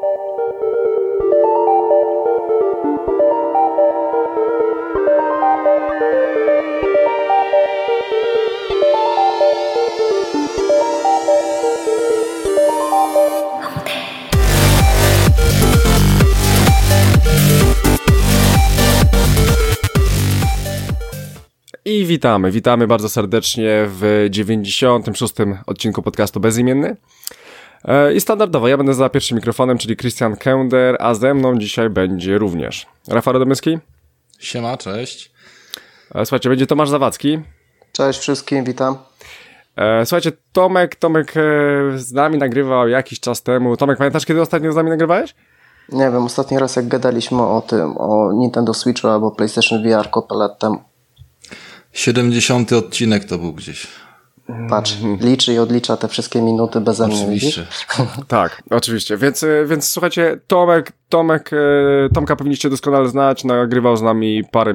I witamy bardzo serdecznie w 96. odcinku podcastu Bezimienny. I standardowo, ja będę za pierwszym mikrofonem, czyli Christian Kender, a ze mną dzisiaj będzie również Rafał Radomyski. Siema, cześć. Słuchajcie, będzie Tomasz Zawadzki. Cześć wszystkim, witam. Słuchajcie, Tomek z nami nagrywał jakiś czas temu. Tomek, pamiętasz, kiedy ostatnio z nami nagrywałeś? Nie wiem, ostatni raz jak gadaliśmy o Nintendo Switchu albo PlayStation VR kupę lat temu. 70. odcinek to był gdzieś. Patrz, liczy i odlicza te wszystkie minuty beze mnie. Oczywiście. Tak, oczywiście. Więc słuchajcie, Tomka powinniście doskonale znać. Nagrywał z nami parę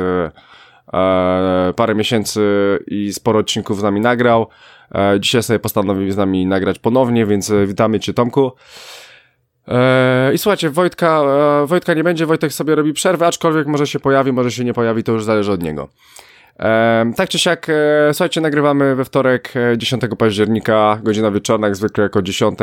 miesięcy i sporo odcinków z nami nagrał. Dzisiaj sobie postanowił z nami nagrać ponownie, więc witamy Cię, Tomku. I słuchajcie, Wojtka nie będzie, Wojtek sobie robi przerwę, aczkolwiek może się pojawi, może się nie pojawi, to już zależy od niego. Tak czy siak, słuchajcie, nagrywamy we wtorek 10 października, godzina wieczorna, jak zwykle jako 10.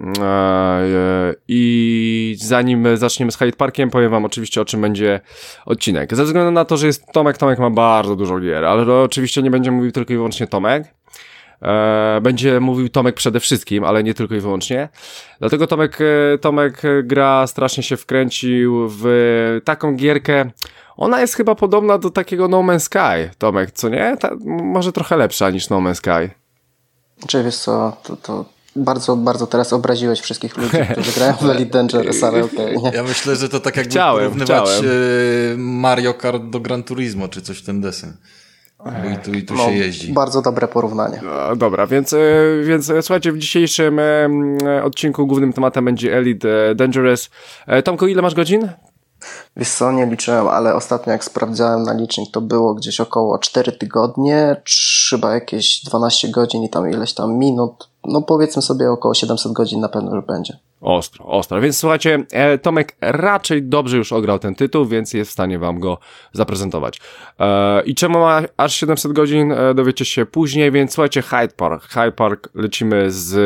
I zanim zaczniemy z Hyde Parkiem, powiem wam oczywiście, o czym będzie odcinek. Ze względu na to, że jest Tomek ma bardzo dużo gier, ale oczywiście nie będzie mówił tylko i wyłącznie Tomek. Będzie mówił Tomek przede wszystkim, ale nie tylko i wyłącznie. Dlatego Tomek strasznie się wkręcił w taką gierkę. Ona jest chyba podobna do takiego No Man's Sky, Tomek, co nie? Może trochę lepsza niż No Man's Sky. Czy wiesz co, to bardzo teraz obraziłeś wszystkich ludzi, którzy grają w Elite Dangerous, ale okej. Ja myślę, że to tak jakby porównywać Mario Kart do Gran Turismo, czy coś w ten deseń. Bo i tu się jeździ. Bardzo dobre porównanie. Dobra, więc słuchajcie, w dzisiejszym odcinku głównym tematem będzie Elite Dangerous. Tomku, ile masz godzin? Wiesz co, nie liczyłem, ale ostatnio jak sprawdzałem na licznik, to było gdzieś około 4 tygodnie, chyba jakieś 12 godzin i tam ileś tam minut, no powiedzmy sobie około 700 godzin na pewno już będzie. Ostro. Więc słuchajcie, Tomek raczej dobrze już ograł ten tytuł, więc jest w stanie wam go zaprezentować. I czemu ma aż 700 godzin, dowiecie się później, więc słuchajcie, Hyde Park lecimy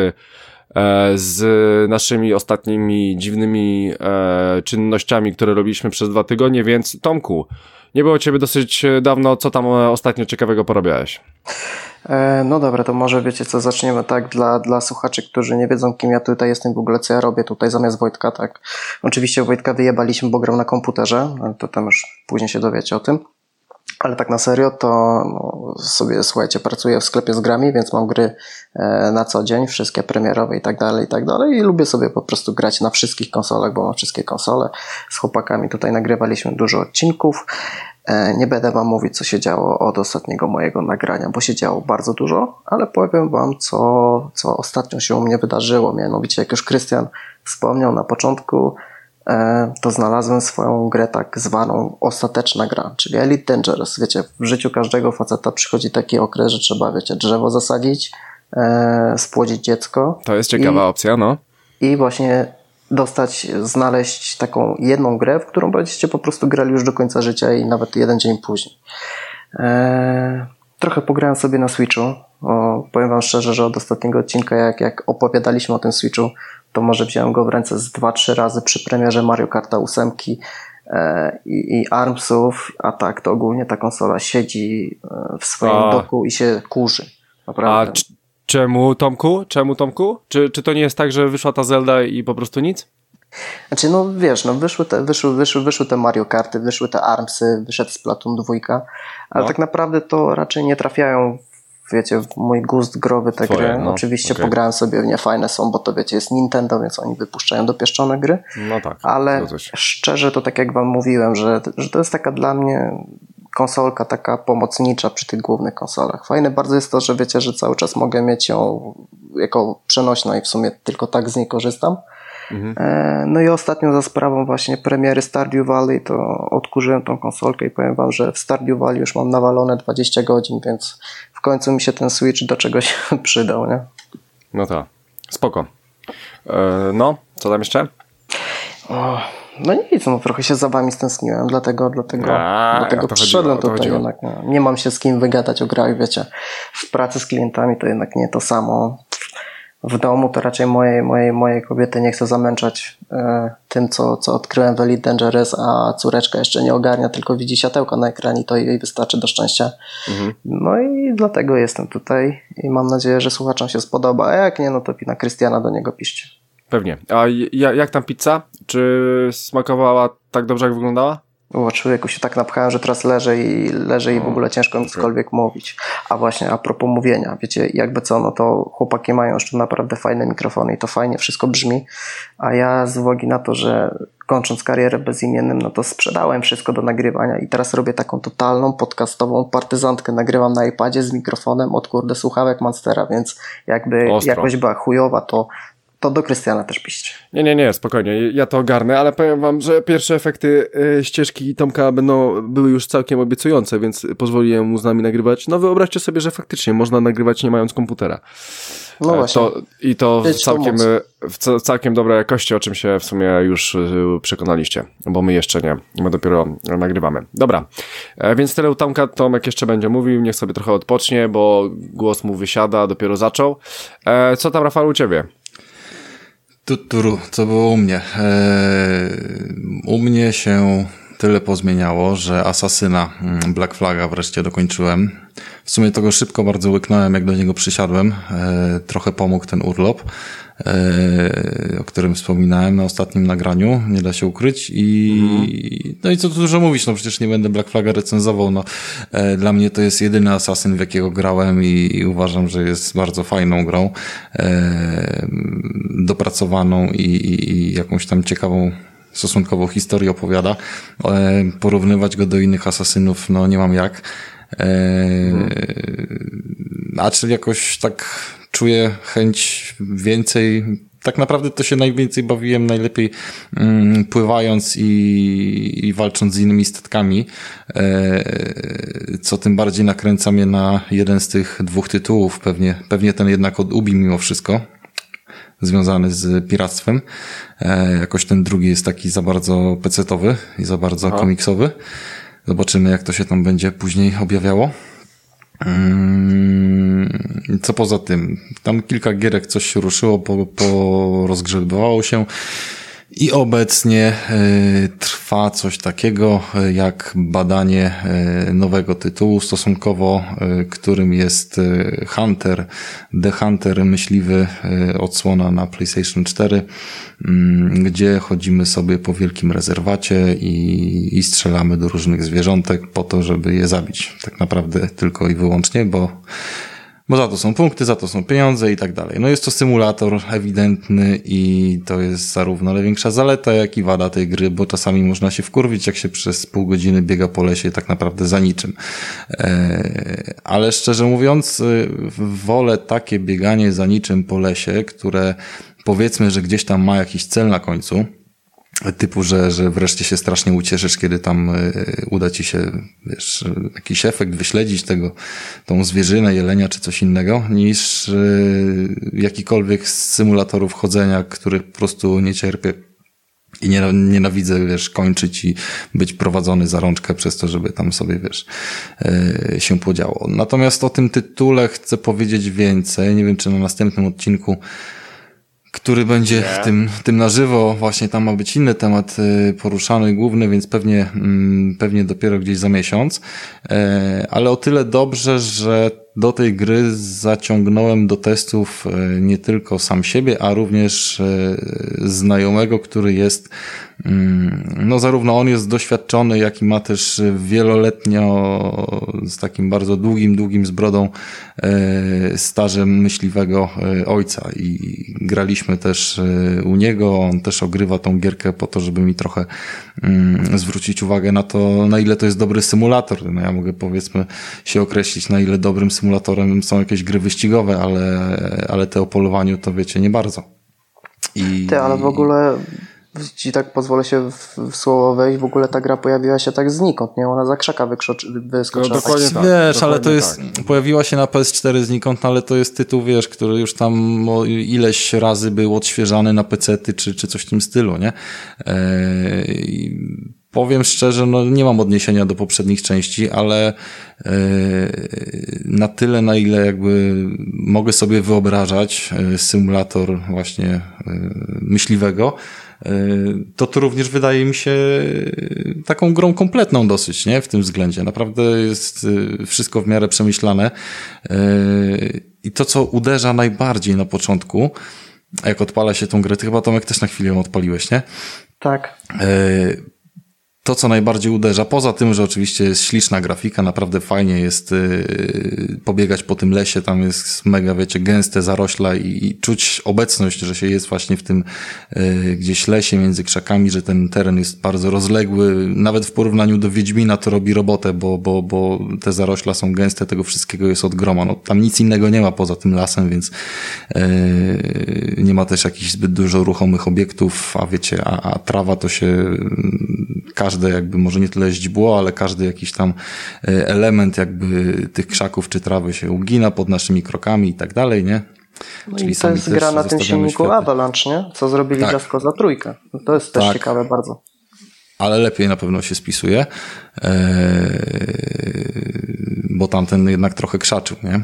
z naszymi ostatnimi dziwnymi czynnościami, które robiliśmy przez 2 tygodnie, więc Tomku, nie było ciebie dosyć dawno, co tam ostatnio ciekawego porobiałeś? No dobra, to może wiecie co, zaczniemy tak dla słuchaczy, którzy nie wiedzą, kim ja tutaj jestem, w ogóle co ja robię tutaj zamiast Wojtka, tak. Oczywiście Wojtka wyjebaliśmy, bo grał na komputerze, ale to tam już później się dowiecie o tym. Ale tak na serio to sobie, słuchajcie, pracuję w sklepie z grami, więc mam gry na co dzień, wszystkie premierowe i tak dalej i lubię sobie po prostu grać na wszystkich konsolach, bo mam wszystkie konsole. Z chłopakami tutaj nagrywaliśmy dużo odcinków. Nie będę wam mówić, co się działo od ostatniego mojego nagrania, bo się działo bardzo dużo, ale powiem wam, co ostatnio się u mnie wydarzyło. Mianowicie, jak już Krystian wspomniał na początku, to znalazłem swoją grę tak zwaną ostateczna gra, czyli Elite Dangerous. Wiecie, w życiu każdego faceta przychodzi taki okres, że trzeba, wiecie, drzewo zasadzić, spłodzić dziecko. To jest ciekawa opcja, no. I właśnie znaleźć taką jedną grę, w którą będziecie po prostu grali już do końca życia i nawet jeden dzień później. Trochę pograłem sobie na Switchu. Powiem wam szczerze, że od ostatniego odcinka, jak opowiadaliśmy o tym Switchu, to może wziąłem go w ręce z 2-3 razy przy premierze Mario Karta 8 i ARMSów, a tak to ogólnie ta konsola siedzi w swoim doku i się kurzy. Naprawdę. A czemu, Tomku? Czy to nie jest tak, że wyszła ta Zelda i po prostu nic? Znaczy, no wiesz, no wyszły te Mario Karty, wyszły te ARMSy, wyszedł Splatoon 2, ale tak naprawdę to raczej nie trafiają wiecie, w mój gust growy te gry. No, oczywiście pograłem sobie w nie, fajne są, bo to wiecie, jest Nintendo, więc oni wypuszczają dopieszczone gry. No tak. Ale szczerze to tak jak wam mówiłem, że to jest taka dla mnie konsolka taka pomocnicza przy tych głównych konsolach. Fajne bardzo jest to, że wiecie, że cały czas mogę mieć ją jako przenośną i w sumie tylko tak z niej korzystam. No i ostatnio za sprawą właśnie premiery Stardew Valley to odkurzyłem tą konsolkę i powiem wam, że w Stardew Valley już mam nawalone 20 godzin, więc w końcu mi się ten Switch do czegoś przydał, nie? No tak, spoko. No, co tam jeszcze? No nic, no trochę się za wami stęskniłem, dlatego przyszedłem tutaj jednak. Nie mam się z kim wygadać o grach, wiecie. W pracy z klientami to jednak nie to samo. W domu to raczej mojej kobiety nie chcę zamęczać tym, co odkryłem w Elite Dangerous, a córeczka jeszcze nie ogarnia, tylko widzi światełko na ekranie, to jej wystarczy do szczęścia. No i dlatego jestem tutaj i mam nadzieję, że słuchaczom się spodoba, a jak nie, no to na Krystiana do niego piszcie. Pewnie. A jak tam pizza? Czy smakowała tak dobrze, jak wyglądała? Człowieku, się tak napchałem, że teraz leżę i w ogóle ciężko mi cokolwiek mówić. A właśnie, a propos mówienia, wiecie, jakby co, no to chłopaki mają jeszcze naprawdę fajne mikrofony i to fajnie wszystko brzmi, a ja z uwagi na to, że kończąc karierę bezimiennym, no to sprzedałem wszystko do nagrywania i teraz robię taką totalną podcastową partyzantkę, nagrywam na iPadzie z mikrofonem od słuchawek Monstera, więc jakby jakoś była chujowa, to do Krystiana też piszcie. Nie, spokojnie, ja to ogarnę, ale powiem wam, że pierwsze efekty ścieżki Tomka były już całkiem obiecujące, więc pozwoliłem mu z nami nagrywać. No wyobraźcie sobie, że faktycznie można nagrywać nie mając komputera. No właśnie. To w całkiem dobrej jakości, o czym się w sumie już przekonaliście, bo my jeszcze nie, my dopiero nagrywamy. Dobra, więc tyle u Tomka. Tomek jeszcze będzie mówił, niech sobie trochę odpocznie, bo głos mu wysiada, dopiero zaczął. Co tam, Rafał, u ciebie? Co było u mnie? U mnie się tyle pozmieniało, że Asasyna Black Flaga wreszcie dokończyłem. W sumie to go szybko bardzo łyknąłem, jak do niego przysiadłem. Trochę pomógł ten urlop, o którym wspominałem na ostatnim nagraniu, nie da się ukryć. No i co tu dużo mówić, no przecież nie będę Black Flaga recenzował. No, dla mnie to jest jedyny Asasyn, w jakiego grałem i uważam, że jest bardzo fajną grą, dopracowaną i jakąś tam ciekawą stosunkowo historię opowiada. Porównywać go do innych Asasynów, no nie mam jak. A czy jakoś tak czuję chęć więcej. Tak naprawdę to się najwięcej bawiłem najlepiej pływając i walcząc z innymi statkami, co tym bardziej nakręca mnie na jeden z tych dwóch tytułów, pewnie ten jednak od Ubi mimo wszystko, związany z piractwem. Jakoś ten drugi jest taki za bardzo pecetowy i za bardzo komiksowy. Zobaczymy, jak to się tam będzie później objawiało. Co poza tym? Tam kilka gierek coś się ruszyło, rozgrzebywało się i obecnie trwa coś takiego jak badanie nowego tytułu stosunkowo, którym jest The Hunter, myśliwy, odsłona na PlayStation 4, gdzie chodzimy sobie po wielkim rezerwacie i strzelamy do różnych zwierzątek po to, żeby je zabić. Tak naprawdę tylko i wyłącznie, bo za to są punkty, za to są pieniądze i tak dalej. No jest to symulator ewidentny i to jest zarówno największa zaleta, jak i wada tej gry, bo czasami można się wkurwić, jak się przez pół godziny biega po lesie tak naprawdę za niczym. Ale szczerze mówiąc, wolę takie bieganie za niczym po lesie, które powiedzmy, że gdzieś tam ma jakiś cel na końcu, typu, że wreszcie się strasznie ucieszysz, kiedy tam uda ci się, wiesz, jakiś efekt wyśledzić tą zwierzynę, jelenia czy coś innego, niż jakikolwiek z symulatorów chodzenia, których po prostu nie cierpię i nienawidzę, wiesz, kończyć i być prowadzony za rączkę przez to, żeby tam sobie, wiesz, się podziało. Natomiast o tym tytule chcę powiedzieć więcej. Nie wiem, czy na następnym odcinku, który będzie tym na żywo, właśnie tam ma być inny temat poruszany, główny, więc pewnie dopiero gdzieś za miesiąc. Ale o tyle dobrze, że do tej gry zaciągnąłem do testów nie tylko sam siebie, a również znajomego, który jest, no zarówno on jest doświadczony, jak i ma też wieloletnio z takim bardzo długim z brodą stażem myśliwego ojca i graliśmy też u niego, on też ogrywa tą gierkę po to, żeby mi trochę zwrócić uwagę na to, na ile to jest dobry symulator. No ja mogę, powiedzmy, się określić, na ile dobrym symulatorem są jakieś gry wyścigowe, ale te o polowaniu to wiecie, nie bardzo. Ale w ogóle ci tak pozwolę się w słowo wejść, w ogóle ta gra pojawiła się tak znikąd, nie? Ona za krzaka wyskoczyła. No, dokładnie tak. Wiesz, ale to jest, tak. pojawiła się na PS4 znikąd, ale to jest tytuł, wiesz, który już tam ileś razy był odświeżany na PC-ty, czy coś w tym stylu, nie? Powiem szczerze, no nie mam odniesienia do poprzednich części, ale na tyle, na ile jakby mogę sobie wyobrażać symulator właśnie myśliwego, to również wydaje mi się taką grą kompletną dosyć, nie? W tym względzie. Naprawdę jest wszystko w miarę przemyślane. I to, co uderza najbardziej na początku, jak odpala się tą grę, ty chyba, Tomek, też na chwilę ją odpaliłeś, nie? Tak. To, co najbardziej uderza, poza tym, że oczywiście jest śliczna grafika, naprawdę fajnie jest pobiegać po tym lesie, tam jest mega, wiecie, gęste zarośla i czuć obecność, że się jest właśnie w tym gdzieś lesie między krzakami, że ten teren jest bardzo rozległy, nawet w porównaniu do Wiedźmina to robi robotę, bo te zarośla są gęste, tego wszystkiego jest od groma. No, tam nic innego nie ma poza tym lasem, więc nie ma też jakichś zbyt dużo ruchomych obiektów, a wiecie, a trawa to się każde jakby, może nie tyle źdźbło, ale każdy jakiś tam element jakby tych krzaków czy trawy się ugina pod naszymi krokami i tak dalej, nie? No i to jest gra na tym silniku Avalanche, nie? Co zrobili tak. Just Cause 3. No to jest też ciekawe bardzo. Ale lepiej na pewno się spisuje, bo tamten jednak trochę krzaczył, nie?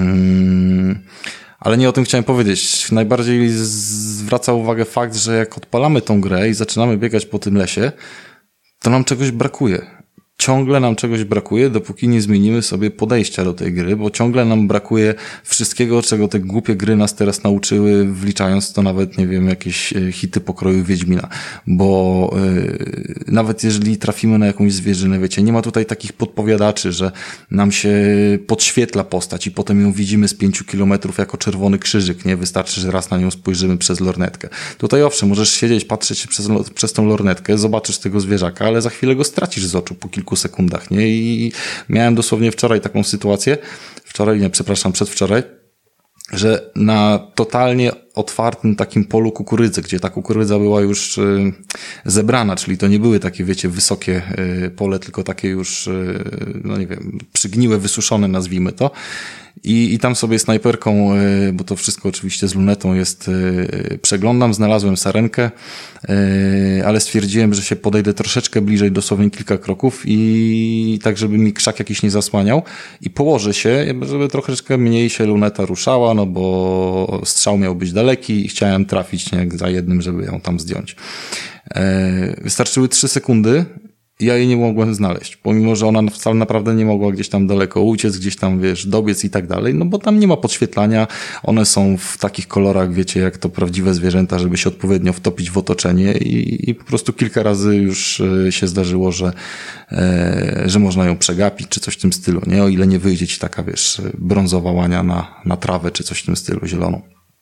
Ale nie o tym chciałem powiedzieć. Najbardziej zwraca uwagę fakt, że jak odpalamy tą grę i zaczynamy biegać po tym lesie, to nam czegoś brakuje. Ciągle nam czegoś brakuje, dopóki nie zmienimy sobie podejścia do tej gry, bo ciągle nam brakuje wszystkiego, czego te głupie gry nas teraz nauczyły, wliczając to nawet, nie wiem, jakieś hity pokroju Wiedźmina. Bo nawet jeżeli trafimy na jakąś zwierzynę, wiecie, nie ma tutaj takich podpowiadaczy, że nam się podświetla postać i potem ją widzimy z 5 kilometrów jako czerwony krzyżyk, nie? Wystarczy, że raz na nią spojrzymy przez lornetkę. Tutaj owszem, możesz siedzieć, patrzeć się przez tą lornetkę, zobaczysz tego zwierzaka, ale za chwilę go stracisz z oczu po kilku sekundach, nie? I miałem dosłownie wczoraj taką sytuację, przedwczoraj, że na totalnie otwartym takim polu kukurydzy, gdzie ta kukurydza była już zebrana, czyli to nie były takie, wiecie, wysokie pole, tylko takie już, no nie wiem, przygniłe, wysuszone, nazwijmy to. I tam sobie snajperką, bo to wszystko oczywiście z lunetą jest, przeglądam, znalazłem sarenkę, ale stwierdziłem, że się podejdę troszeczkę bliżej, dosłownie kilka kroków i tak, żeby mi krzak jakiś nie zasłaniał i położę się, żeby troszeczkę mniej się luneta ruszała, no bo strzał miał być daleki i chciałem trafić, nie, za jednym, żeby ją tam zdjąć. Wystarczyły 3 sekundy. Ja jej nie mogłem znaleźć, pomimo że ona wcale naprawdę nie mogła gdzieś tam daleko uciec, gdzieś tam, wiesz, dobiec i tak dalej, no bo tam nie ma podświetlania, one są w takich kolorach, wiecie, jak to prawdziwe zwierzęta, żeby się odpowiednio wtopić w otoczenie i po prostu kilka razy już się zdarzyło, że można ją przegapić, czy coś w tym stylu, nie? O ile nie wyjdzie ci taka, wiesz, brązowa łania na trawę, czy coś w tym stylu, zieloną.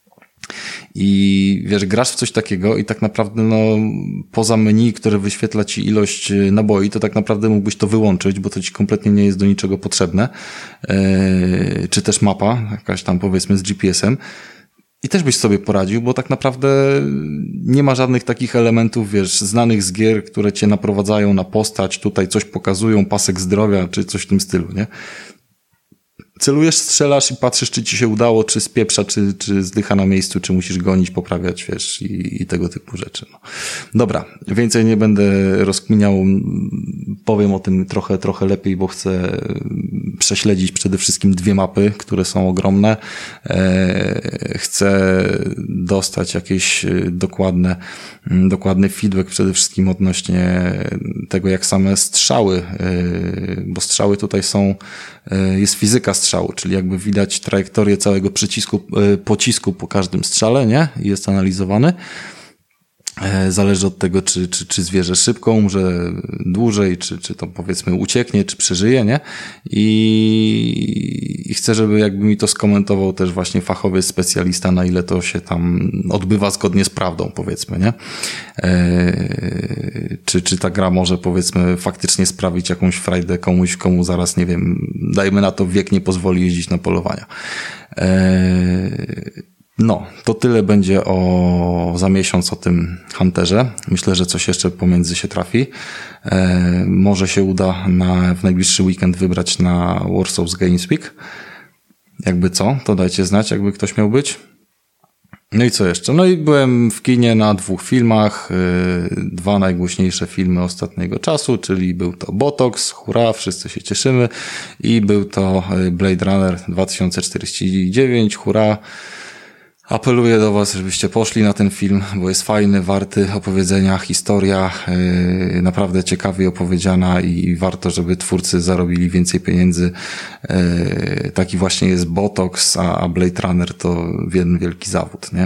I wiesz, grasz w coś takiego i tak naprawdę, no, poza menu, które wyświetla ci ilość naboi, to tak naprawdę mógłbyś to wyłączyć, bo to ci kompletnie nie jest do niczego potrzebne. Czy też mapa, jakaś tam, powiedzmy, z GPS-em. I też byś sobie poradził, bo tak naprawdę nie ma żadnych takich elementów, wiesz, znanych z gier, które cię naprowadzają na postać, tutaj coś pokazują, pasek zdrowia, czy coś w tym stylu, nie? Celujesz, strzelasz i patrzysz, czy ci się udało, czy spieprza, czy zdycha na miejscu, czy musisz gonić, poprawiać, wiesz, i tego typu rzeczy. No. Dobra, więcej nie będę rozkminiał, powiem o tym trochę lepiej, bo chcę prześledzić przede wszystkim 2 mapy, które są ogromne. Chcę dostać jakieś dokładny feedback przede wszystkim odnośnie tego, jak same strzały, bo strzały tutaj jest fizyka strzału, czyli jakby widać trajektorię całego pocisku po każdym strzale, nie? I jest analizowany. Zależy od tego, czy zwierzę szybko umrze, dłużej, czy to, powiedzmy, ucieknie, czy przeżyje, nie? I chcę, żeby jakby mi to skomentował też właśnie fachowy specjalista, na ile to się tam odbywa zgodnie z prawdą, powiedzmy, nie? Czy ta gra może, powiedzmy, faktycznie sprawić jakąś frajdę komu zaraz, nie wiem, dajmy na to, wiek nie pozwoli jeździć na polowania. No, to tyle będzie za miesiąc o tym Hunterze. Myślę, że coś jeszcze pomiędzy się trafi. Może się uda w najbliższy weekend wybrać na Warsaw Games Week. Jakby co, to dajcie znać, jakby ktoś miał być. No i co jeszcze? No i byłem w kinie na 2 filmach, 2 najgłośniejsze filmy ostatniego czasu, czyli był to Botox, hurra, wszyscy się cieszymy, i był to Blade Runner 2049, hurra. Apeluję do was, żebyście poszli na ten film, bo jest fajny, warty opowiedzenia, historia naprawdę ciekawie opowiedziana i warto, żeby twórcy zarobili więcej pieniędzy. Taki właśnie jest Botox, a Blade Runner to jeden wielki zawód, nie?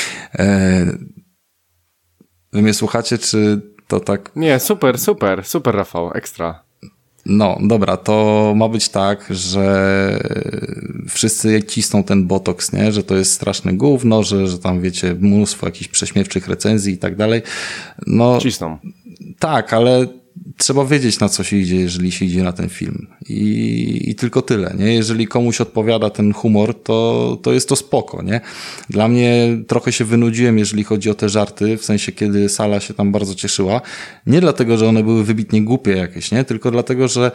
Wy mnie słuchacie, czy to tak? Nie, super, Rafał, ekstra. No, dobra, to ma być tak, że wszyscy cisną ten Botox, nie? Że to jest straszne gówno, że tam, wiecie, mnóstwo jakichś prześmiewczych recenzji i tak dalej. No, cisną. Tak, ale trzeba wiedzieć, na co się idzie, jeżeli się idzie na ten film. I tylko tyle, nie? Jeżeli komuś odpowiada ten humor, to jest to spoko, nie? Dla mnie trochę się wynudziłem, jeżeli chodzi o te żarty, w sensie, kiedy sala się tam bardzo cieszyła. Nie dlatego, że one były wybitnie głupie jakieś, nie? Tylko dlatego, że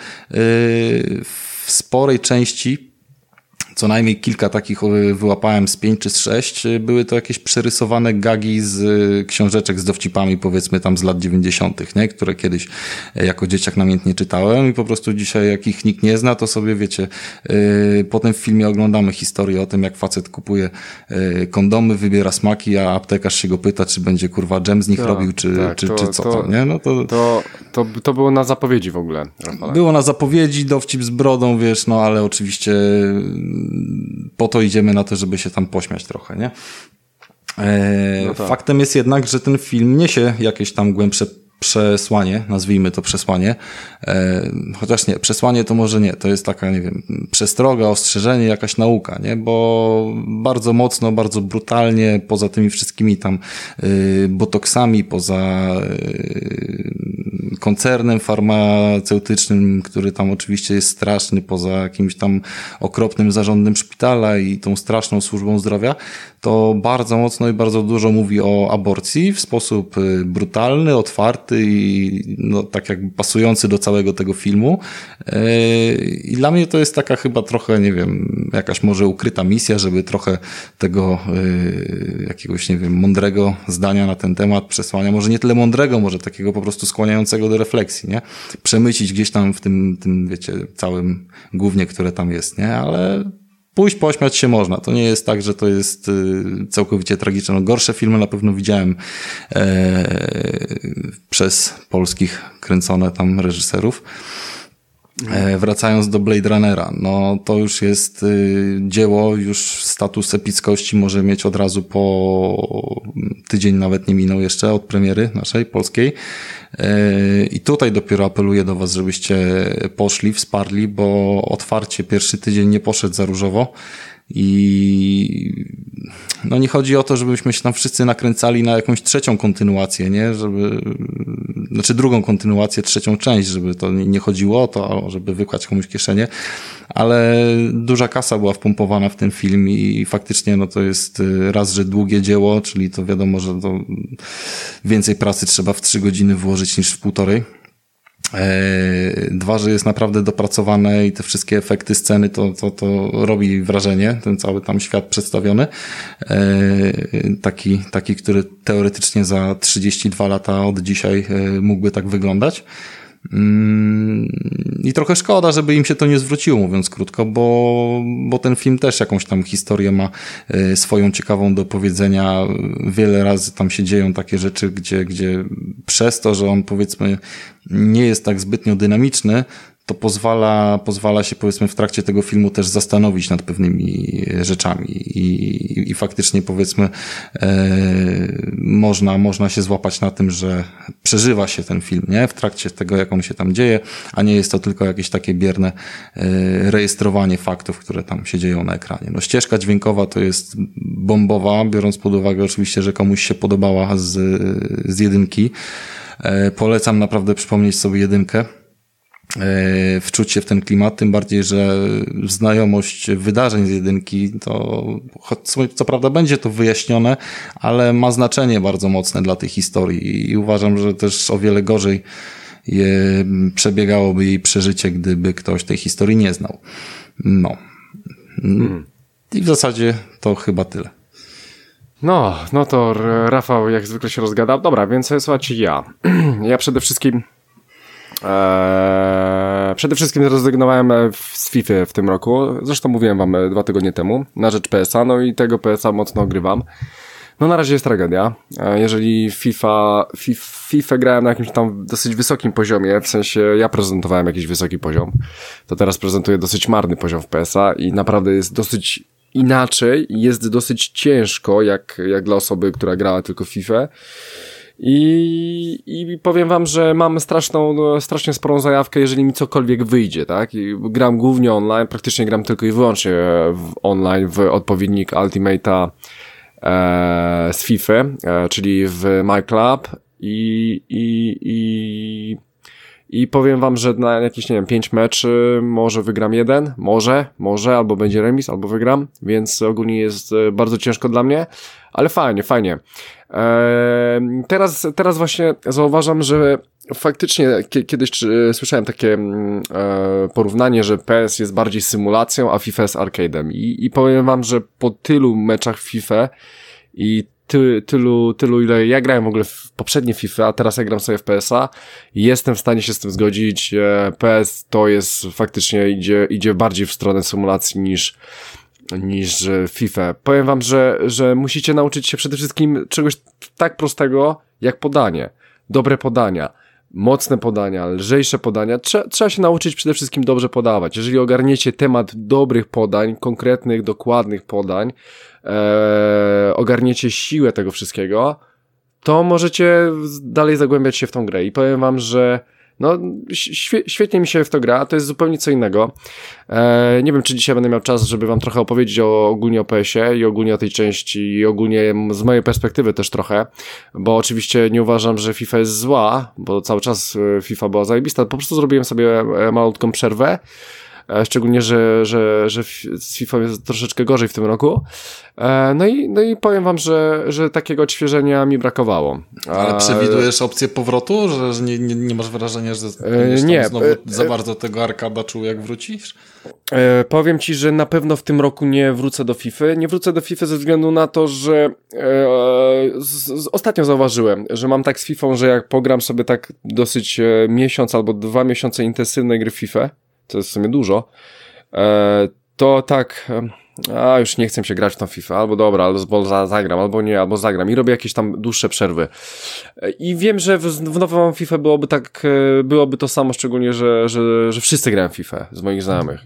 w sporej części, co najmniej kilka takich wyłapałem z 5 czy z 6, były to jakieś przerysowane gagi z książeczek z dowcipami, powiedzmy tam z lat 90., nie? Które kiedyś jako dzieciak namiętnie czytałem i po prostu dzisiaj, jak ich nikt nie zna, to sobie, wiecie, potem w filmie oglądamy historię o tym, jak facet kupuje kondomy, wybiera smaki, a aptekarz się go pyta, czy będzie kurwa dżem z nich robił, czy co to, nie? No to było na zapowiedzi w ogóle, Rafale. Było na zapowiedzi, dowcip z brodą, wiesz, no ale oczywiście po to idziemy na to, żeby się tam pośmiać trochę, nie? No tak. Faktem jest jednak, że ten film niesie jakieś tam głębsze przesłanie, nazwijmy to przesłanie, chociaż nie, przesłanie to może nie, to jest taka, nie wiem, przestroga, ostrzeżenie, jakaś nauka, nie, bo bardzo mocno, bardzo brutalnie, poza tymi wszystkimi tam botoksami, poza koncernem farmaceutycznym, który tam oczywiście jest straszny, poza jakimś tam okropnym zarządem szpitala i tą straszną służbą zdrowia, to bardzo mocno i bardzo dużo mówi o aborcji w sposób brutalny, otwarty i no, tak jakby pasujący do całego tego filmu. I dla mnie to jest taka chyba trochę, nie wiem, jakaś może ukryta misja, żeby trochę tego jakiegoś, nie wiem, mądrego zdania na ten temat, przesłania, może nie tyle mądrego, może takiego po prostu skłaniającego do refleksji, nie? Przemycić gdzieś tam w tym, wiecie, całym gównie, które tam jest, nie? Ale pójść, pośmiać się można. To nie jest tak, że to jest całkowicie tragiczne. No, gorsze filmy na pewno widziałem przez polskich kręcone tam reżyserów. Wracając do Blade Runnera, no to już jest dzieło, już status epickości może mieć od razu po tydzień, nawet nie minął jeszcze od premiery naszej polskiej. I tutaj dopiero apeluję do was, żebyście poszli, wsparli, bo otwarcie pierwszy tydzień nie poszedł za różowo i no nie chodzi o to, żebyśmy się tam wszyscy nakręcali na jakąś trzecią kontynuację, nie? Znaczy drugą kontynuację, trzecią część, żeby to nie chodziło o to, żeby wykłać komuś kieszenie, ale duża kasa była wpompowana w ten film i faktycznie no to jest raz, że długie dzieło, czyli to wiadomo, że to więcej pracy trzeba w 3 godziny włożyć niż w 1,5. 2, że jest naprawdę dopracowane i te wszystkie efekty sceny to robi wrażenie, ten cały tam świat przedstawiony. Taki, który teoretycznie za 32 lata od dzisiaj mógłby tak wyglądać. I trochę szkoda, żeby im się to nie zwróciło, mówiąc krótko, bo ten film też jakąś tam historię ma swoją ciekawą do powiedzenia. Wiele razy tam się dzieją takie rzeczy, gdzie przez to, że on powiedzmy nie jest tak zbytnio dynamiczny, to pozwala się powiedzmy w trakcie tego filmu też zastanowić nad pewnymi rzeczami i faktycznie powiedzmy można się złapać na tym, że przeżywa się ten film, nie? W trakcie tego, jak on się tam dzieje, a nie jest to tylko jakieś takie bierne rejestrowanie faktów, które tam się dzieją na ekranie. No ścieżka dźwiękowa to jest bombowa, biorąc pod uwagę oczywiście, że komuś się podobała z 1. Polecam naprawdę przypomnieć sobie 1. wczuć się w ten klimat, tym bardziej, że znajomość wydarzeń z jedynki to, co prawda będzie to wyjaśnione, ale ma znaczenie bardzo mocne dla tej historii i uważam, że też o wiele gorzej przebiegałoby jej przeżycie, gdyby ktoś tej historii nie znał. No. I w zasadzie to chyba tyle. No to Rafał jak zwykle się rozgadał. Dobra, więc słuchajcie, ja przede wszystkim zrezygnowałem z FIFA w tym roku. Zresztą mówiłem wam 2 tygodnie temu na rzecz PS-a, no i tego PS-a mocno ogrywam. No na razie jest tragedia. Jeżeli FIFA grałem na jakimś tam dosyć wysokim poziomie, w sensie ja prezentowałem jakiś wysoki poziom, to teraz prezentuję dosyć marny poziom w PS-a i naprawdę jest dosyć inaczej, jest dosyć ciężko, jak dla osoby, która grała tylko FIFA. I powiem wam, że mam strasznie sporą zajawkę, jeżeli mi cokolwiek wyjdzie, tak? I gram głównie online, praktycznie gram tylko i wyłącznie online w odpowiednik Ultimate'a z FIFA, czyli w My Club i powiem wam, że na jakieś, nie wiem, 5 meczy może wygram 1, może, albo będzie remis, albo wygram, więc ogólnie jest bardzo ciężko dla mnie, ale fajnie. Teraz właśnie zauważam, że faktycznie kiedyś słyszałem takie porównanie, że PS jest bardziej symulacją, a FIFA jest arcade'em i powiem wam, że po tylu meczach FIFA i tylu, ile ja grałem w ogóle w poprzednie FIFA, a teraz ja gram sobie w PS-a, jestem w stanie się z tym zgodzić. PS to jest faktycznie idzie bardziej w stronę symulacji niż FIFA. Powiem wam, że musicie nauczyć się przede wszystkim czegoś tak prostego jak podanie. Dobre podania, mocne podania, lżejsze podania. Trzeba się nauczyć przede wszystkim dobrze podawać. Jeżeli ogarniecie temat dobrych podań, konkretnych, dokładnych podań, ogarniecie siłę tego wszystkiego, to możecie dalej zagłębiać się w tą grę i powiem wam, że no świetnie mi się w to gra, to jest zupełnie co innego. Nie wiem, czy dzisiaj będę miał czas, żeby wam trochę opowiedzieć ogólnie o PS-ie i ogólnie o tej części i ogólnie z mojej perspektywy też trochę, bo oczywiście nie uważam, że FIFA jest zła, bo cały czas FIFA była zajebista, po prostu zrobiłem sobie malutką przerwę. Szczególnie, że z FIFA jest troszeczkę gorzej w tym roku. No i powiem wam, że takiego odświeżenia mi brakowało. Ale przewidujesz opcję powrotu? Że nie masz wrażenia, że nie, znowu za bardzo tego arkada czuł, jak wrócisz? Powiem ci, że na pewno w tym roku nie wrócę do FIFA. Nie wrócę do FIFA ze względu na to, że ostatnio zauważyłem, że mam tak z FIFA, że jak pogram sobie tak dosyć miesiąc albo 2 miesiące intensywnej gry FIFA, to jest w sumie dużo, to tak, już nie chcę się grać w tą FIFA, albo dobra, albo zagram, albo nie, albo zagram i robię jakieś tam dłuższe przerwy. I wiem, że w nową FIFA byłoby to samo, szczególnie, że wszyscy grają w FIFA z moich znajomych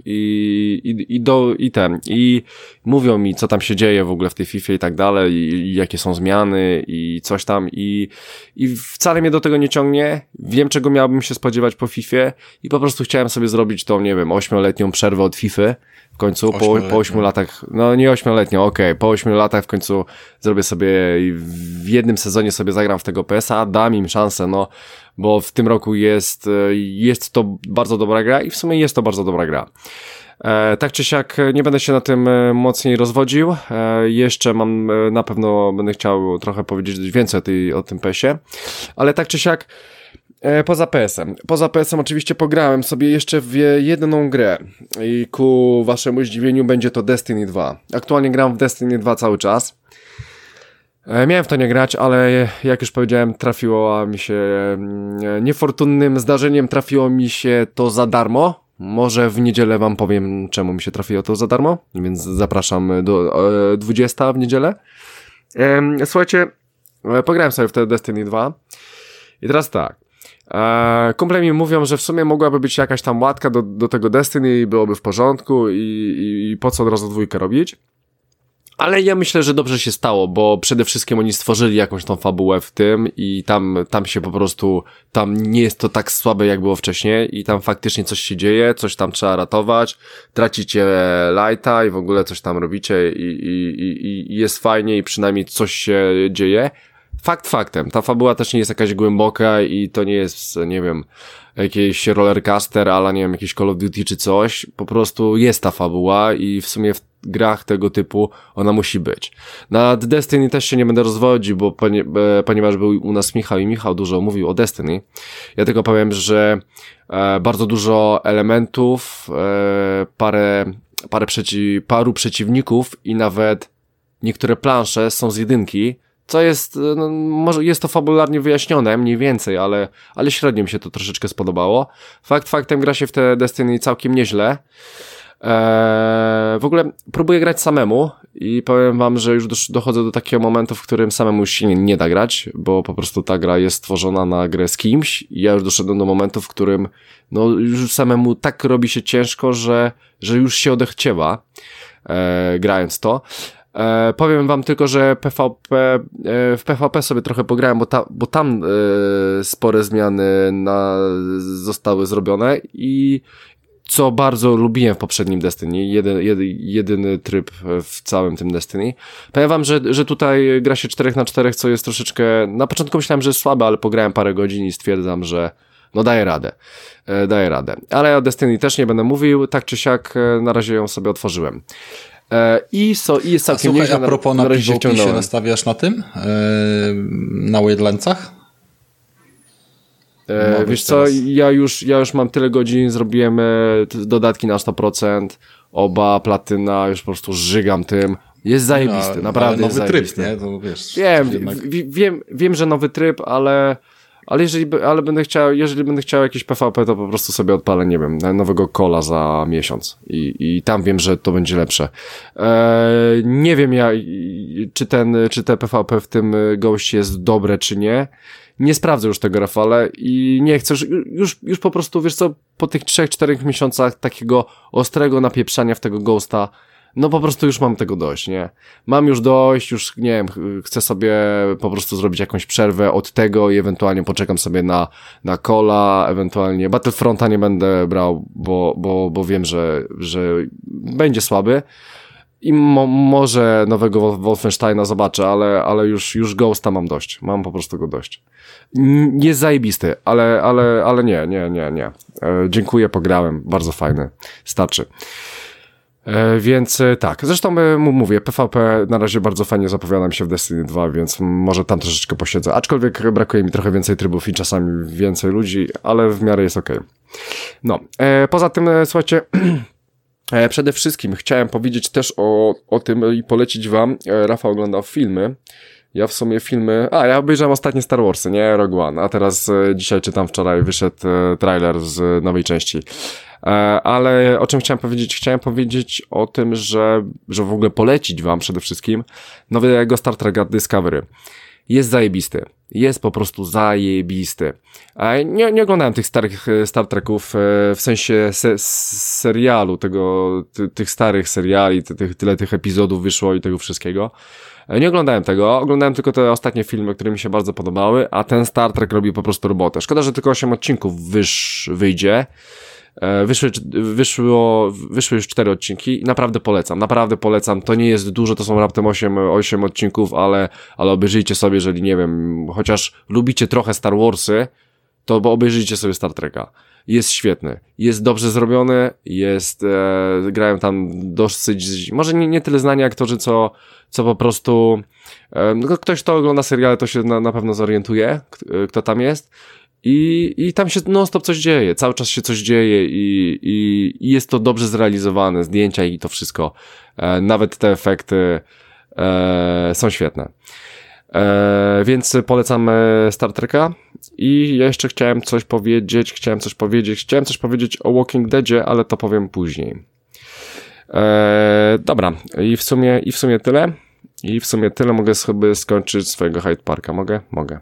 i mówią mi, co tam się dzieje w ogóle w tej FIFA i tak dalej, i jakie są zmiany i coś tam i wcale mnie do tego nie ciągnie. Wiem, czego miałbym się spodziewać po FIFA i po prostu chciałem sobie zrobić tą, nie wiem, 8-letnią przerwę od FIFA. W końcu po 8 latach, no nie 8-letnią, okej, po 8 latach w końcu zrobię sobie w jednym sezonie sobie zagram w tego PS-a, dam im szansę, no, bo w tym roku jest to bardzo dobra gra i w sumie jest to bardzo dobra gra. Tak czy siak nie będę się na tym mocniej rozwodził, jeszcze na pewno będę chciał trochę powiedzieć więcej o tym PS-ie, ale tak czy siak Poza PS-em oczywiście pograłem sobie jeszcze w jedną grę i ku waszemu zdziwieniu będzie to Destiny 2. Aktualnie gram w Destiny 2 cały czas. Miałem w to nie grać, ale jak już powiedziałem, trafiło mi się niefortunnym zdarzeniem, trafiło mi się to za darmo. Może w niedzielę wam powiem, czemu mi się trafiło to za darmo, więc zapraszam do 20 w niedzielę. Słuchajcie, pograłem sobie w te Destiny 2 i teraz tak. Kumple mi mówią, że w sumie mogłaby być jakaś tam łatka do tego Destiny i byłoby w porządku i po co od razu 2 robić. Ale ja myślę, że dobrze się stało, bo przede wszystkim oni stworzyli jakąś tą fabułę w tym i tam się po prostu, tam nie jest to tak słabe jak było wcześniej i tam faktycznie coś się dzieje, coś tam trzeba ratować, tracicie lighta i w ogóle coś tam robicie i jest fajnie i przynajmniej coś się dzieje. faktem, ta fabuła też nie jest jakaś głęboka i to nie jest, nie wiem, jakiś rollercoaster, ale nie wiem, jakiś Call of Duty czy coś, po prostu jest ta fabuła i w sumie w grach tego typu ona musi być. Nad Destiny też się nie będę rozwodził, bo ponieważ był u nas Michał i Michał dużo mówił o Destiny, ja tylko powiem, że bardzo dużo elementów, paru przeciwników i nawet niektóre plansze są z jedynki, co jest, no, może jest to fabularnie wyjaśnione, mniej więcej, ale średnio mi się to troszeczkę spodobało. Faktem gra się w te Destiny całkiem nieźle. W ogóle próbuję grać samemu i powiem wam, że już dochodzę do takiego momentu, w którym samemu się nie da grać, bo po prostu ta gra jest stworzona na grę z kimś i ja już doszedłem do momentu, w którym no już samemu tak robi się ciężko, że już się odechciewa grając to. Powiem wam tylko, że w PvP sobie trochę pograłem, bo tam spore zmiany zostały zrobione i co bardzo lubiłem w poprzednim Destiny, jedyny tryb w całym tym Destiny. Powiem wam, że tutaj gra się 4x4, co jest troszeczkę, na początku myślałem, że jest słabe, ale pograłem parę godzin i stwierdzam, że no daję radę. Ale o Destiny też nie będę mówił, tak czy siak na razie ją sobie otworzyłem. I jest całkiem nieźle. A propos na PvP się nastawiasz na tym? Na Wildlandsach? Wiesz co, ja już mam tyle godzin, zrobiłem dodatki na 100%, oba platyna, już po prostu żygam tym. Jest zajebisty, naprawdę jest zajebisty. Nowy tryb, nie? To wiesz, wiem, że nowy tryb, ale jeżeli będę chciał jakieś PvP, to po prostu sobie odpalę, nie wiem, nowego Cola za miesiąc i tam wiem, że to będzie lepsze. Nie wiem czy te PvP w tym Ghoście jest dobre, czy nie. Nie sprawdzę już tego, Rafale, i nie chcę, już po prostu, wiesz co, po tych 3-4 miesiącach takiego ostrego napieprzania w tego Ghosta, no po prostu już mam tego dość, nie? Mam już dość, już nie wiem, chcę sobie po prostu zrobić jakąś przerwę od tego i ewentualnie poczekam sobie na Cola, ewentualnie Battlefronta nie będę brał, bo wiem, że będzie słaby. I może nowego Wolfensteina zobaczę, ale już Ghosta mam dość. Mam po prostu go dość. Jest zajebisty, ale nie. Dziękuję, pograłem. Bardzo fajny. Starczy. Więc tak. Zresztą mówię, PvP na razie bardzo fajnie zapowiadam się w Destiny 2, więc może tam troszeczkę posiedzę. Aczkolwiek brakuje mi trochę więcej trybów i czasami więcej ludzi, ale w miarę jest okej. No. Poza tym, słuchajcie... Przede wszystkim chciałem powiedzieć też o tym i polecić wam. Rafał oglądał filmy. Ja w sumie ja obejrzałem ostatnie Star Warsy, nie? Rogue One. A teraz dzisiaj wczoraj wyszedł trailer z nowej części. Ale o czym chciałem powiedzieć? Chciałem powiedzieć o tym, że w ogóle polecić wam przede wszystkim nowego Star Treka Discovery. Jest zajebisty. Jest po prostu zajebisty. Nie oglądałem tych starych Star Treków w sensie serialu, tych starych seriali, tyle tych epizodów wyszło i tego wszystkiego. Nie oglądałem tego, oglądałem tylko te ostatnie filmy, które mi się bardzo podobały, a ten Star Trek robi po prostu robotę. Szkoda, że tylko 8 odcinków wyjdzie. Wyszły już 4 odcinki i naprawdę polecam. To nie jest dużo, to są raptem 8 odcinków, ale obejrzyjcie sobie, jeżeli nie wiem, chociaż lubicie trochę Star Warsy, to obejrzyjcie sobie Star Treka. Jest świetny, jest dobrze zrobiony, grają tam dosyć, może nie tyle znani aktorzy, co po prostu ktoś, kto ogląda seriale, to się na pewno zorientuje, kto tam jest. I tam się non-stop coś dzieje, cały czas się coś dzieje i jest to dobrze zrealizowane, zdjęcia i to wszystko, nawet te efekty są świetne. Więc polecam Star Treka i jeszcze chciałem coś powiedzieć o Walking Deadzie, ale to powiem później. Dobra, i w sumie tyle. Mogę sobie skończyć swojego Hyde Parka. Mogę.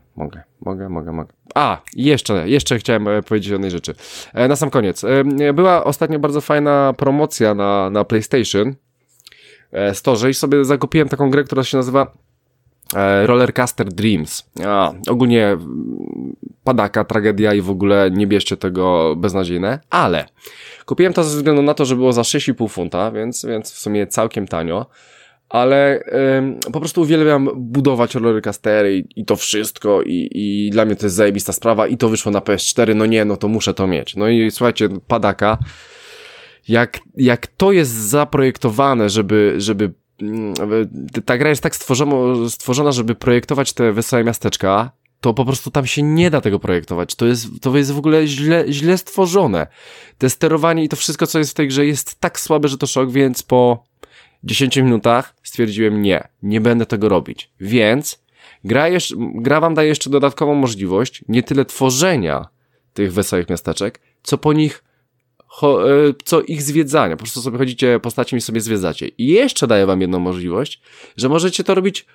Jeszcze chciałem powiedzieć o jednej rzeczy. Na sam koniec. Była ostatnio bardzo fajna promocja na PlayStation Store i sobie zakupiłem taką grę, która się nazywa Rollercoaster Dreams. Ogólnie padaka, tragedia i w ogóle nie bierzcie tego, beznadziejne, ale kupiłem to ze względu na to, że było za 6,5 funta, więc w sumie całkiem tanio. ale po prostu uwielbiam budować rollercoastery i to wszystko i dla mnie to jest zajebista sprawa i to wyszło na PS4, no nie, no to muszę to mieć. No i słuchajcie, padaka, jak to jest zaprojektowane, żeby ta gra jest tak stworzona, żeby projektować te wesołe miasteczka, to po prostu tam się nie da tego projektować. To jest w ogóle źle stworzone. Te sterowanie i to wszystko, co jest w tej grze, jest tak słabe, że to szok, więc po 10 minutach stwierdziłem nie będę tego robić. Więc gra wam daje jeszcze dodatkową możliwość nie tyle tworzenia tych wesołych miasteczek, co ich zwiedzania. Po prostu sobie chodzicie postaciami i sobie zwiedzacie. I jeszcze daję wam jedną możliwość, że możecie to robić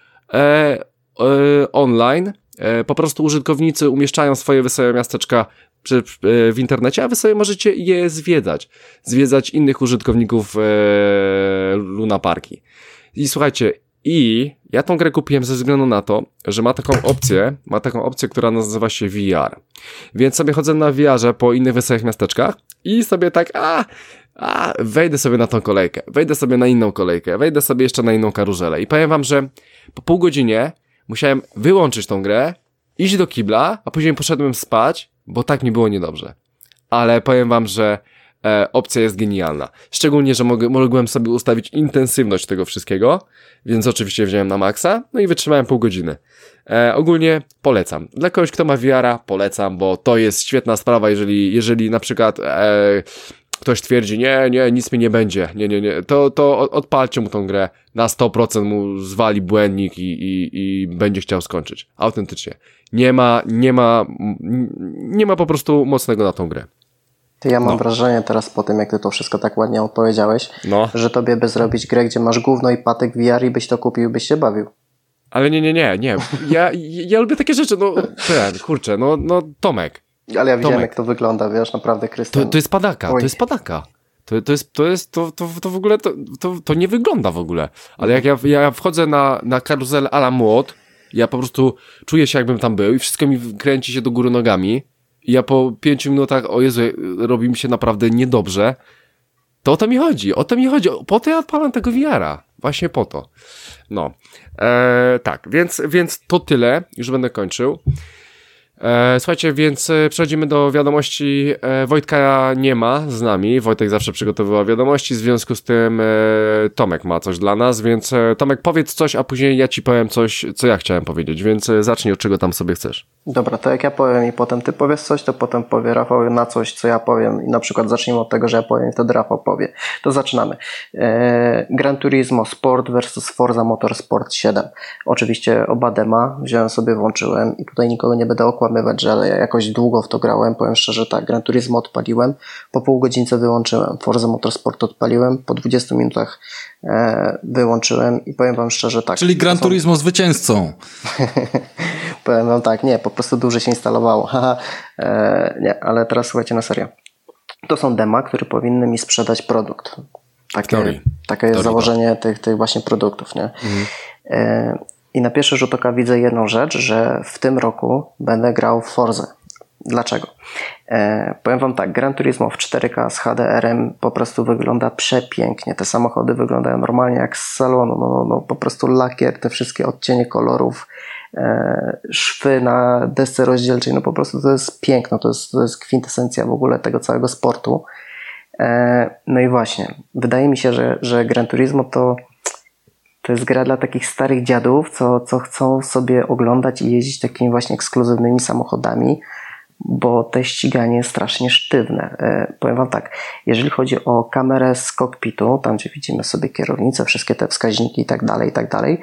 online. Po prostu użytkownicy umieszczają swoje wesołe miasteczka w internecie, a wy sobie możecie je zwiedzać innych użytkowników Luna Parki. I słuchajcie, ja tą grę kupiłem ze względu na to, że ma taką opcję, która nazywa się VR. Więc sobie chodzę na VR-ze po innych wesołych miasteczkach i sobie tak, wejdę sobie na tą kolejkę, wejdę sobie na inną kolejkę, wejdę sobie jeszcze na inną karuzelę. I powiem wam, że po pół godzinie musiałem wyłączyć tą grę, iść do kibla, a później poszedłem spać, bo tak mi było niedobrze. Ale powiem wam, że opcja jest genialna. Szczególnie, że mogłem sobie ustawić intensywność tego wszystkiego, więc oczywiście wziąłem na maksa, no i wytrzymałem pół godziny. Ogólnie polecam. Dla kogoś, kto ma VR-a, polecam, bo to jest świetna sprawa, jeżeli na przykład ktoś twierdzi, nie, nic mi nie będzie, nie, to odpalcie mu tą grę, na 100% mu zwali błędnik i będzie chciał skończyć. Autentycznie. Nie ma po prostu mocnego na tą grę. Ja mam wrażenie teraz po tym, jak ty to wszystko tak ładnie odpowiedziałeś, że tobie by zrobić grę, gdzie masz gówno i patyk VR i byś to kupił i byś się bawił. Ale nie. Ja lubię takie rzeczy, kurczę, Tomek. Ale ja widziałem, jak to wygląda, wiesz, naprawdę, Krystian. To jest padaka, Oj. to jest padaka. To w ogóle, to nie wygląda w ogóle. Ale jak ja wchodzę na karuzelę a la młot, ja po prostu czuję się, jakbym tam był i wszystko mi kręci się do góry nogami i ja po 5 minutach, o Jezu, robi mi się naprawdę niedobrze. To o to mi chodzi. Po to ja odpalam tego VR-a. Właśnie po to. Tak, więc to tyle. Już będę kończył. Słuchajcie, więc przechodzimy do wiadomości. Wojtka nie ma z nami. Wojtek zawsze przygotowywał wiadomości, w związku z tym Tomek ma coś dla nas, więc Tomek, powiedz coś, a później ja ci powiem coś, co ja chciałem powiedzieć, więc zacznij od czego tam sobie chcesz. Dobra, to jak ja powiem i potem ty powiesz coś, to potem powie Rafał na coś, co ja powiem i na przykład zacznijmy od tego, że ja powiem i wtedy Rafał powie. To zaczynamy. Gran Turismo Sport versus Forza Motorsport 7. Oczywiście oba dema wziąłem sobie, włączyłem i tutaj nikogo nie będę okłamywać, że ja jakoś długo w to grałem. Powiem szczerze, tak, Gran Turismo odpaliłem, po pół godzince wyłączyłem, Forza Motorsport odpaliłem, po 20 minutach wyłączyłem i powiem wam szczerze, tak. Czyli Gran Turismo zwycięzcą. Powiem wam tak, nie, po prostu dużo się instalowało. Nie, ale teraz słuchajcie na serio. To są dema, które powinny mi sprzedać produkt. Takie jest założenie tych właśnie produktów, nie? I na pierwszy rzut oka widzę jedną rzecz, że w tym roku będę grał w Forzę. Dlaczego? Powiem wam tak, Gran Turismo w 4K z HDR-em po prostu wygląda przepięknie. Te samochody wyglądają normalnie jak z salonu. No, po prostu lakier, te wszystkie odcienie kolorów, szwy na desce rozdzielczej, no po prostu to jest piękno, to jest kwintesencja w ogóle tego całego sportu. No i właśnie, wydaje mi się, że Gran Turismo to jest gra dla takich starych dziadów, co chcą sobie oglądać i jeździć takimi właśnie ekskluzywnymi samochodami, bo te ściganie jest strasznie sztywne. Powiem wam tak, jeżeli chodzi o kamerę z kokpitu, tam gdzie widzimy sobie kierownicę, wszystkie te wskaźniki i tak dalej,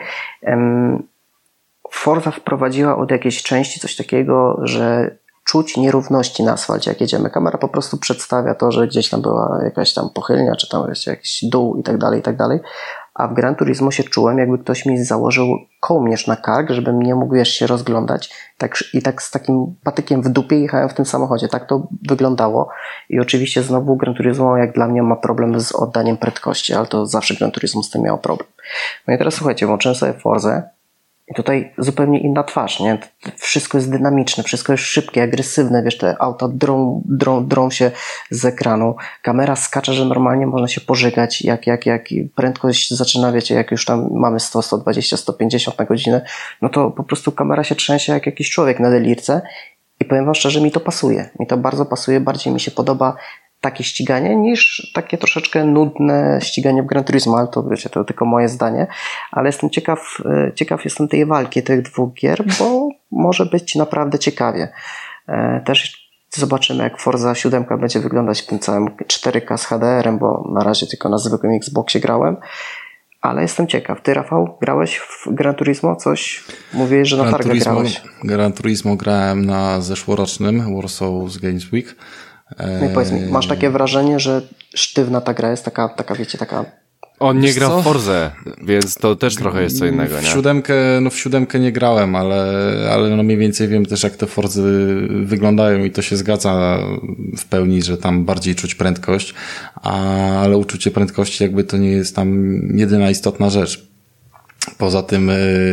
Forza wprowadziła od jakiejś części coś takiego, że czuć nierówności na asfalcie, jak jedziemy. Kamera po prostu przedstawia to, że gdzieś tam była jakaś tam pochylnia, czy tam jeszcze jakiś dół i tak dalej. A w Gran Turismo się czułem, jakby ktoś mi założył kołnierz na kark, żebym nie mógł jeszcze się rozglądać. I tak z takim patykiem w dupie jechałem w tym samochodzie. Tak to wyglądało. I oczywiście znowu Gran Turismo, jak dla mnie, ma problem z oddaniem prędkości, ale to zawsze Gran Turismo z tym miało problem. No i teraz słuchajcie, włączyłem sobie Forzę I tutaj zupełnie inna twarz, nie? Wszystko jest dynamiczne, wszystko jest szybkie, agresywne, wiesz, te auta drą się z ekranu, kamera skacze, że normalnie można się pożygać, jak prędkość zaczyna, wiecie, jak już tam mamy 100, 120, 150 na godzinę, no to po prostu kamera się trzęsie jak jakiś człowiek na delirce i powiem wam szczerze, mi to pasuje, mi to bardzo pasuje, bardziej mi się podoba takie ściganie niż takie troszeczkę nudne ściganie w Gran Turismo, ale to wiecie, to tylko moje zdanie, ale jestem ciekaw jestem tej walki tych dwóch gier, bo może być naprawdę ciekawie. Też zobaczymy, jak Forza 7 będzie wyglądać w tym całym 4K z HDR-em, bo na razie tylko na zwykłym Xboxie grałem, ale jestem ciekaw. Ty, Rafał, grałeś w Gran Turismo? Coś? Mówiłeś, że na targach grałeś. Gran Turismo grałem na zeszłorocznym Warsaw Games Week. No i powiedz mi, masz takie wrażenie, że sztywna ta gra jest taka wiecie, taka... On nie gra w Forzę, więc to też trochę jest co innego, nie? W siódemkę nie grałem, ale no mniej więcej wiem też, jak te Forzy wyglądają i to się zgadza w pełni, że tam bardziej czuć prędkość, ale uczucie prędkości jakby to nie jest tam jedyna istotna rzecz. Poza tym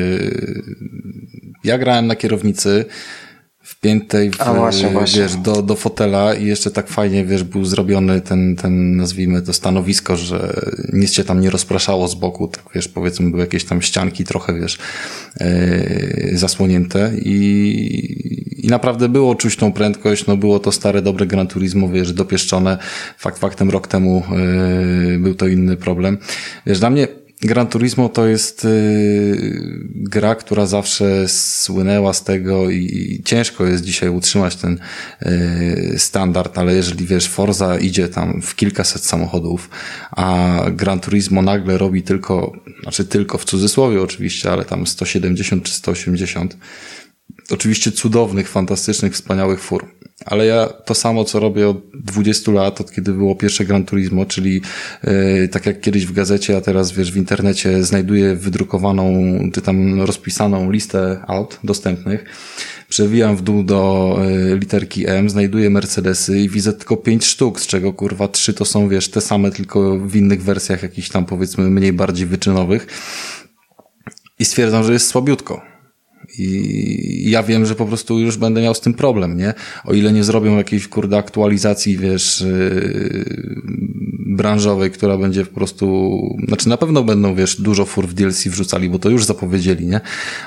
ja grałem na kierownicy wpiętej wiesz, do fotela i jeszcze tak fajnie, wiesz, był zrobiony ten nazwijmy to stanowisko, że nic cię tam nie rozpraszało z boku, tak wiesz, powiedzmy były jakieś tam ścianki trochę, wiesz, zasłonięte i naprawdę było czuć tą prędkość, no było to stare, dobre Gran Turismo, wiesz, dopieszczone, faktem rok temu był to inny problem. Wiesz, dla mnie Gran Turismo to jest gra, która zawsze słynęła z tego i ciężko jest dzisiaj utrzymać ten standard, ale jeżeli wiesz, Forza idzie tam w kilkaset samochodów, a Gran Turismo nagle robi tylko w cudzysłowie oczywiście, ale tam 170 czy 180, oczywiście cudownych, fantastycznych, wspaniałych fur. Ale ja to samo, co robię od 20 lat, od kiedy było pierwsze Gran Turismo, czyli tak jak kiedyś w gazecie, a teraz wiesz w internecie znajduję wydrukowaną, czy tam rozpisaną listę aut dostępnych, przewijam w dół do literki M, znajduję Mercedesy i widzę tylko 5 sztuk, z czego kurwa 3 to są wiesz te same, tylko w innych wersjach jakichś tam powiedzmy mniej bardziej wyczynowych i stwierdzam, że jest słabiutko. I ja wiem, że po prostu już będę miał z tym problem, nie? O ile nie zrobią jakiejś, kurde, aktualizacji, wiesz, branżowej, która będzie po prostu, znaczy na pewno będą, wiesz, dużo fur w DLC wrzucali, bo to już zapowiedzieli, nie?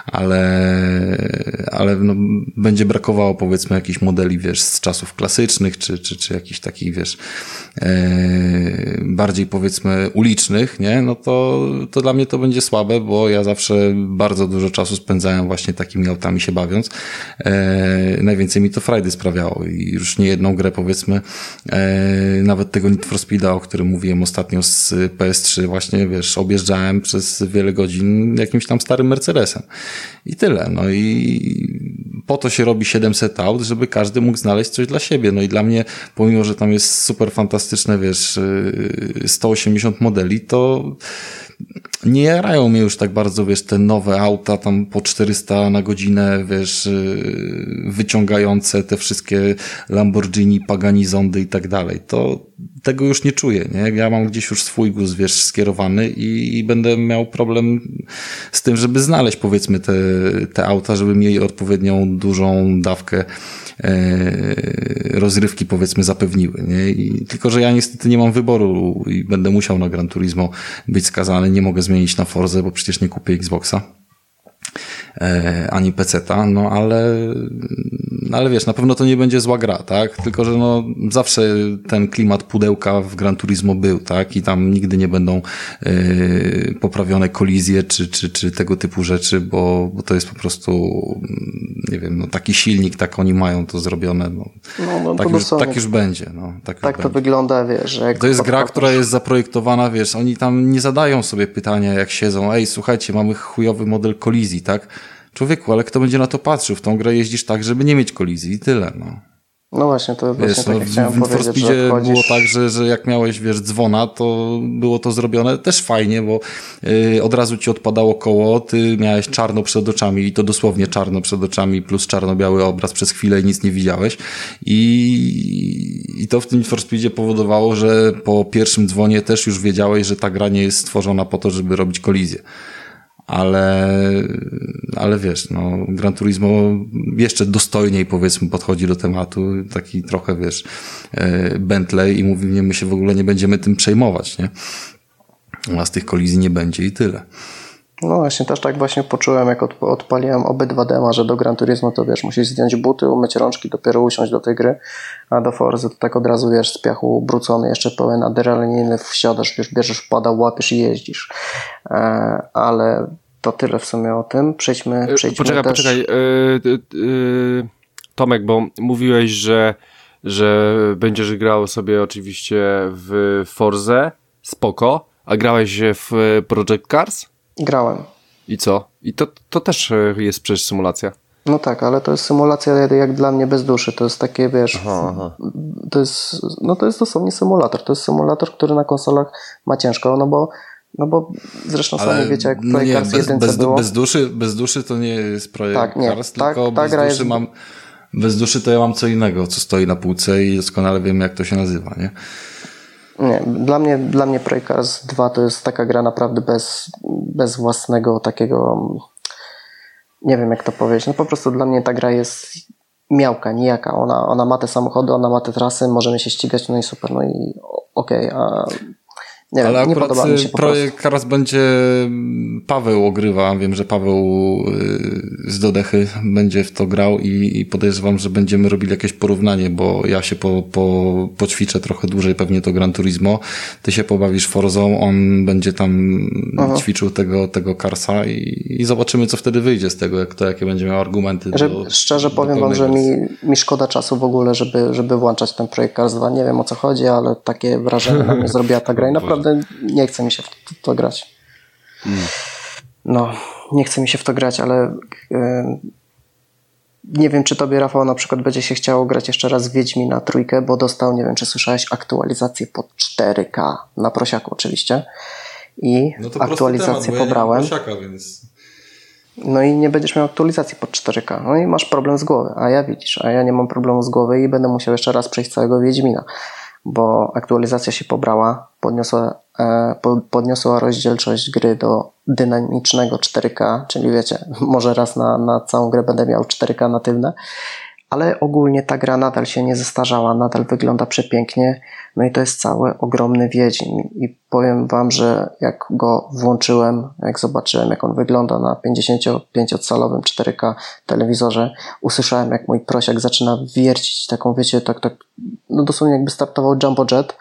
Ale no, będzie brakowało, powiedzmy, jakichś modeli, wiesz, z czasów klasycznych, czy jakichś takich, wiesz, bardziej, powiedzmy, ulicznych, nie? No to dla mnie to będzie słabe, bo ja zawsze bardzo dużo czasu spędzałem właśnie takimi autami się bawiąc. Najwięcej mi to frajdy sprawiało i już nie jedną grę, powiedzmy, nawet tego Need for Speeda, o którym mówiłem ostatnio z PS3, właśnie, wiesz, objeżdżałem przez wiele godzin jakimś tam starym Mercedesem. I tyle. No i po to się robi 700 aut, żeby każdy mógł znaleźć coś dla siebie. No i dla mnie, pomimo że tam jest super fantastyczne, wiesz, 180 modeli, to nie jarają mnie już tak bardzo, wiesz, te nowe auta tam po 400 na godzinę, wiesz, wyciągające te wszystkie Lamborghini, Pagani, Zondy i tak dalej. To tego już nie czuję, nie? Ja mam gdzieś już swój guz, wiesz, skierowany i będę miał problem z tym, żeby znaleźć, powiedzmy, te auta, żeby mieli odpowiednią dużą dawkę rozrywki, powiedzmy, zapewniły, nie? Tylko że ja niestety nie mam wyboru i będę musiał na Gran Turismo być skazany, nie mogę zmienić na Forzę, bo przecież nie kupię Xboxa ani PC-ta, no ale wiesz, na pewno to nie będzie zła gra, tak? Tylko że no zawsze ten klimat pudełka w Gran Turismo był, tak? I tam nigdy nie będą poprawione kolizje czy tego typu rzeczy, bo to jest po prostu, nie wiem, no taki silnik, tak oni mają to zrobione, no tak już będzie, no. Tak to wygląda, wiesz, że jak to jest gra, która jest zaprojektowana, wiesz, oni tam nie zadają sobie pytania, jak siedzą, ej, słuchajcie, mamy chujowy model kolizji, tak? Człowieku, ale kto będzie na to patrzył? W tą grę jeździsz tak, żeby nie mieć kolizji i tyle, no. No właśnie, to wiesz, tak jak chciałem powiedzieć, że było tak, że jak miałeś, wiesz, dzwona, to było to zrobione też fajnie, bo od razu ci odpadało koło, ty miałeś czarno przed oczami i to dosłownie czarno przed oczami plus czarno-biały obraz przez chwilę i nic nie widziałeś i to w tym Need for Speedzie powodowało, że po pierwszym dzwonie też już wiedziałeś, że ta gra nie jest stworzona po to, żeby robić kolizję. ale wiesz, no Gran Turismo jeszcze dostojniej powiedzmy podchodzi do tematu, taki trochę wiesz Bentley i mówi, nie, my się w ogóle nie będziemy tym przejmować, nie? A z tych kolizji nie będzie i tyle. No właśnie, też tak właśnie poczułem, jak odpaliłem obydwa dema, że do Gran Turismo to wiesz, musisz zdjąć buty, umyć rączki, dopiero usiąść do tej gry, a do Forzy to tak od razu wiesz, z piachu ubrucony, jeszcze pełen adrenaliny, wsiadasz, wiesz, bierzesz pada, łapiesz i jeździsz. Ale to tyle w sumie o tym. Przejdźmy Poczekaj. Tomek, bo mówiłeś, że będziesz grał sobie oczywiście w Forzę, spoko, a grałeś w Project Cars? Grałem. I co? I to też jest przecież symulacja. No tak, ale to jest symulacja jak dla mnie bez duszy. To jest takie, wiesz, to jest dosłownie symulator. To jest symulator, który na konsolach ma ciężko, no bo zresztą sami wiecie, jak Project Cars 1 było. Bez duszy to nie jest Project Cars, tylko ta gra jest... bez duszy to ja mam co innego, co stoi na półce i doskonale wiem, jak to się nazywa, nie? Nie, dla mnie Project Cars 2 to jest taka gra naprawdę bez własnego takiego, nie wiem jak to powiedzieć, no po prostu dla mnie ta gra jest miałka, nijaka, ona ma te samochody, ona ma te trasy, możemy się ścigać, no i super, no i okej, a nie wiem, ale nie podoba mi się po prostu. Projekt Cars będzie Paweł ogrywa, wiem, że Paweł z Dodechy będzie w to grał i podejrzewam, że będziemy robili jakieś porównanie, bo ja się poćwiczę trochę dłużej pewnie to Gran Turismo, ty się pobawisz Forzą, on będzie tam ćwiczył tego Carsa i zobaczymy, co wtedy wyjdzie z tego, jakie będzie miał argumenty. Szczerze powiem wam, że mi szkoda czasu w ogóle, żeby włączać ten Projekt Cars 2, nie wiem o co chodzi, ale takie wrażenie na mnie zrobiła ta gra i naprawdę nie chce mi się w to grać. No, nie chce mi się w to grać, ale nie wiem, czy tobie, Rafał, na przykład będzie się chciało grać jeszcze raz w Wiedźmina trójkę, bo dostał, nie wiem, czy słyszałeś, aktualizację pod 4K, na prosiaku oczywiście. I no to aktualizację temat, pobrałem. Ja prosiaka, więc... No i nie będziesz miał aktualizacji pod 4K. No i masz problem z głowy, a ja nie mam problemu z głowy i będę musiał jeszcze raz przejść całego Wiedźmina, bo aktualizacja się pobrała, podniosła rozdzielczość gry do dynamicznego 4K, czyli wiecie, może raz na całą grę będę miał 4K natywne, ale ogólnie ta gra nadal się nie zestarzała, nadal wygląda przepięknie, no i to jest cały ogromny Wiedźmin i powiem wam, że jak go włączyłem, jak zobaczyłem, jak on wygląda na 55-calowym 4K telewizorze, usłyszałem, jak mój prosiak zaczyna wiercić taką, wiecie, tak, no dosłownie jakby startował Jumbo Jet,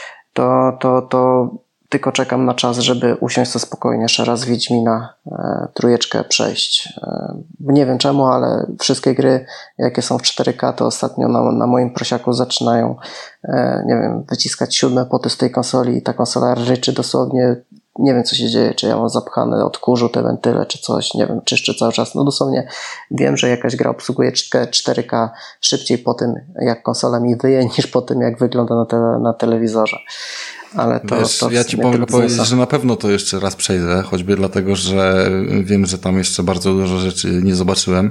to tylko czekam na czas, żeby usiąść sobie spokojnie jeszcze raz Wiedźmina trójeczkę przejść. Nie wiem czemu, ale wszystkie gry, jakie są w 4K, to ostatnio na moim prosiaku zaczynają, nie wiem, wyciskać siódme poty z tej konsoli i ta konsola ryczy dosłownie, nie wiem co się dzieje, czy ja mam zapchane od kurzu te wentyle, czy coś, nie wiem, czyszczę cały czas. No dosłownie wiem, że jakaś gra obsługuje 4K szybciej po tym, jak konsola mi wyje, niż po tym, jak wygląda na telewizorze. Ale to ja ci mogę powiedzieć, że na pewno to jeszcze raz przejdę, choćby dlatego, że wiem, że tam jeszcze bardzo dużo rzeczy nie zobaczyłem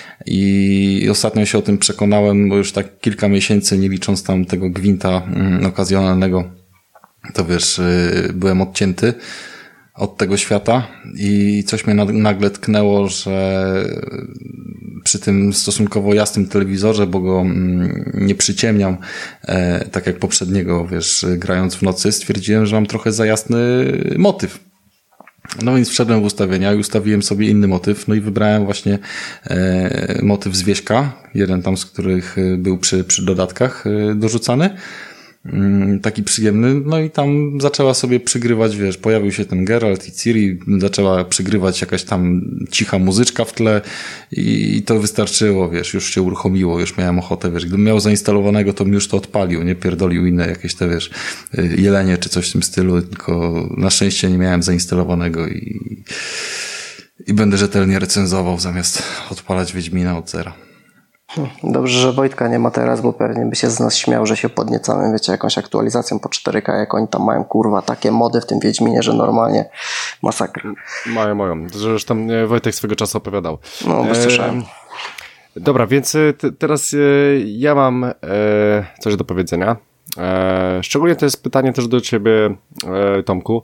i ostatnio się o tym przekonałem, bo już tak kilka miesięcy, nie licząc tam tego gwinta okazjonalnego, to wiesz, byłem odcięty od tego świata i coś mnie nagle tknęło, że przy tym stosunkowo jasnym telewizorze, bo go nie przyciemniam, tak jak poprzedniego, wiesz, grając w nocy, stwierdziłem, że mam trochę za jasny motyw. No więc wszedłem w ustawienia i ustawiłem sobie inny motyw, no i wybrałem właśnie motyw z Wieśka, jeden tam z których był przy dodatkach dorzucany. Taki przyjemny, no i tam zaczęła sobie przygrywać, wiesz, pojawił się ten Geralt i Ciri, zaczęła przygrywać jakaś tam cicha muzyczka w tle i to wystarczyło, wiesz, już się uruchomiło, już miałem ochotę, wiesz, gdybym miał zainstalowanego, to bym już to odpalił, nie pierdolił inne jakieś te, wiesz, jelenie czy coś w tym stylu, tylko na szczęście nie miałem zainstalowanego i będę rzetelnie recenzował zamiast odpalać Wiedźmina od zera. Dobrze, że Wojtka nie ma teraz, bo pewnie by się z nas śmiał, że się podniecamy, wiecie, jakąś aktualizacją po 4K, jak oni tam mają, kurwa, takie mody w tym Wiedźminie, że normalnie masakra. Mają. Zresztą Wojtek swego czasu opowiadał. No, bez słyszałem. Dobra, więc teraz ja mam coś do powiedzenia. Szczególnie to jest pytanie też do ciebie, Tomku.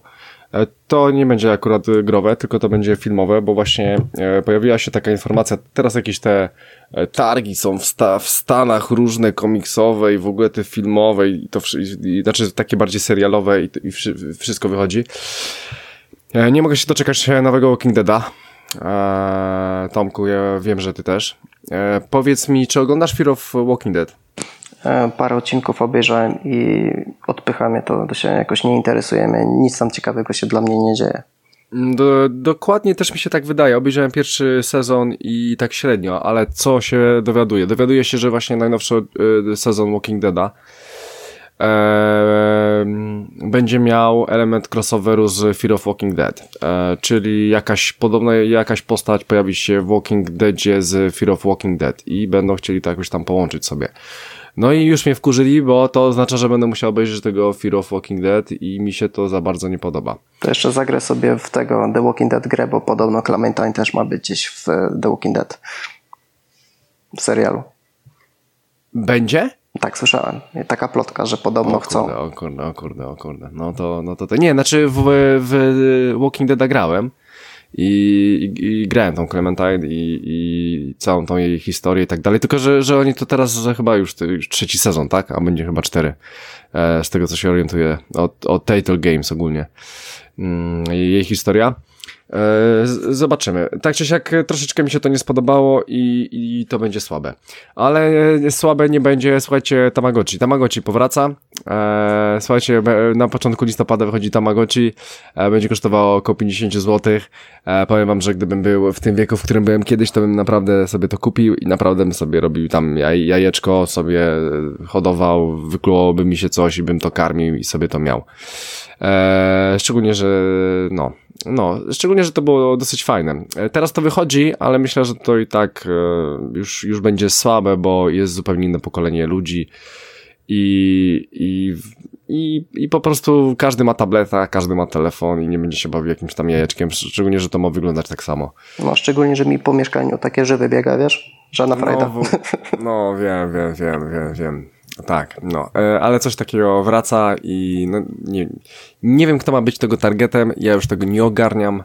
To nie będzie akurat growe, tylko to będzie filmowe, bo właśnie pojawiła się taka informacja, teraz jakieś te targi są w Stanach różne komiksowe i w ogóle te filmowe i to znaczy takie bardziej serialowe i wszystko wychodzi. Nie mogę się doczekać nowego Walking Deada. Tomku, ja wiem, że ty też. Powiedz mi, czy oglądasz Fear of Walking Dead? Parę odcinków obejrzałem i odpycha mnie to się jakoś nie interesuje mnie. Nic tam ciekawego się dla mnie nie dzieje. Dokładnie też mi się tak wydaje. Obejrzałem pierwszy sezon i tak średnio, ale co się dowiaduję? Dowiaduję się, że właśnie najnowszy sezon Walking Deada będzie miał element crossoveru z Fear of Walking Dead, czyli jakaś postać pojawi się w Walking Deadzie z Fear of Walking Dead i będą chcieli to jakoś tam połączyć sobie. No i już mnie wkurzyli, bo to oznacza, że będę musiał obejrzeć tego Fear of Walking Dead i mi się to za bardzo nie podoba. To jeszcze zagrę sobie w tego The Walking Dead grę, bo podobno Clementine też ma być gdzieś w The Walking Dead w serialu. Będzie? Tak słyszałem. Taka plotka, że podobno chcą. O kurde. No to nie, znaczy w Walking Dead grałem i grałem tą Clementine i całą tą jej historię i tak dalej, tylko że oni to teraz chyba już trzeci sezon, tak? A będzie chyba 4, z tego co się orientuję od Telltale Games ogólnie. Jej historia. Zobaczymy. Tak czy siak troszeczkę mi się to nie spodobało i to będzie słabe. Ale słabe nie będzie, słuchajcie, Tamagotchi. Tamagotchi powraca. Słuchajcie, na początku listopada wychodzi Tamagotchi. Będzie kosztowało około 50 zł. Powiem wam, że gdybym był w tym wieku, w którym byłem kiedyś, to bym naprawdę sobie to kupił i naprawdę bym sobie robił tam jajeczko, sobie hodował, wyklułoby mi się coś i bym to karmił i sobie to miał. Szczególnie, że to było dosyć fajne. Teraz to wychodzi, ale myślę, że to i tak już będzie słabe, bo jest zupełnie inne pokolenie ludzi i po prostu każdy ma tableta, każdy ma telefon i nie będzie się bawił jakimś tam jajeczkiem, szczególnie, że to ma wyglądać tak samo. No, szczególnie, że mi po mieszkaniu takie żywy biega, wiesz? Żadna frajda. No, wiem. Tak, no, ale coś takiego wraca i no, nie wiem, kto ma być tego targetem, ja już tego nie ogarniam.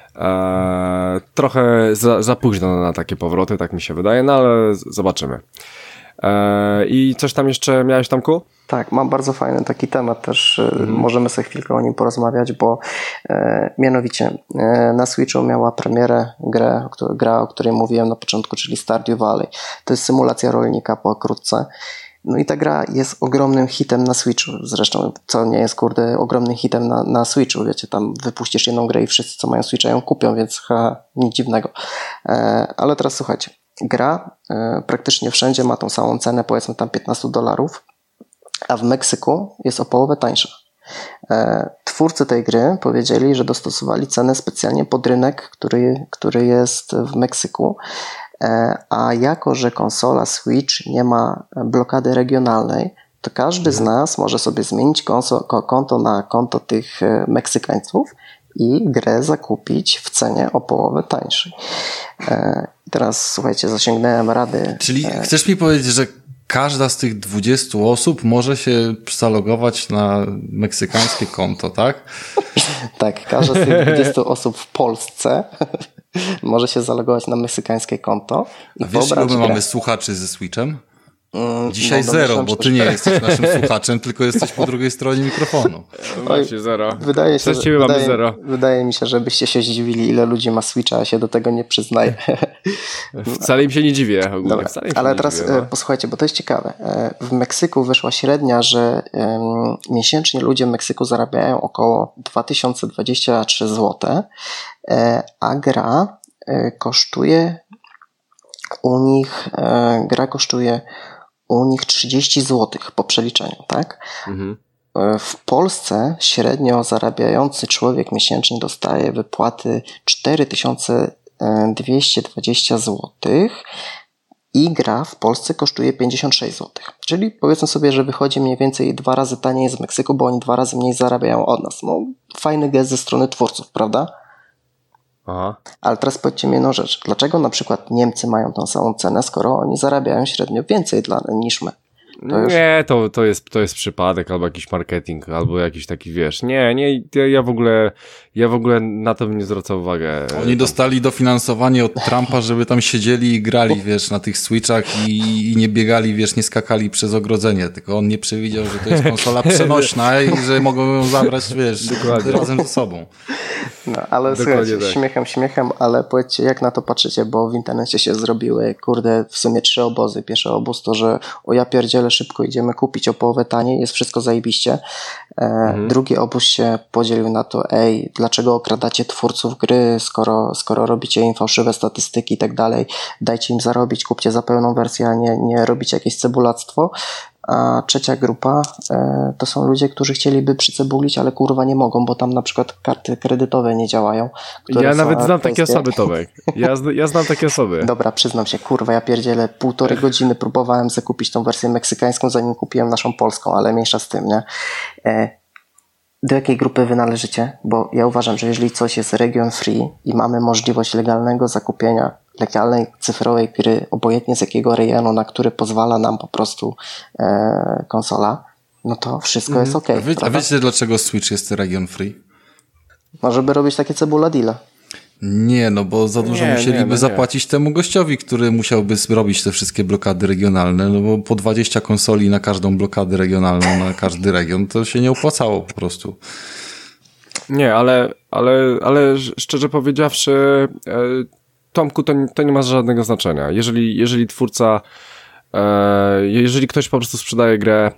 Trochę za późno na takie powroty, tak mi się wydaje, no ale zobaczymy. I coś tam jeszcze miałeś, Tomku? Tak, mam bardzo fajny taki temat też, możemy sobie chwilkę o nim porozmawiać, bo mianowicie na Switchu miała premierę gra, o której mówiłem na początku, czyli Stardew Valley. To jest symulacja rolnika pokrótce. No i ta gra jest ogromnym hitem na Switchu, zresztą co nie jest ogromnym hitem na Switchu, wiecie, tam wypuścisz jedną grę i wszyscy co mają Switcha ją kupią, więc nic dziwnego. Ale teraz słuchajcie, gra praktycznie wszędzie ma tą samą cenę, powiedzmy tam $15, a w Meksyku jest o połowę tańsza. Twórcy tej gry powiedzieli, że dostosowali cenę specjalnie pod rynek, który jest w Meksyku, a jako, że konsola Switch nie ma blokady regionalnej, to każdy z nas może sobie zmienić konto na konto tych Meksykańców i grę zakupić w cenie o połowę tańszej. Teraz słuchajcie, zasięgnąłem rady. Czyli chcesz mi powiedzieć, że każda z tych 20 osób może się zalogować na meksykańskie konto, tak? Tak, każda z tych 20 osób w Polsce może się zalogować na meksykańskie konto. I a wiesz, ile my mamy słuchaczy ze Switchem? Dzisiaj no, zero, bo ty nie jesteś naszym słuchaczem, tylko jesteś po drugiej stronie mikrofonu. Właśnie zero. Wydaje mi się, żebyście się zdziwili, ile ludzi ma Switcha, a się do tego nie przyznaje. Wcale im się nie dziwię. Dobra, ale teraz posłuchajcie, bo to jest ciekawe. W Meksyku wyszła średnia, że miesięcznie ludzie w Meksyku zarabiają około 2023 zł, a gra kosztuje u nich 30 zł po przeliczeniu, tak? Mhm. W Polsce średnio zarabiający człowiek miesięcznie dostaje wypłaty 4220 zł i gra w Polsce kosztuje 56 zł. Czyli powiedzmy sobie, że wychodzi mniej więcej 2 razy taniej z Meksyku, bo oni 2 razy mniej zarabiają od nas. No, fajny gest ze strony twórców, prawda? Aha. Ale teraz powiedzcie mi jedną rzecz. Dlaczego na przykład Niemcy mają tą samą cenę, skoro oni zarabiają średnio więcej niż my? Nie, to jest przypadek, albo jakiś marketing, albo jakiś taki, wiesz, nie, ja w ogóle na to bym nie zwracał uwagę. Oni dostali dofinansowanie od Trumpa, żeby tam siedzieli i grali, wiesz, na tych Switchach i nie biegali, wiesz, nie skakali przez ogrodzenie, tylko on nie przewidział, że to jest konsola przenośna i że mogą ją zabrać, wiesz, razem ze sobą. No, ale słuchajcie, tak. śmiechem, ale powiedzcie, jak na to patrzycie, bo w internecie się zrobiły, kurde, w sumie 3 obozy. Pierwszy obóz to, że ja pierdzielę, szybko idziemy kupić o połowę taniej, jest wszystko zajebiście. Drugi obóz się podzielił na to, dlaczego okradacie twórców gry, skoro robicie im fałszywe statystyki i tak dalej, dajcie im zarobić, kupcie za pełną wersję, a nie robicie jakieś cebulactwo. A trzecia grupa to są ludzie, którzy chcieliby przycebulić, ale kurwa nie mogą, bo tam na przykład karty kredytowe nie działają. Ja nawet znam takie osoby, Tomek. Ja znam takie osoby. Dobra, przyznam się, kurwa, ja pierdzielę 1,5 godziny próbowałem sobie kupić tą wersję meksykańską, zanim kupiłem naszą polską, ale mniejsza z tym, nie? Do jakiej grupy wy należycie? Bo ja uważam, że jeżeli coś jest region free i mamy możliwość legalnego zakupienia legalnej cyfrowej gry, obojętnie z jakiego rejonu, na który pozwala nam po prostu konsola, no to wszystko jest okej. A wiecie, dlaczego Switch jest region free? No, żeby robić takie cebula deale. Nie, no bo za dużo musieliby zapłacić temu gościowi, który musiałby zrobić te wszystkie blokady regionalne, no bo po 20 konsoli na każdą blokadę regionalną, na każdy region, to się nie opłacało po prostu. Nie, ale szczerze powiedziawszy, Tomku, to nie ma żadnego znaczenia. Jeżeli twórca, jeżeli ktoś po prostu sprzedaje grę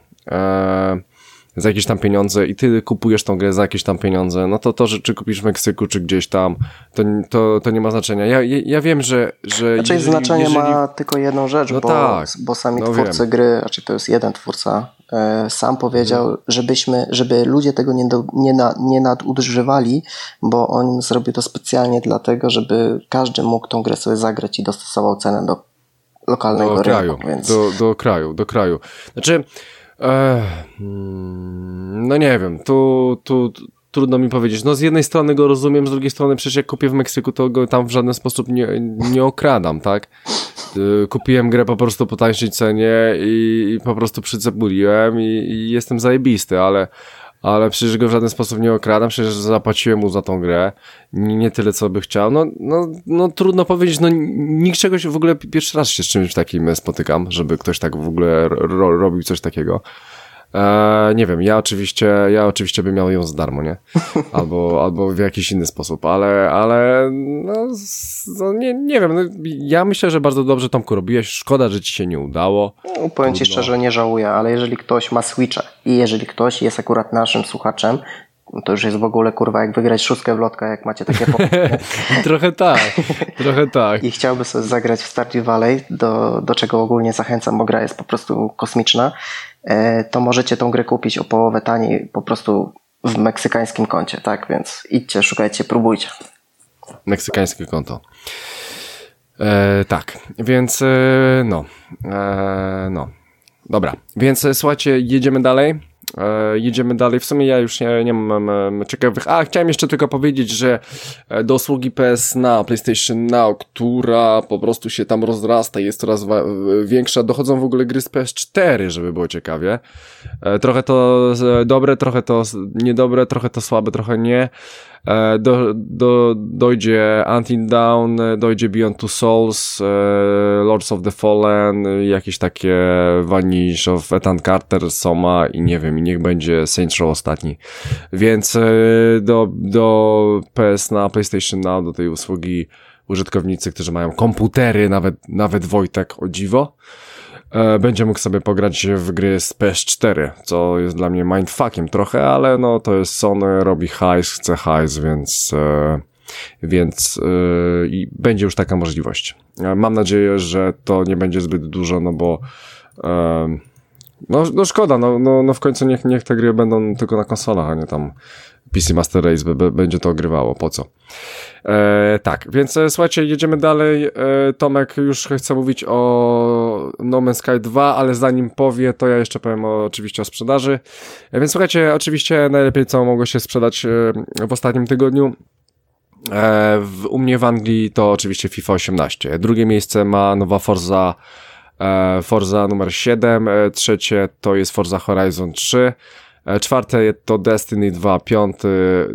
za jakieś tam pieniądze i ty kupujesz tą grę za jakieś tam pieniądze, no to że czy kupisz w Meksyku, czy gdzieś tam, to nie ma znaczenia. Ja wiem, że znaczy znaczenie ma tylko jedną rzecz, no bo sami twórcy gry, znaczy to jest jeden twórca, sam powiedział, żeby ludzie tego nie nadużywali, bo on zrobił to specjalnie dlatego, żeby każdy mógł tą grę sobie zagrać i dostosował cenę do lokalnego rynku. Więc... Do kraju. Znaczy, no nie wiem, tu trudno mi powiedzieć. No z jednej strony go rozumiem, z drugiej strony przecież jak kupię w Meksyku, to go tam w żaden sposób nie okradam, tak? Kupiłem grę po prostu po tańszej cenie i po prostu przycebuliłem i jestem zajebisty, ale przecież go w żaden sposób nie okradam, przecież zapłaciłem mu za tą grę, nie tyle co by chciał, no trudno powiedzieć, no nikt czegoś w ogóle pierwszy raz się z czymś takim spotykam, żeby ktoś tak w ogóle robił coś takiego. Nie wiem, ja oczywiście bym miał ją za darmo, nie? Albo w jakiś inny sposób, ale nie wiem, no, ja myślę, że bardzo dobrze, Tomku, robiłeś, szkoda, że ci się nie udało. No, powiem ci szczerze, nie żałuję, ale jeżeli ktoś ma Switcha i jeżeli ktoś jest akurat naszym słuchaczem, to już jest w ogóle, kurwa, jak wygrać 6 w lotka, jak macie takie Trochę tak. I chciałby sobie zagrać w Stardew Valley, do czego ogólnie zachęcam, bo gra jest po prostu kosmiczna, to możecie tą grę kupić o połowę taniej po prostu w meksykańskim koncie, tak? Więc idźcie, szukajcie, próbujcie. Meksykańskie konto. Tak, więc no. Dobra, więc słuchajcie, jedziemy dalej. W sumie ja już nie mam ciekawych. Chciałem jeszcze tylko powiedzieć, że do usługi PS Now, PlayStation Now, która po prostu się tam rozrasta, jest coraz większa, dochodzą w ogóle gry z PS4, żeby było ciekawie. Trochę to dobre, trochę to niedobre, trochę to słabe, trochę nie. Dojdzie Until Dawn, dojdzie Beyond Two Souls, Lords of the Fallen, jakieś takie Vanish of Ethan Carter, Soma i nie wiem, i niech będzie Saints Row ostatni. Więc do PS na PlayStation Now, do tej usługi użytkownicy, którzy mają komputery, nawet Wojtek, o dziwo, będzie mógł sobie pograć w gry z PS4, co jest dla mnie mindfuckiem trochę, ale no to jest Sony, robi hajs, chce hajs, więc i będzie już taka możliwość. Mam nadzieję, że to nie będzie zbyt dużo, no bo no szkoda, no w końcu niech te gry będą tylko na konsolach, a nie tam PC Master Race będzie to ogrywało, po co? Tak, więc słuchajcie, jedziemy dalej. Tomek już chce mówić o No Man's Sky 2, ale zanim powie, to ja jeszcze powiem oczywiście o sprzedaży. Więc słuchajcie, oczywiście najlepiej co mogło się sprzedać w ostatnim tygodniu. U mnie w Anglii to oczywiście FIFA 18. Drugie miejsce ma nowa Forza Forza numer 7, trzecie to jest Forza Horizon 3, czwarte to Destiny 2, piąty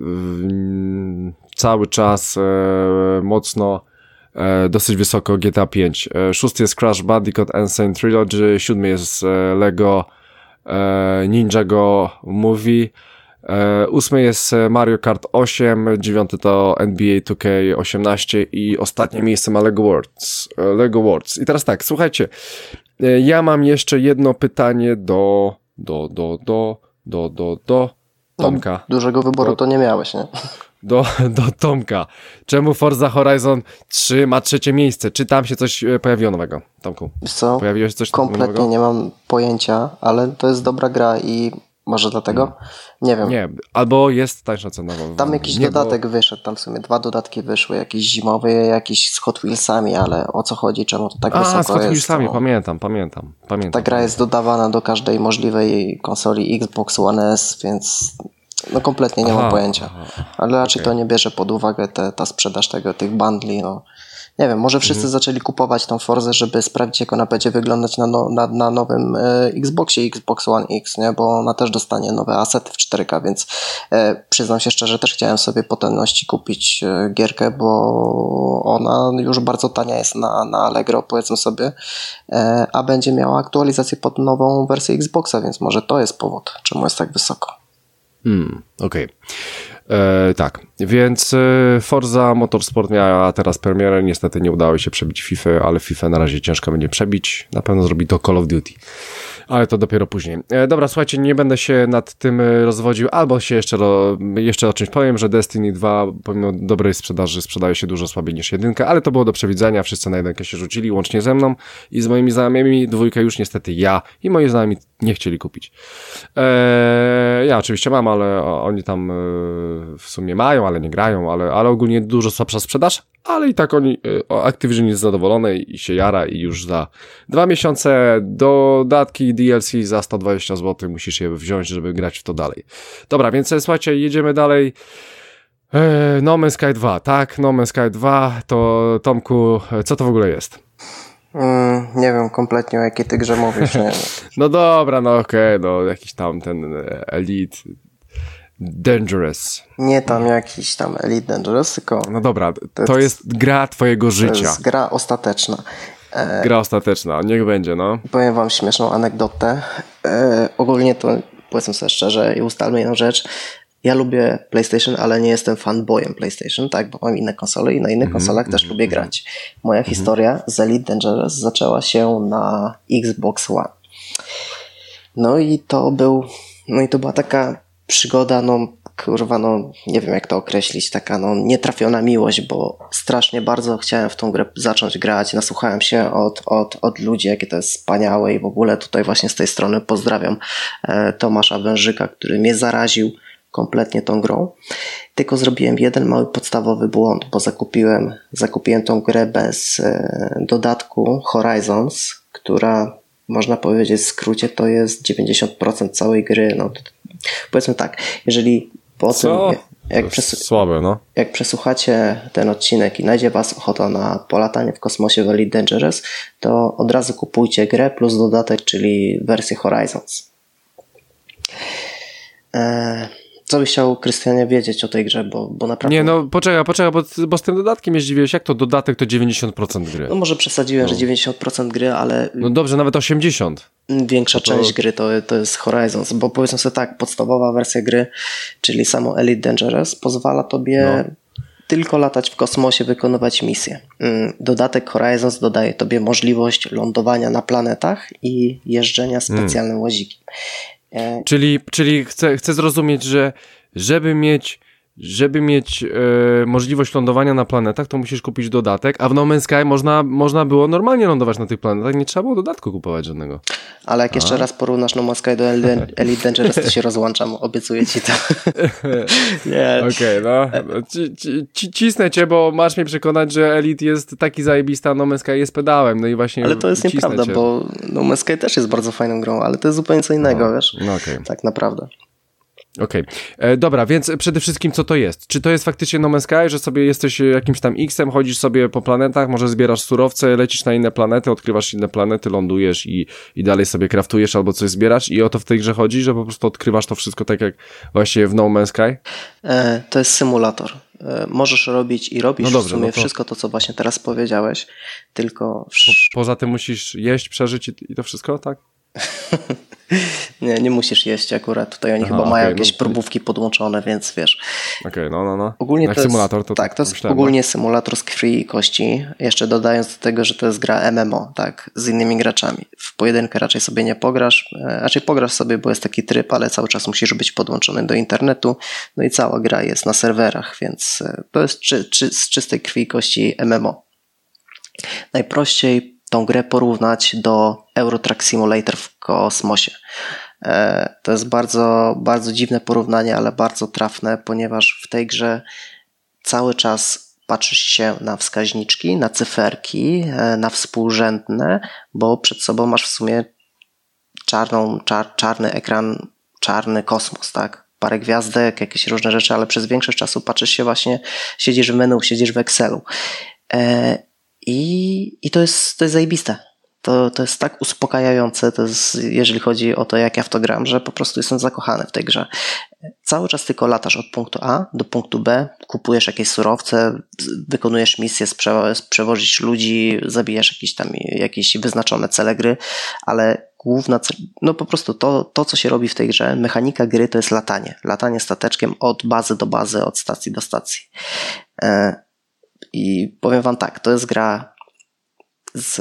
cały czas mocno dosyć wysoko GTA 5, szósty jest Crash Bandicoot Insane Trilogy, siódmy jest Lego Ninjago Movie, ósmy jest Mario Kart 8, dziewiąty to NBA 2K18 i ostatnie miejsce ma Lego Worlds. I teraz tak, słuchajcie, ja mam jeszcze jedno pytanie do Tomka. No, dużego wyboru to nie miałeś, nie? Do Tomka. Czemu Forza Horizon 3 ma trzecie miejsce? Czy tam się coś pojawiło nowego, Tomku? Wiesz co? Pojawiło się coś kompletnie nowego? Nie mam pojęcia, ale to jest dobra gra i może dlatego? Nie wiem. Nie, albo jest tańsza cena. Tam jakiś dodatek wyszedł, tam w sumie 2 dodatki wyszły, jakiś zimowy, jakiś z Hot Wheelsami, ale o co chodzi, czemu to tak wysoko jest? Z Hot Wheelsami, to... pamiętam. Ta gra jest dodawana do każdej możliwej konsoli Xbox One S, więc no kompletnie nie mam pojęcia. Ale raczej to nie bierze pod uwagę ta sprzedaż tych bundli, no. Nie wiem, może wszyscy zaczęli kupować tą Forzę, żeby sprawdzić, jak ona będzie wyglądać na nowym Xboxie, Xbox One X, nie? Bo ona też dostanie nowe asety w 4K, więc przyznam się szczerze, też chciałem sobie po tanności kupić gierkę, bo ona już bardzo tania jest na Allegro, powiedzmy sobie, a będzie miała aktualizację pod nową wersję Xboxa, więc może to jest powód, czemu jest tak wysoko. Okej. Tak, więc Forza Motorsport miała teraz premierę, niestety nie udało się przebić FIFA, ale FIFA na razie ciężko będzie przebić, na pewno zrobi to Call of Duty, ale to dopiero później. Dobra, słuchajcie, nie będę się nad tym rozwodził, albo się jeszcze o czymś powiem, że Destiny 2 pomimo dobrej sprzedaży sprzedaje się dużo słabiej niż 1, ale to było do przewidzenia, wszyscy na 1 się rzucili, łącznie ze mną i z moimi znajomymi, 2 już niestety ja i moi znajomi nie chcieli kupić. Ja oczywiście mam, ale oni tam w sumie mają, ale nie grają, ale ogólnie dużo słabsza sprzedaż, ale i tak Activision jest zadowolony i się jara i już za 2 miesiące dodatki DLC za 120 zł musisz je wziąć, żeby grać w to dalej. Dobra, więc słuchajcie, jedziemy dalej. No Man's Sky 2, tak? No Man's Sky 2, to Tomku, co to w ogóle jest? Nie wiem kompletnie, o jakiej ty grze mówisz. Nie. No dobra, no okej, no jakiś tam ten Elite Dangerous. Nie tam jakiś tam Elite Dangerous, tylko... No dobra, to jest gra twojego życia. To jest gra ostateczna. Gra ostateczna, niech będzie, no. Powiem wam śmieszną anegdotę. Ogólnie to, powiedzmy sobie szczerze i ustalmy jedną rzecz. Ja lubię PlayStation, ale nie jestem fanboyem PlayStation, tak, bo mam inne konsole i na innych konsolach też lubię grać. Moja historia z Elite Dangerous zaczęła się na Xbox One. No i to była taka przygoda, nie wiem jak to określić, taka nietrafiona miłość, bo strasznie bardzo chciałem w tą grę zacząć grać, nasłuchałem się od ludzi, jakie to jest wspaniałe i w ogóle tutaj właśnie z tej strony pozdrawiam Tomasza Wężyka, który mnie zaraził kompletnie tą grą. Tylko zrobiłem jeden mały podstawowy błąd, bo zakupiłem tą grę bez dodatku Horizons, która można powiedzieć w skrócie to jest 90% całej gry. No, powiedzmy tak, jeżeli po tym, słabe, no. Jak przesłuchacie ten odcinek i znajdzie was ochota na polatanie w kosmosie w Elite Dangerous, to od razu kupujcie grę plus dodatek, czyli wersję Horizons. Co byś chciał, Krystianie, wiedzieć o tej grze, bo naprawdę... Nie, no poczekaj, bo z tym dodatkiem mnie zdziwiłeś. Jak to dodatek to 90% gry? No może przesadziłem, że 90% gry, ale... No dobrze, nawet 80%. Większa część gry to jest Horizons, bo powiedzmy sobie tak, podstawowa wersja gry, czyli samo Elite Dangerous, pozwala tobie tylko latać w kosmosie, wykonywać misje. Dodatek Horizons dodaje tobie możliwość lądowania na planetach i jeżdżenia specjalnym łazikiem. Czyli chcę zrozumieć, że żeby mieć możliwość lądowania na planetach, to musisz kupić dodatek, a w No Man's Sky można było normalnie lądować na tych planetach, nie trzeba było dodatku kupować żadnego. Ale jak jeszcze raz porównasz No Man's Sky do Elite Dangerous, to się rozłączam, obiecuję ci to. Okej, no. Cisnę cię, bo masz mnie przekonać, że Elite jest taki zajebista, a No Man's Sky jest pedałem, no i właśnie. Ale to jest nieprawda, bo No Man's Sky też jest bardzo fajną grą, ale to jest zupełnie co innego, wiesz? No, okay. Tak naprawdę. Okej. Dobra, więc przede wszystkim co to jest? Czy to jest faktycznie No Man's Sky, że sobie jesteś jakimś tam X-em, chodzisz sobie po planetach, może zbierasz surowce, lecisz na inne planety, odkrywasz inne planety, lądujesz i dalej sobie craftujesz albo coś zbierasz i o to w tej grze chodzi, że po prostu odkrywasz to wszystko tak jak właśnie w No Man's Sky? To jest symulator. Możesz robić i robisz dobrze, w sumie to... wszystko to, co właśnie teraz powiedziałeś, tylko... Poza tym musisz jeść, przeżyć i to wszystko, tak? Nie musisz jeść akurat. Tutaj oni chyba mają jakieś próbówki podłączone, więc wiesz. Okej, no. Ogólnie jak symulator, to tak, to jest myślałem, ogólnie symulator z krwi i kości. Jeszcze dodając do tego, że to jest gra MMO, tak, z innymi graczami. W pojedynkę raczej sobie nie pograsz. Raczej pograsz sobie, bo jest taki tryb, ale cały czas musisz być podłączony do internetu. No i cała gra jest na serwerach, więc to jest z czystej krwi i kości MMO. Najprościej tą grę porównać do Euro Truck Simulator w kosmosie. To jest bardzo, bardzo dziwne porównanie, ale bardzo trafne, ponieważ w tej grze cały czas patrzysz się na wskaźniczki, na cyferki, na współrzędne, bo przed sobą masz w sumie czarny ekran, czarny kosmos, tak? Parę gwiazdek, jakieś różne rzeczy, ale przez większość czasu patrzysz się właśnie, siedzisz w menu, siedzisz w Excelu. I to jest zajebiste. To jest tak uspokajające, to jest, jeżeli chodzi o to, jak ja w to gram, że po prostu jestem zakochany w tej grze. Cały czas tylko latasz od punktu A do punktu B, kupujesz jakieś surowce, wykonujesz misje, przewozić ludzi, zabijasz jakieś wyznaczone cele gry, ale główna, no po prostu to, co się robi w tej grze, mechanika gry to jest latanie. Latanie stateczkiem od bazy do bazy, od stacji do stacji. I powiem wam tak, to jest gra z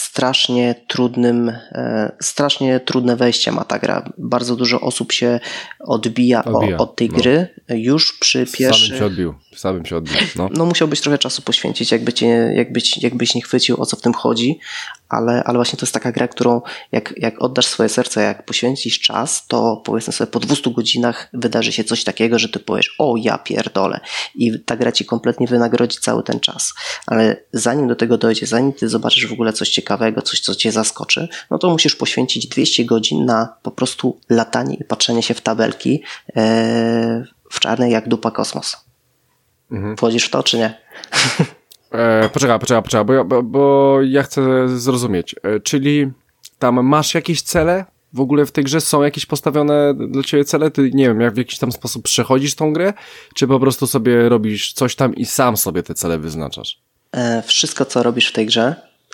strasznie trudne wejście ma ta gra. Bardzo dużo osób się odbija od tej gry już przy pierwszych... Sam bym się odbił. No musiałbyś trochę czasu poświęcić, jakbyś nie chwycił, o co w tym chodzi, ale właśnie to jest taka gra, którą jak oddasz swoje serce, jak poświęcisz czas, to powiedzmy sobie po 200 godzinach wydarzy się coś takiego, że ty powiesz, o ja pierdolę, i ta gra ci kompletnie wynagrodzi cały ten czas. Ale zanim do tego dojdzie, zanim ty zobaczysz w ogóle coś ciekawego, coś, co cię zaskoczy, no to musisz poświęcić 200 godzin na po prostu latanie i patrzenie się w tabelki w czarnej jak dupa kosmos. Wchodzisz w to, czy nie? Poczekaj, bo ja chcę zrozumieć. Czyli tam masz jakieś cele? W ogóle w tej grze są jakieś postawione dla ciebie cele? Ty, nie wiem, jak w jakiś tam sposób przechodzisz tą grę? Czy po prostu sobie robisz coś tam i sam sobie te cele wyznaczasz? Wszystko, co robisz w tej grze,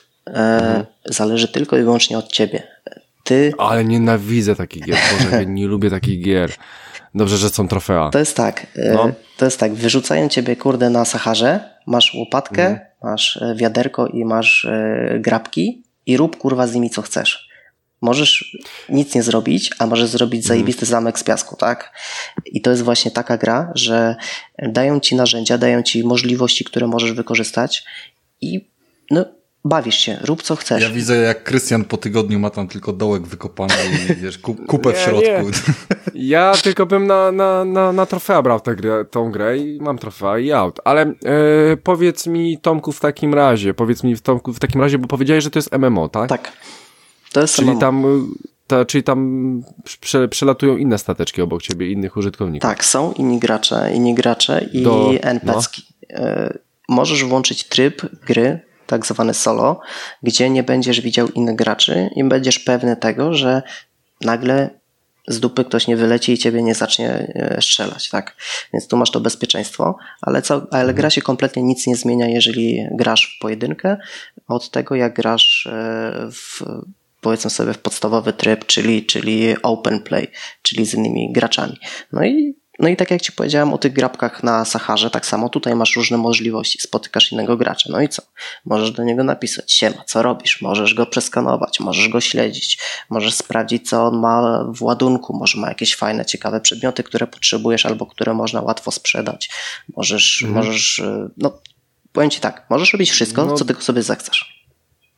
zależy tylko i wyłącznie od ciebie. Ale nienawidzę takich gier. Boże, ja nie lubię takich gier. Dobrze, że są trofea. To jest tak, wyrzucają ciebie kurde na Saharze, masz łopatkę, masz wiaderko i masz grabki i rób kurwa z nimi co chcesz. Możesz nic nie zrobić, a możesz zrobić zajebisty zamek z piasku, tak? I to jest właśnie taka gra, że dają ci narzędzia, dają ci możliwości, które możesz wykorzystać i no bawisz się, rób co chcesz. Ja widzę, jak Krystian po tygodniu ma tam tylko dołek wykopany i wiesz, kupę w środku. Nie. Ja tylko bym na trofea brał tą grę i mam trofea i out. Ale powiedz mi, Tomku, w takim razie, bo powiedziałeś, że to jest MMO, tak? Tak. To jest czyli MMO. Czyli tam przelatują inne stateczki obok ciebie, innych użytkowników. Tak, są inni gracze i NPC-ki. Możesz włączyć tryb gry, tak zwany solo, gdzie nie będziesz widział innych graczy i będziesz pewny tego, że nagle z dupy ktoś nie wyleci i ciebie nie zacznie strzelać, tak? Więc tu masz to bezpieczeństwo, ale gra się kompletnie nic nie zmienia, jeżeli grasz w pojedynkę od tego, jak grasz powiedzmy sobie w podstawowy tryb, czyli open play, czyli z innymi graczami. No i tak jak ci powiedziałem o tych grabkach na Saharze, tak samo tutaj masz różne możliwości. Spotykasz innego gracza, no i co? Możesz do niego napisać, siema, co robisz? Możesz go przeskanować, możesz go śledzić, możesz sprawdzić, co on ma w ładunku, może ma jakieś fajne, ciekawe przedmioty, które potrzebujesz albo które można łatwo sprzedać. Możesz, no powiem ci tak, możesz robić wszystko, co tylko sobie zechcesz.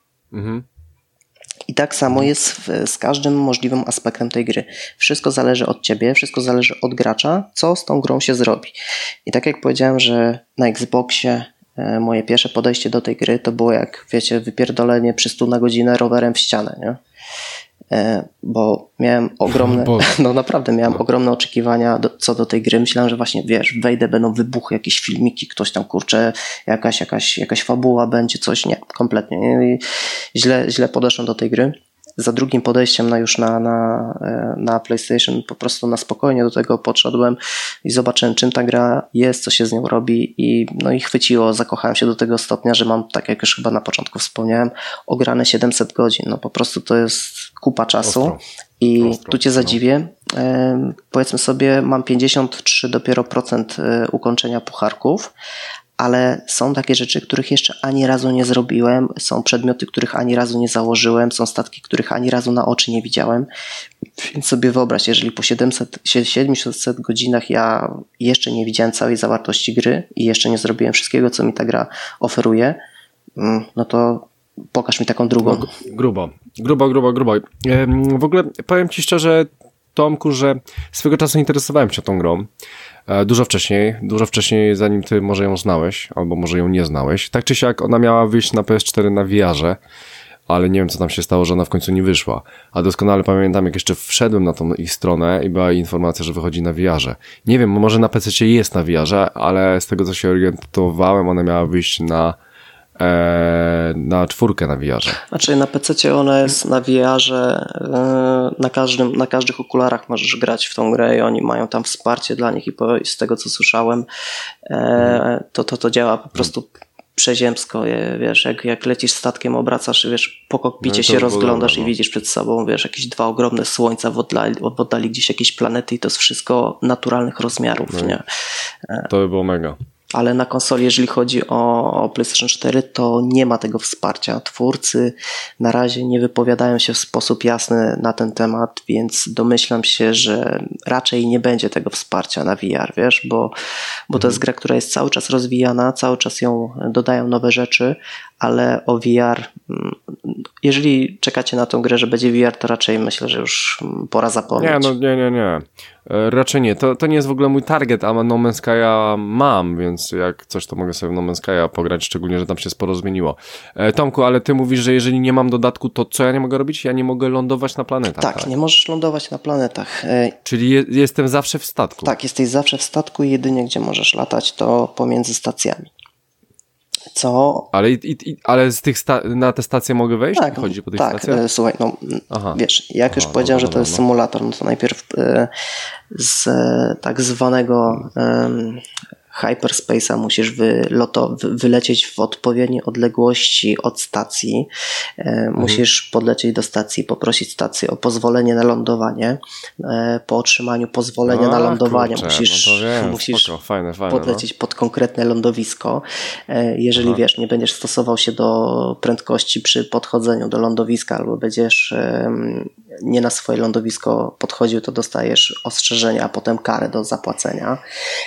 I tak samo jest z każdym możliwym aspektem tej gry. Wszystko zależy od ciebie, wszystko zależy od gracza, co z tą grą się zrobi. I tak jak powiedziałem, że na Xboxie moje pierwsze podejście do tej gry to było jak, wiecie, wypierdolenie przy 100 na godzinę rowerem w ścianę, nie? bo miałem ogromne, no naprawdę miałem ogromne oczekiwania co do tej gry. Myślałem, że właśnie, wiesz, wejdę, będą wybuchy, jakieś filmiki, ktoś tam, kurczę, jakaś fabuła będzie, coś. Nie, kompletnie. Nie. Źle podeszłem do tej gry. Za drugim podejściem na PlayStation po prostu na spokojnie do tego podszedłem i zobaczyłem, czym ta gra jest, co się z nią robi i chwyciło, zakochałem się do tego stopnia, że mam, tak jak już chyba na początku wspomniałem, ograne 700 godzin. No po prostu to jest kupa czasu i tu cię zadziwię. Powiedzmy sobie, mam 53 dopiero procent ukończenia pucharków, ale są takie rzeczy, których jeszcze ani razu nie zrobiłem, są przedmioty, których ani razu nie założyłem, są statki, których ani razu na oczy nie widziałem, więc sobie wyobraź, jeżeli po 700 godzinach ja jeszcze nie widziałem całej zawartości gry i jeszcze nie zrobiłem wszystkiego, co mi ta gra oferuje, no to pokaż mi taką drugą. Grubo. W ogóle powiem ci szczerze, Tomku, że swego czasu interesowałem się tą grą. Dużo wcześniej, zanim ty może ją znałeś, albo może ją nie znałeś. Tak czy siak, ona miała wyjść na PS4 na VR-ze, ale nie wiem, co tam się stało, że ona w końcu nie wyszła. A doskonale pamiętam, jak jeszcze wszedłem na tą ich stronę i była informacja, że wychodzi na VR-ze. Nie wiem, może na PC jest na VR-ze, ale z tego, co się orientowałem, ona miała wyjść na 4 na VR-ze. Znaczy na PC ona jest na VR-ze, na każdych okularach możesz grać w tą grę i oni mają tam wsparcie dla nich i z tego, co słyszałem, to działa po prostu przeziemsko, wiesz, jak lecisz statkiem, obracasz, wiesz, po kokpicie się rozglądasz i widzisz przed sobą, wiesz, jakieś 2 ogromne słońca w oddali gdzieś jakieś planety i to jest wszystko naturalnych rozmiarów, nie? To by było mega. Ale na konsoli, jeżeli chodzi o PlayStation 4, to nie ma tego wsparcia. Twórcy na razie nie wypowiadają się w sposób jasny na ten temat, więc domyślam się, że raczej nie będzie tego wsparcia na VR, wiesz, bo to jest gra, która jest cały czas rozwijana, cały czas ją dodają nowe rzeczy, ale o VR, jeżeli czekacie na tą grę, że będzie VR, to raczej myślę, że już pora zapomnieć. Nie. Raczej nie. To nie jest w ogóle mój target, a No Man's Sky'a mam, więc jak coś, to mogę sobie w No Man's Sky'a pograć, szczególnie, że tam się sporo zmieniło. Tomku, ale ty mówisz, że jeżeli nie mam dodatku, to co ja nie mogę robić? Ja nie mogę lądować na planetach. Tak, nie możesz lądować na planetach. Czyli jestem zawsze w statku. Tak, jesteś zawsze w statku i jedynie gdzie możesz latać, to pomiędzy stacjami. Co? Ale z tych na te stacje mogę wejść? Tak, chodzi po tych stacjach? Słuchaj, wiesz, jak już powiedziałem, że to jest symulator, no to najpierw z tak zwanego hyperspace'a musisz wylecieć w odpowiedniej odległości od stacji. Musisz podlecieć do stacji, poprosić stację o pozwolenie na lądowanie. Po otrzymaniu pozwolenia na lądowanie musisz fajne, podlecieć pod konkretne lądowisko. Jeżeli wiesz, nie będziesz stosował się do prędkości przy podchodzeniu do lądowiska albo będziesz nie na swoje lądowisko podchodził, to dostajesz ostrzeżenia, a potem karę do zapłacenia.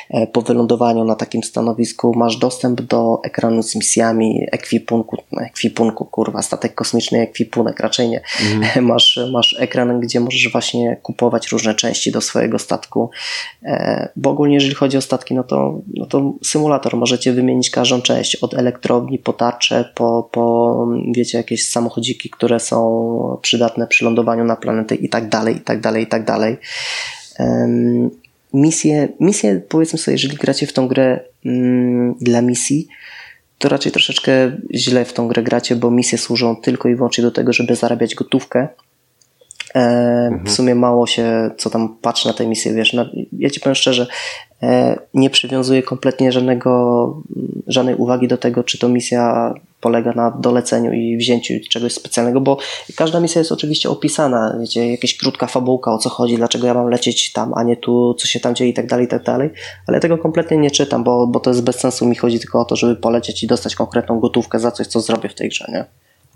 Po wylądowaniu na takim stanowisku masz dostęp do ekranu z misjami, ekwipunku, kurwa, statek kosmiczny, ekwipunek, raczej nie. Masz ekran, gdzie możesz właśnie kupować różne części do swojego statku, bo ogólnie jeżeli chodzi o statki, no to symulator, możecie wymienić każdą część, od elektrowni, po tarcze, po wiecie, jakieś samochodziki, które są przydatne przy lądowaniu na planety i tak dalej. Misje, powiedzmy sobie, jeżeli gracie w tą grę dla misji, to raczej troszeczkę źle w tą grę gracie, bo misje służą tylko i wyłącznie do tego, żeby zarabiać gotówkę. W sumie mało się co tam patrzy na te misje, wiesz, ja ci powiem szczerze, nie przywiązuję kompletnie żadnej uwagi do tego, czy to misja polega na doleceniu i wzięciu czegoś specjalnego, bo każda misja jest oczywiście opisana, wiecie, jakaś krótka fabułka, o co chodzi, dlaczego ja mam lecieć tam, a nie tu, co się tam dzieje i tak dalej, ale tego kompletnie nie czytam, bo to jest bez sensu, mi chodzi tylko o to, żeby polecieć i dostać konkretną gotówkę za coś, co zrobię w tej grze, nie?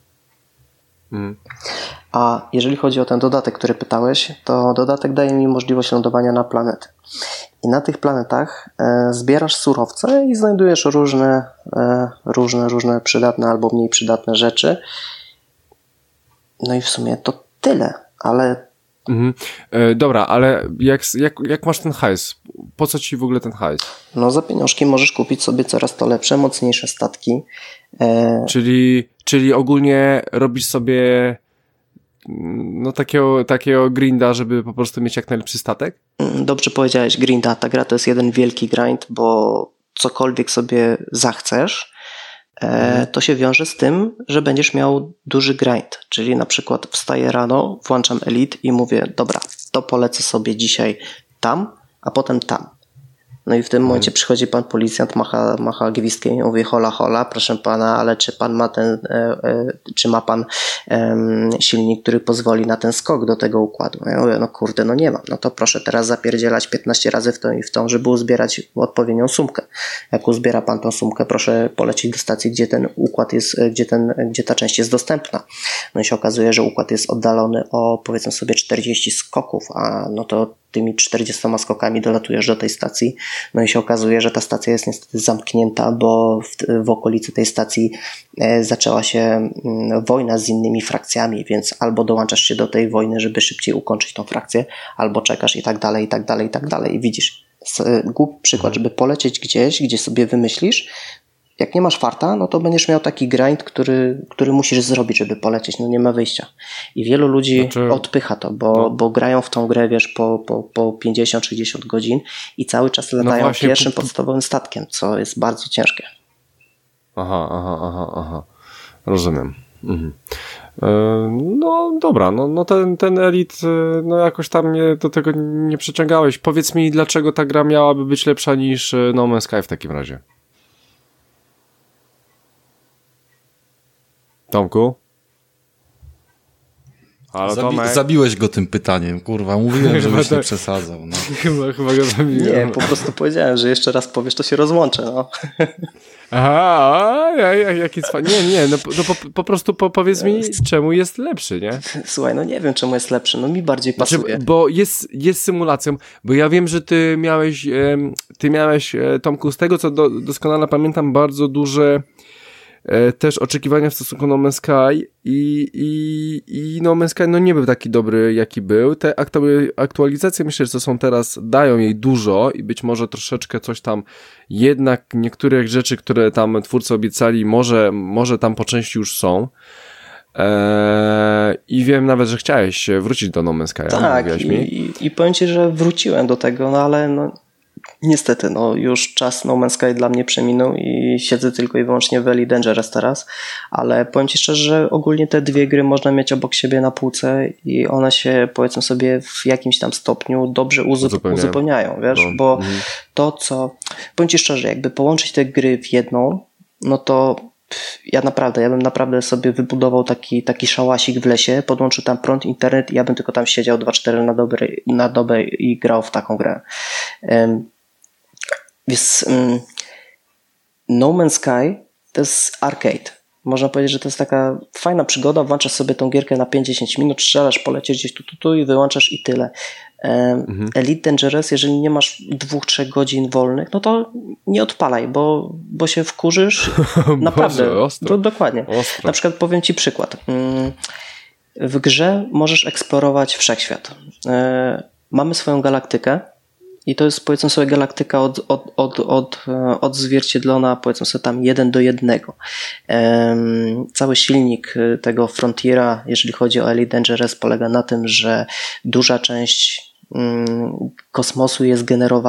A jeżeli chodzi o ten dodatek, który pytałeś, to dodatek daje mi możliwość lądowania na planety. I na tych planetach zbierasz surowce i znajdujesz różne przydatne albo mniej przydatne rzeczy. No i w sumie to tyle, ale... Dobra, ale jak masz ten hajs? Po co ci w ogóle ten hajs? No za pieniążki możesz kupić sobie coraz to lepsze, mocniejsze statki. Czyli ogólnie robisz sobie no takiego grinda, żeby po prostu mieć jak najlepszy statek? Dobrze powiedziałeś, grinda. Ta gra to jest jeden wielki grind, bo cokolwiek sobie zachcesz, to się wiąże z tym, że będziesz miał duży grind. Czyli na przykład wstaję rano, włączam Elite i mówię, dobra, to polecę sobie dzisiaj tam, a potem tam. No i w tym momencie przychodzi pan policjant, macha gwizdkiem i mówi hola, hola, proszę pana, ale czy pan ma czy ma pan silnik, który pozwoli na ten skok do tego układu? No ja mówię, no kurde, no nie mam. No to proszę teraz zapierdzielać 15 razy w tą i w tą, żeby uzbierać odpowiednią sumkę. Jak uzbiera pan tą sumkę, proszę polecieć do stacji, gdzie ten układ jest, gdzie ta część jest dostępna. No i się okazuje, że układ jest oddalony o, powiedzmy sobie, 40 skoków, a no to tymi 40 skokami dolatujesz do tej stacji, no i się okazuje, że ta stacja jest niestety zamknięta, bo w okolicy tej stacji zaczęła się wojna z innymi frakcjami, więc albo dołączasz się do tej wojny, żeby szybciej ukończyć tą frakcję, albo czekasz i tak dalej, i tak dalej, i tak dalej. I widzisz, głupi przykład, żeby polecieć gdzieś, gdzie sobie wymyślisz, jak nie masz farta, no to będziesz miał taki grind, który musisz zrobić, żeby polecieć. No nie ma wyjścia. I wielu ludzi odpycha to, bo grają w tą grę, wiesz, po 50-60 godzin i cały czas latają pierwszym podstawowym statkiem, co jest bardzo ciężkie. Aha. Rozumiem. No dobra, no ten Elite, no jakoś tam mnie do tego nie przyciągałeś. Powiedz mi, dlaczego ta gra miałaby być lepsza niż No Man's Sky w takim razie? Tomku? Halo, Tomek? Zabiłeś go tym pytaniem, kurwa. Mówiłem, żebyś nie przesadzał. No. Chyba go zabiłem. Nie, po prostu powiedziałem, że jeszcze raz powiesz, to się rozłączę. No. Aha, jaki cwan. Nie, no po prostu powiedz mi, czemu jest lepszy, nie? Słuchaj, no nie wiem, czemu jest lepszy. No mi bardziej pasuje. Bo jest symulacją, bo ja wiem, że ty miałeś, Tomku, z tego co doskonale pamiętam, bardzo duże też oczekiwania w stosunku No Man's Sky i No Man's Sky no nie był taki dobry, jaki był. Te aktualizacje, myślę, że są teraz, dają jej dużo i być może troszeczkę coś tam, jednak niektóre rzeczy, które tam twórcy obiecali, może tam po części już są. I wiem nawet, że chciałeś wrócić do No Man's Sky. Tak, i powiem ci, że wróciłem do tego, no ale no niestety, no już czas No Man's Sky dla mnie przeminął i siedzę tylko i wyłącznie w Elite Dangerous teraz, ale powiem ci szczerze, że ogólnie te dwie gry można mieć obok siebie na półce i one się, powiedzmy sobie, w jakimś tam stopniu dobrze uzupełniają, wiesz, bo to co, powiem ci szczerze, jakby połączyć te gry w jedną, no to ja bym naprawdę sobie wybudował taki szałasik w lesie, podłączył tam prąd, internet i ja bym tylko tam siedział 2-4 na dobę i grał w taką grę. Więc No Man's Sky to jest arcade. Można powiedzieć, że to jest taka fajna przygoda, włączasz sobie tą gierkę na 5-10 minut, strzelasz, polecisz gdzieś tu i wyłączasz i tyle. Elite Dangerous, jeżeli nie masz 2-3 godzin wolnych, no to nie odpalaj, bo się wkurzysz. Naprawdę, Boże, ostro. Dokładnie. Ostro. Na przykład powiem ci przykład. W grze możesz eksplorować wszechświat. Mamy swoją galaktykę i to jest, powiedzmy sobie, galaktyka odzwierciedlona, powiedzmy sobie, tam 1:1. Cały silnik tego Frontiera, jeżeli chodzi o Elite Dangerous, polega na tym, że duża część kosmosu jest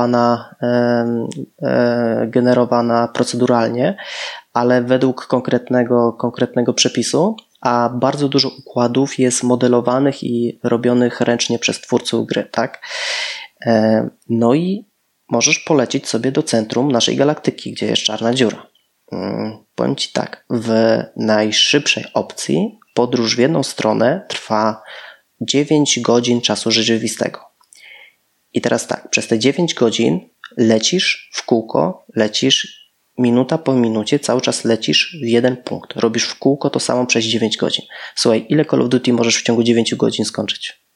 generowana proceduralnie, ale według konkretnego przepisu, a bardzo dużo układów jest modelowanych i robionych ręcznie przez twórców gry, tak? No i możesz polecieć sobie do centrum naszej galaktyki, gdzie jest czarna dziura. Powiem ci tak, w najszybszej opcji podróż w jedną stronę trwa 9 godzin czasu rzeczywistego. I teraz tak, przez te 9 godzin lecisz w kółko, lecisz minuta po minucie, cały czas lecisz w jeden punkt. Robisz w kółko to samo przez 9 godzin. Słuchaj, ile Call of Duty możesz w ciągu 9 godzin skończyć?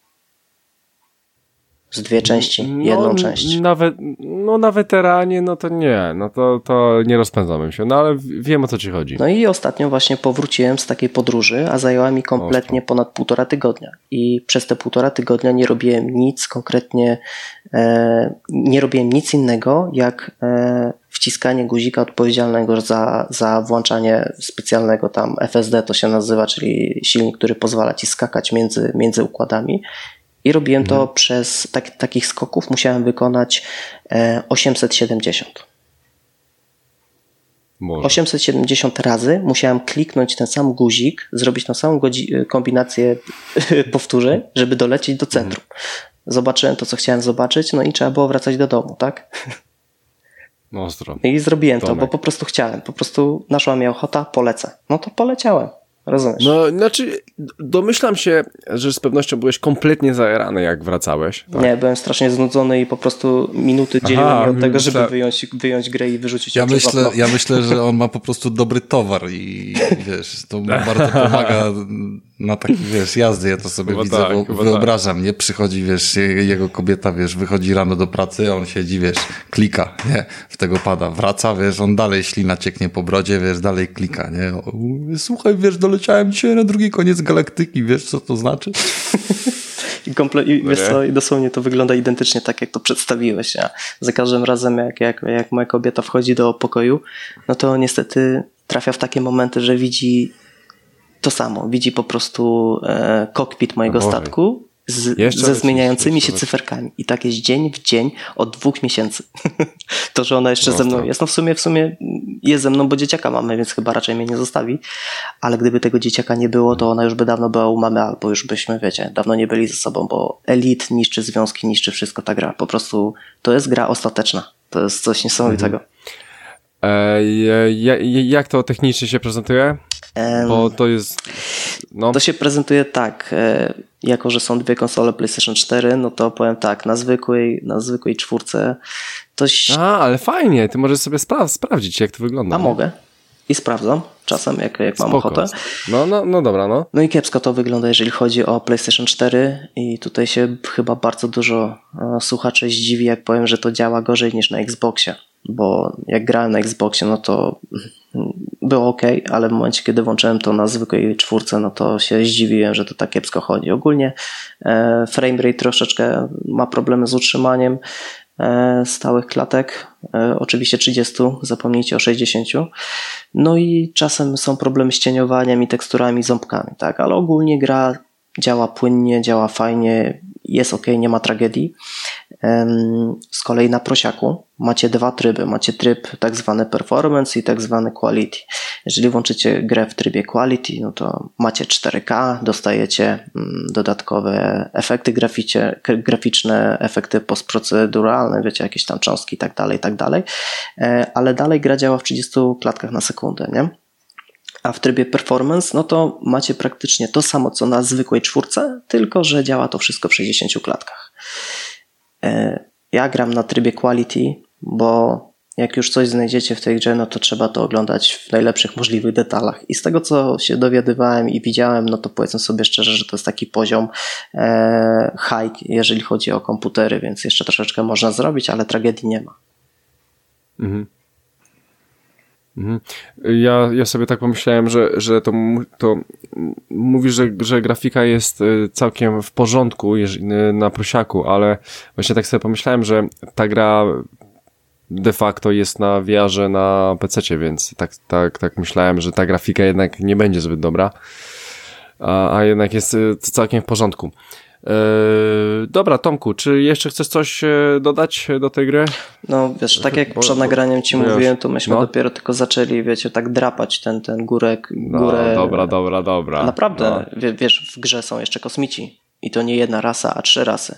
Z 2 części, jedną część. Na weteranie, no to nie, no to nie rozpędzamy się, no ale wiem, o co ci chodzi. No i ostatnio właśnie powróciłem z takiej podróży, a zajęła mi kompletnie ponad 1,5 tygodnia. I przez te 1,5 tygodnia nie robiłem nic konkretnie, nie robiłem nic innego, jak wciskanie guzika odpowiedzialnego za włączanie specjalnego tam FSD to się nazywa, czyli silnik, który pozwala ci skakać między układami. I robiłem to przez takich skoków musiałem wykonać 870. Może. 870 razy musiałem kliknąć ten sam guzik, zrobić tą samą kombinację powtórzeń, żeby dolecieć do centrum. Zobaczyłem to, co chciałem zobaczyć, no i trzeba było wracać do domu, tak? Ostro. I zrobiłem Tomek. to, bo po prostu chciałem. Po prostu naszła mi ochota, polecę. No to poleciałem. Rozumiesz? No, znaczy, domyślam się, że z pewnością byłeś kompletnie zajarany, jak wracałeś. Tak? Nie, byłem strasznie znudzony i po prostu minuty dzieliły mnie od tego, żeby wyjąć grę i wyrzucić ją przez okno. Ja myślę, że on ma po prostu dobry towar i wiesz, to mu bardzo pomaga na taki, wiesz, jazdy. Ja to sobie Chyba widzę, tak, wyobrażam, nie? Przychodzi, wiesz, jego kobieta, wiesz, wychodzi rano do pracy, a on siedzi, wiesz, klika, nie? W tego pada. Wraca, wiesz, on dalej ślina cieknie po brodzie, wiesz, dalej klika, nie? Słuchaj, wiesz, doleciałem dzisiaj na drugi koniec galaktyki, wiesz, co to znaczy? Wiesz co, i dosłownie to wygląda identycznie tak, jak to przedstawiłeś. A za każdym razem, jak moja kobieta wchodzi do pokoju, no to niestety trafia w takie momenty, że widzi to samo. Widzi po prostu kokpit mojego statku ze zmieniającymi się cyferkami. I tak jest dzień w dzień od 2 miesięcy. To, że ona jeszcze ze mną jest. No w sumie jest ze mną, bo dzieciaka mamy, więc chyba raczej mnie nie zostawi. Ale gdyby tego dzieciaka nie było, to ona już by dawno była u mamy, albo już byśmy, wiecie, dawno nie byli ze sobą, bo Elite niszczy związki, niszczy wszystko ta gra. Po prostu to jest gra ostateczna. To jest coś niesamowitego. Jak to technicznie się prezentuje? Bo to jest... No. To się prezentuje tak, jako że są 2 konsole PlayStation 4, no to powiem tak, na zwykłej 4 to... ale fajnie, ty możesz sobie sprawdzić, jak to wygląda. A mogę. I sprawdzam czasem, jak mam ochotę. No dobra, no. No i kiepsko to wygląda, jeżeli chodzi o PlayStation 4 i tutaj się chyba bardzo dużo słuchaczy zdziwi, jak powiem, że to działa gorzej niż na Xboxie, bo jak grałem na Xboxie, no to było ok, ale w momencie, kiedy włączyłem to na zwykłej 4, no to się zdziwiłem, że to tak kiepsko chodzi. Ogólnie framerate troszeczkę ma problemy z utrzymaniem stałych klatek, oczywiście 30, zapomnijcie o 60. No i czasem są problemy z cieniowaniem i teksturami, ząbkami, tak, ale ogólnie gra działa płynnie, działa fajnie, jest ok, nie ma tragedii. Z kolei na prosiaku macie 2 tryby. Macie tryb tak zwany performance i tak zwany quality. Jeżeli włączycie grę w trybie quality, no to macie 4K, dostajecie dodatkowe efekty graficzne, efekty postproceduralne, wiecie, jakieś tam cząstki i tak dalej, ale dalej gra działa w 30 klatkach na sekundę, nie? A w trybie performance, no to macie praktycznie to samo, co na zwykłej 4, tylko że działa to wszystko w 60 klatkach. Ja gram na trybie quality, bo jak już coś znajdziecie w tej grze, no to trzeba to oglądać w najlepszych możliwych detalach. I z tego, co się dowiadywałem i widziałem, no to powiedzmy sobie szczerze, że to jest taki poziom high, jeżeli chodzi o komputery, więc jeszcze troszeczkę można zrobić, ale tragedii nie ma. Mhm. Ja sobie tak pomyślałem, że to mówisz, że grafika jest całkiem w porządku na prosiaku, ale właśnie tak sobie pomyślałem, że ta gra de facto jest na VR-ze na PC-cie, więc tak myślałem, że ta grafika jednak nie będzie zbyt dobra, a jednak jest całkiem w porządku. Dobra, Tomku, czy jeszcze chcesz coś dodać do tej gry? No wiesz, tak jak przed nagraniem ci mówiłem, to myśmy dopiero tylko zaczęli, wiecie, tak drapać ten górę. Dobra. Naprawdę, wiesz, w grze są jeszcze kosmici i to nie jedna rasa, a 3 rasy.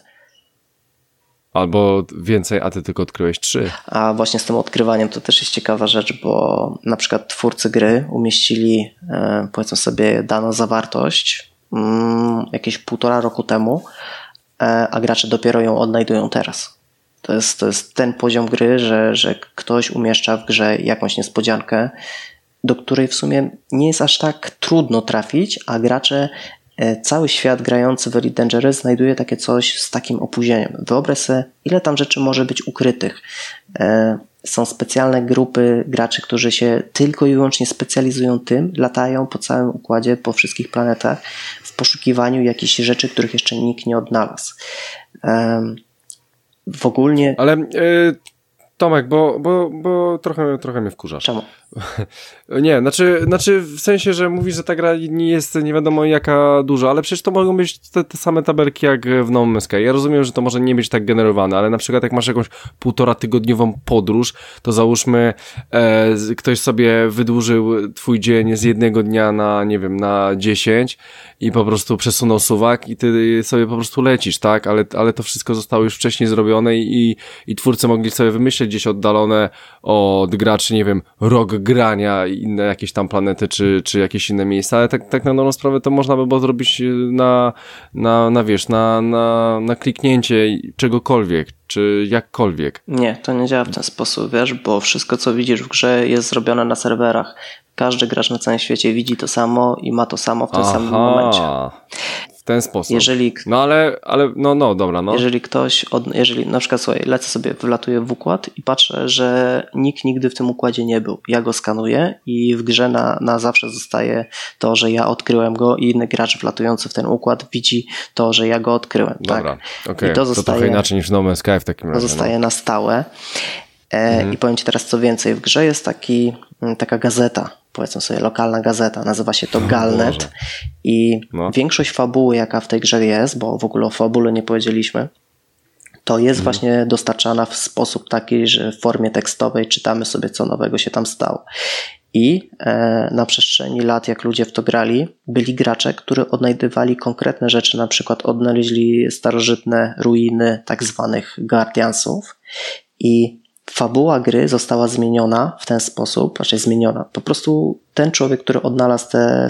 Albo więcej, a ty tylko odkryłeś 3. A właśnie z tym odkrywaniem to też jest ciekawa rzecz, bo na przykład twórcy gry umieścili, powiedzmy sobie, daną zawartość jakieś 1,5 roku temu, a gracze dopiero ją odnajdują teraz. To jest ten poziom gry, że ktoś umieszcza w grze jakąś niespodziankę, do której w sumie nie jest aż tak trudno trafić, a gracze, cały świat grający w Elite Dangerous znajduje takie coś z takim opóźnieniem. Wyobraź sobie, ile tam rzeczy może być ukrytych. Są specjalne grupy graczy, którzy się tylko i wyłącznie specjalizują tym, latają po całym układzie, po wszystkich planetach w poszukiwaniu jakichś rzeczy, których jeszcze nikt nie odnalazł. W ogólnie... Ale Tomek, bo trochę mnie wkurzasz. Czemu? Nie, znaczy w sensie, że mówisz, że ta gra nie jest nie wiadomo jaka duża, ale przecież to mogą być te same tabelki jak w No Man's Sky. Ja rozumiem, że to może nie być tak generowane, ale na przykład jak masz jakąś 1,5 tygodniową podróż, to załóżmy ktoś sobie wydłużył twój dzień z 1 dnia na, nie wiem, na 10 i po prostu przesunął suwak i ty sobie po prostu lecisz, tak? Ale to wszystko zostało już wcześniej zrobione i twórcy mogli sobie wymyśleć gdzieś oddalone od graczy, nie wiem, rok grania i inne jakieś tam planety, czy jakieś inne miejsca, ale tak na dobrą sprawę to można by było zrobić na kliknięcie czegokolwiek, czy jakkolwiek. Nie, to nie działa w ten sposób, wiesz, bo wszystko co widzisz w grze jest zrobione na serwerach. Każdy gracz na całym świecie widzi to samo i ma to samo w tym samym momencie. W ten sposób. Jeżeli, no ale dobra, no. Jeżeli na przykład, słuchaj, lecę sobie, wlatuję w układ i patrzę, że nikt nigdy w tym układzie nie był. Ja go skanuję i w grze na zawsze zostaje to, że ja odkryłem go i inny gracz wlatujący w ten układ widzi to, że ja go odkryłem. Dobra, tak? okej. To trochę inaczej niż w No Man's Sky w takim razie. To zostaje na stałe. I powiem ci teraz co więcej. W grze jest taka gazeta, powiedzmy sobie lokalna gazeta, nazywa się to Galnet i większość fabuły jaka w tej grze jest, bo w ogóle o fabule nie powiedzieliśmy, to jest właśnie dostarczana w sposób taki, że w formie tekstowej czytamy sobie co nowego się tam stało. I na przestrzeni lat, jak ludzie w to grali, byli gracze, którzy odnajdywali konkretne rzeczy, na przykład odnaleźli starożytne ruiny tak zwanych Guardiansów i fabuła gry została zmieniona w ten sposób, raczej zmieniona. Po prostu ten człowiek, który odnalazł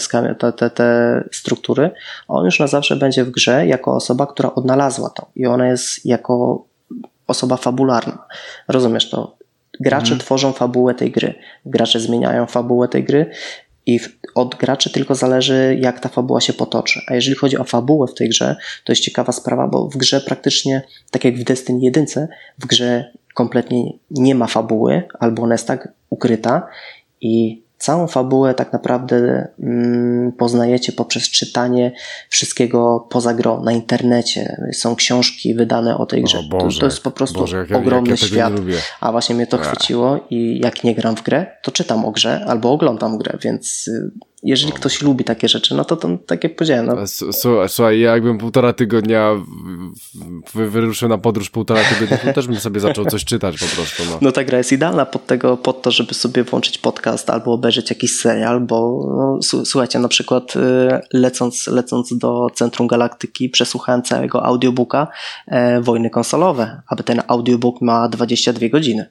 te struktury, on już na zawsze będzie w grze jako osoba, która odnalazła to. I ona jest jako osoba fabularna. Rozumiesz to? Gracze tworzą fabułę tej gry. Gracze zmieniają fabułę tej gry i od graczy tylko zależy, jak ta fabuła się potoczy. A jeżeli chodzi o fabułę w tej grze, to jest ciekawa sprawa, bo w grze praktycznie, tak jak w Destiny 1, w grze kompletnie nie ma fabuły, albo ona jest tak ukryta i całą fabułę tak naprawdę poznajecie poprzez czytanie wszystkiego poza grą na internecie. Są książki wydane o tej grze. To jest po prostu ogromny świat. A właśnie mnie to chwyciło i jak nie gram w grę, to czytam o grze albo oglądam grę, więc jeżeli ktoś lubi takie rzeczy, no to tak jak powiedziałem. No. Słuchaj, ja jakbym 1,5 tygodnia wyruszył na podróż 1,5 tygodnia, to też bym sobie zaczął coś czytać po prostu. No ta gra jest idealna pod to, żeby sobie włączyć podcast albo obejrzeć jakiś serial, bo słuchajcie, na przykład lecąc do Centrum Galaktyki przesłuchałem całego audiobooka Wojny konsolowe, aby ten audiobook ma 22 godziny.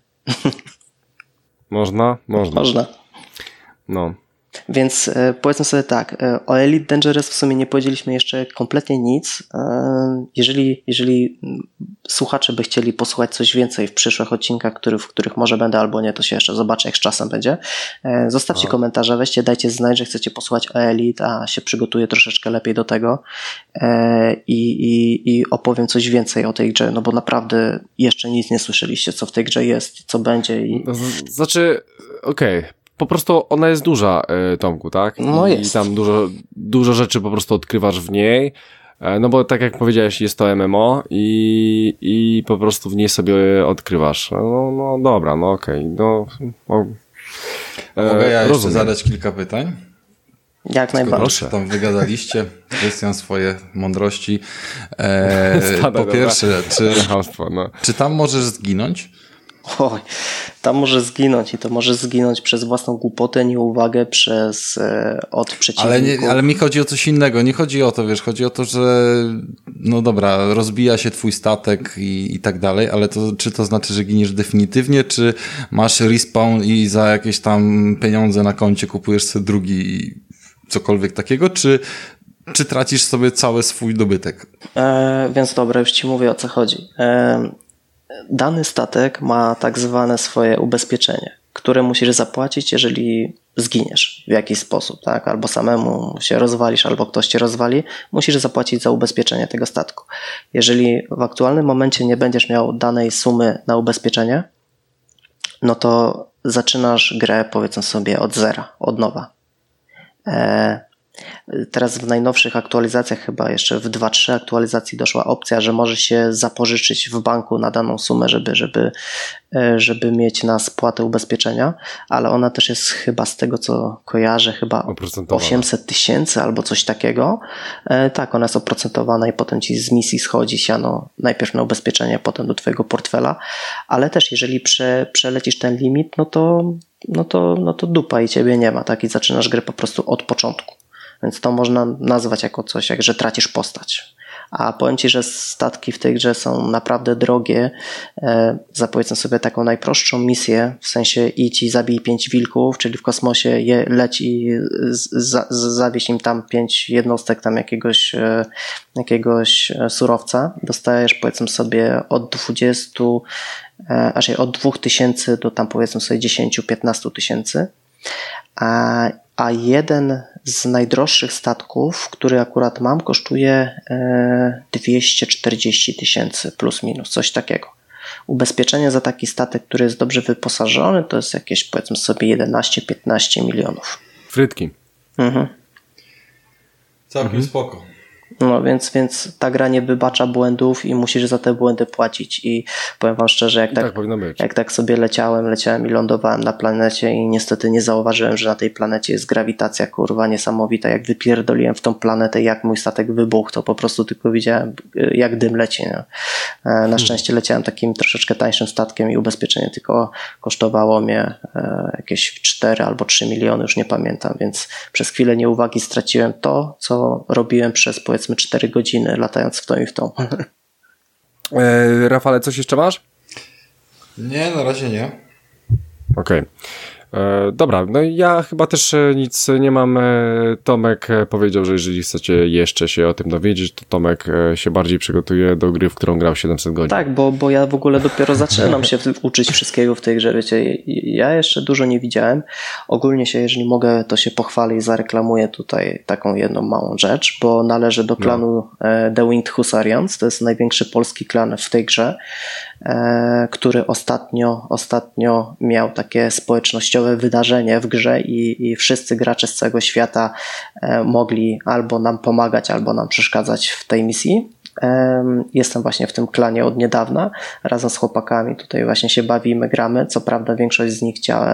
Można. No. Więc powiedzmy sobie tak, o Elite Dangerous w sumie nie powiedzieliśmy jeszcze kompletnie nic. Jeżeli słuchacze by chcieli posłuchać coś więcej w przyszłych odcinkach, w których może będę albo nie, to się jeszcze zobaczę, jak z czasem będzie. Zostawcie komentarze, weźcie, dajcie znać, że chcecie posłuchać o Elite, a się przygotuję troszeczkę lepiej do tego i opowiem coś więcej o tej grze, no bo naprawdę jeszcze nic nie słyszeliście, co w tej grze jest, co będzie. Znaczy, okej. Po prostu ona jest duża, Tomku, tak? No jest. I tam dużo rzeczy po prostu odkrywasz w niej, no bo tak jak powiedziałeś, jest to MMO i po prostu w niej sobie odkrywasz. No dobra, no okej. Mogę ja jeszcze zadać kilka pytań? Jak najbardziej. Tam wygadaliście, Krystian, swoje mądrości. Po pierwsze, czy tam możesz zginąć? Oj, tam może zginąć i to może zginąć przez własną głupotę, nieuwagę, od przeciwników. Ale mi chodzi o coś innego, nie chodzi o to, wiesz, chodzi o to, że no dobra, rozbija się twój statek i tak dalej, ale czy to znaczy, że giniesz definitywnie, czy masz respawn i za jakieś tam pieniądze na koncie kupujesz sobie drugi cokolwiek takiego, czy tracisz sobie cały swój dobytek? Więc dobra, już ci mówię, o co chodzi. Dany statek ma tak zwane swoje ubezpieczenie, które musisz zapłacić, jeżeli zginiesz w jakiś sposób, tak? Albo samemu się rozwalisz, albo ktoś cię rozwali, musisz zapłacić za ubezpieczenie tego statku. Jeżeli w aktualnym momencie nie będziesz miał danej sumy na ubezpieczenie, no to zaczynasz grę, powiedzmy sobie, od zera, od nowa. Teraz w najnowszych aktualizacjach, chyba jeszcze w 2-3 aktualizacji doszła opcja, że może się zapożyczyć w banku na daną sumę, żeby mieć na spłatę ubezpieczenia, ale ona też jest chyba z tego, co kojarzę, chyba 800 000 albo coś takiego. Tak, ona jest oprocentowana i potem ci z misji schodzi siano najpierw na ubezpieczenie, potem do twojego portfela, ale też jeżeli przelecisz ten limit, no to dupa i ciebie nie ma, tak? I zaczynasz grę po prostu od początku. Więc to można nazwać jako coś, jak że tracisz postać. A powiem ci, że statki w tej grze są naprawdę drogie. Za powiedzmy sobie taką najprostszą misję, w sensie idź i zabij 5 wilków, czyli w kosmosie leć i zawieź im tam 5 jednostek tam jakiegoś surowca. Dostajesz powiedzmy sobie od 2000 do tam powiedzmy sobie 10-15 tysięcy. A jeden z najdroższych statków, który akurat mam, kosztuje 240 000 plus minus, coś takiego. Ubezpieczenie za taki statek, który jest dobrze wyposażony, to jest jakieś powiedzmy sobie 11-15 milionów. Frytki. Mhm. Całkiem spoko. No więc ta gra nie wybacza błędów i musisz za te błędy płacić i powiem wam szczerze, jak tak sobie leciałem i lądowałem na planecie i niestety nie zauważyłem, że na tej planecie jest grawitacja kurwa niesamowita, jak wypierdoliłem w tą planetę, jak mój statek wybuchł, to po prostu tylko widziałem jak dym leci. Nie? Na szczęście leciałem takim troszeczkę tańszym statkiem i ubezpieczenie tylko kosztowało mnie jakieś 4 albo 3 miliony, już nie pamiętam, więc przez chwilę nieuwagi straciłem to, co robiłem przez powiedzmy 4 godziny latając w tą i w tą. Rafale, coś jeszcze masz? Nie, na razie nie. Okej. Dobra, no ja chyba też nic nie mam. Tomek powiedział, że jeżeli chcecie jeszcze się o tym dowiedzieć, to Tomek się bardziej przygotuje do gry, w którą grał 700 godzin. Tak, bo ja w ogóle dopiero zaczynam się uczyć wszystkiego w tej grze, wiecie, ja jeszcze dużo nie widziałem. Ogólnie się, jeżeli mogę, to się pochwalę i zareklamuję tutaj taką jedną małą rzecz, bo należę do klanu The Winged Hussarians, to jest największy polski klan w tej grze, który ostatnio miał takie społecznościowe wydarzenie w grze i wszyscy gracze z całego świata mogli albo nam pomagać, albo nam przeszkadzać w tej misji. Jestem właśnie w tym klanie od niedawna, razem z chłopakami tutaj właśnie się bawimy, gramy, co prawda większość z nich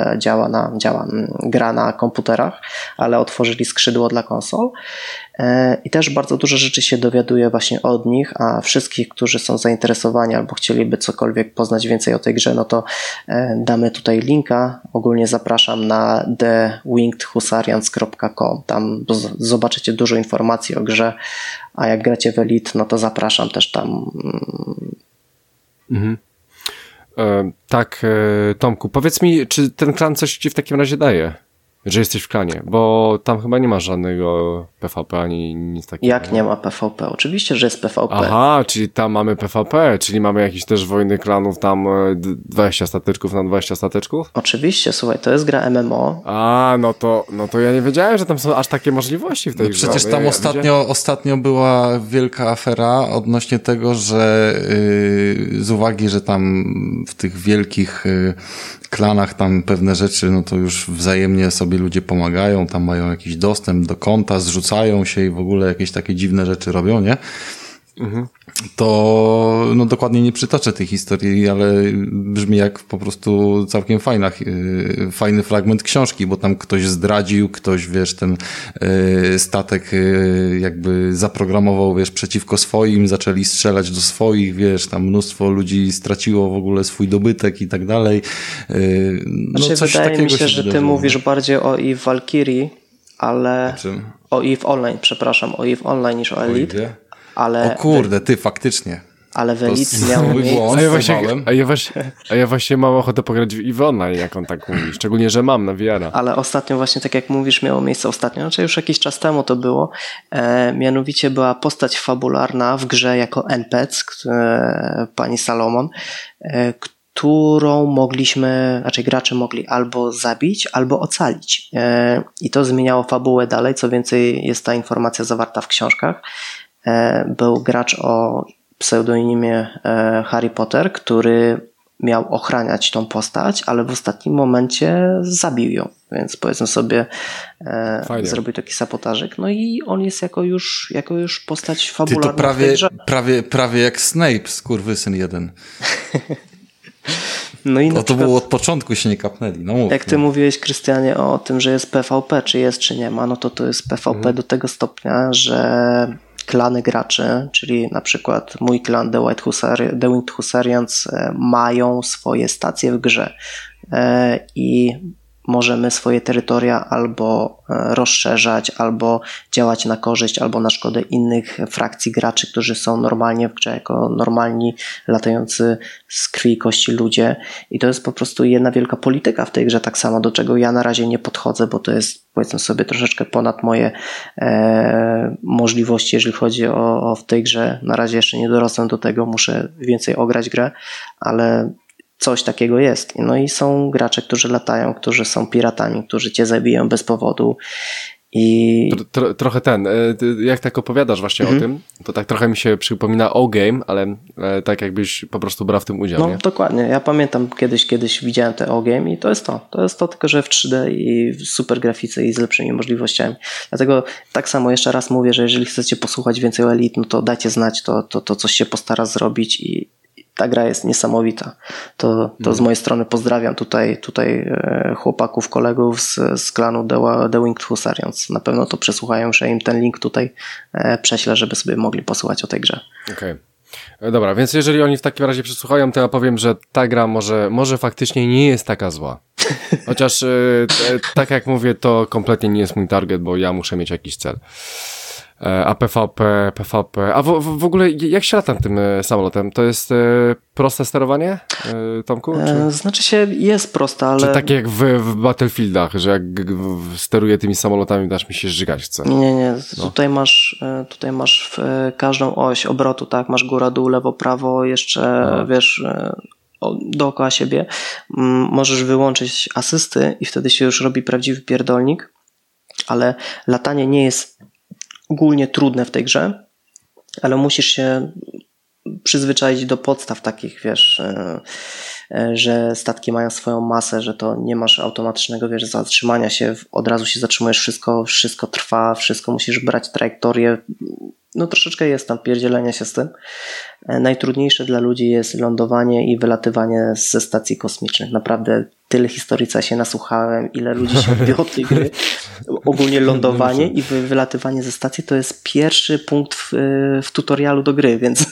gra na komputerach, ale otworzyli skrzydło dla konsol i też bardzo dużo rzeczy się dowiaduję właśnie od nich, a wszystkich, którzy są zainteresowani albo chcieliby cokolwiek poznać więcej o tej grze, no to damy tutaj linka, ogólnie zapraszam na thewingedhussarians.com, tam zobaczycie dużo informacji o grze, a jak gracie w Elite, no to zapraszam też tam. Mhm. Tak, Tomku, powiedz mi, czy ten klan coś ci w takim razie daje? Że jesteś w klanie, bo tam chyba nie ma żadnego PvP ani nic takiego. Jak nie ma PvP? Oczywiście, że jest PvP. Aha, czyli tam mamy PvP, czyli mamy jakieś też wojny klanów, tam 20 stateczków na 20 stateczków? Oczywiście, słuchaj, to jest gra MMO. A, no to ja nie wiedziałem, że tam są aż takie możliwości w tej grze. Przecież tam ostatnio była wielka afera odnośnie tego, że z uwagi, że tam w tych wielkich klanach tam pewne rzeczy, no to już wzajemnie sobie ludzie pomagają, tam mają jakiś dostęp do konta, zrzucają się i w ogóle jakieś takie dziwne rzeczy robią, nie? Mhm. To no dokładnie nie przytoczę tej historii, ale brzmi jak po prostu całkiem fajny fragment książki, bo tam ktoś zdradził, ktoś, wiesz, ten statek jakby zaprogramował, wiesz, przeciwko swoim, zaczęli strzelać do swoich, wiesz, tam mnóstwo ludzi straciło w ogóle swój dobytek i tak dalej. No coś wydaje mi się, że ty mówisz bardziej o EVE Valkyrie, ale o EVE Online, przepraszam, o EVE Online niż o Elite. Ale o kurde, ty faktycznie. Ale w Elite miał A ja właśnie mam ochotę pograć w EVE Online, jak on tak mówi. Szczególnie, że mam na VR-a. Ale ostatnio właśnie, tak jak mówisz, miało miejsce ostatnio, znaczy już jakiś czas temu to było. Mianowicie była postać fabularna w grze jako NPC, pani Salomon, którą gracze mogli albo zabić, albo ocalić. I to zmieniało fabułę dalej. Co więcej, jest ta informacja zawarta w książkach. Był gracz o pseudonimie Harry Potter, który miał ochraniać tą postać, ale w ostatnim momencie zabił ją, więc powiedzmy sobie zrobił taki sabotażyk, no i on jest jako już postać fabularna. Ty to prawie jak Snape, skurwysyn jeden. No i to było od początku, się nie kapnęli. No mów, jak ty mówiłeś, Krystianie, o tym, że jest PvP, czy jest, czy nie ma, no to jest PvP do tego stopnia, że klany graczy, czyli na przykład mój klan The Winged Husarians mają swoje stacje w grze i możemy swoje terytoria albo rozszerzać, albo działać na korzyść, albo na szkodę innych frakcji graczy, którzy są normalnie w grze jako normalni, latający z krwi i kości ludzie. I to jest po prostu jedna wielka polityka w tej grze, tak samo, do czego ja na razie nie podchodzę, bo to jest, powiedzmy sobie, troszeczkę ponad moje możliwości, jeżeli chodzi o w tej grze. Na razie jeszcze nie dorosłem do tego, muszę więcej ograć grę, ale coś takiego jest. No i są gracze, którzy latają, którzy są piratami, którzy cię zabiją bez powodu. I trochę jak tak opowiadasz właśnie o tym, to tak trochę mi się przypomina O-Game, ale tak jakbyś po prostu brał w tym udział. No nie? Dokładnie. Ja pamiętam kiedyś widziałem te O-Game i to jest to, tylko że w 3D i w super grafice i z lepszymi możliwościami. Dlatego tak samo jeszcze raz mówię, że jeżeli chcecie posłuchać więcej o Elite, no to dajcie znać, to coś się postara zrobić i ta gra jest niesamowita. To z mojej strony pozdrawiam tutaj chłopaków, kolegów z klanu The Winged Husarians. Na pewno to przesłuchają, że im ten link tutaj prześlę, żeby sobie mogli posłuchać o tej grze. Okej. Dobra, więc jeżeli oni w takim razie przesłuchają, to ja powiem, że ta gra może faktycznie nie jest taka zła. Chociaż tak jak mówię, to kompletnie nie jest mój target, bo ja muszę mieć jakiś cel. A PvP, a w ogóle jak się lata tym samolotem? To jest proste sterowanie, Tomku? Znaczy się jest proste, ale... Czy takie jak w Battlefieldach, że jak steruję tymi samolotami, dasz mi się żygać chce? Nie. No. Tutaj masz każdą oś obrotu, tak? Masz góra, dół, lewo, prawo, jeszcze wiesz... dookoła siebie. Możesz wyłączyć asysty i wtedy się już robi prawdziwy pierdolnik, ale latanie nie jest ogólnie trudne w tej grze, ale musisz się przyzwyczaić do podstaw takich, wiesz, że statki mają swoją masę, że to nie masz automatycznego, wiesz, zatrzymania się, od razu się zatrzymujesz, wszystko trwa, wszystko musisz brać trajektorię. No troszeczkę jest tam pierdzielenia się z tym. Najtrudniejsze dla ludzi jest lądowanie i wylatywanie ze stacji kosmicznych. Naprawdę tyle historii, co ja się nasłuchałem, ile ludzi się odbiło od tej gry. Ogólnie lądowanie i wylatywanie ze stacji to jest pierwszy punkt w tutorialu do gry, więc,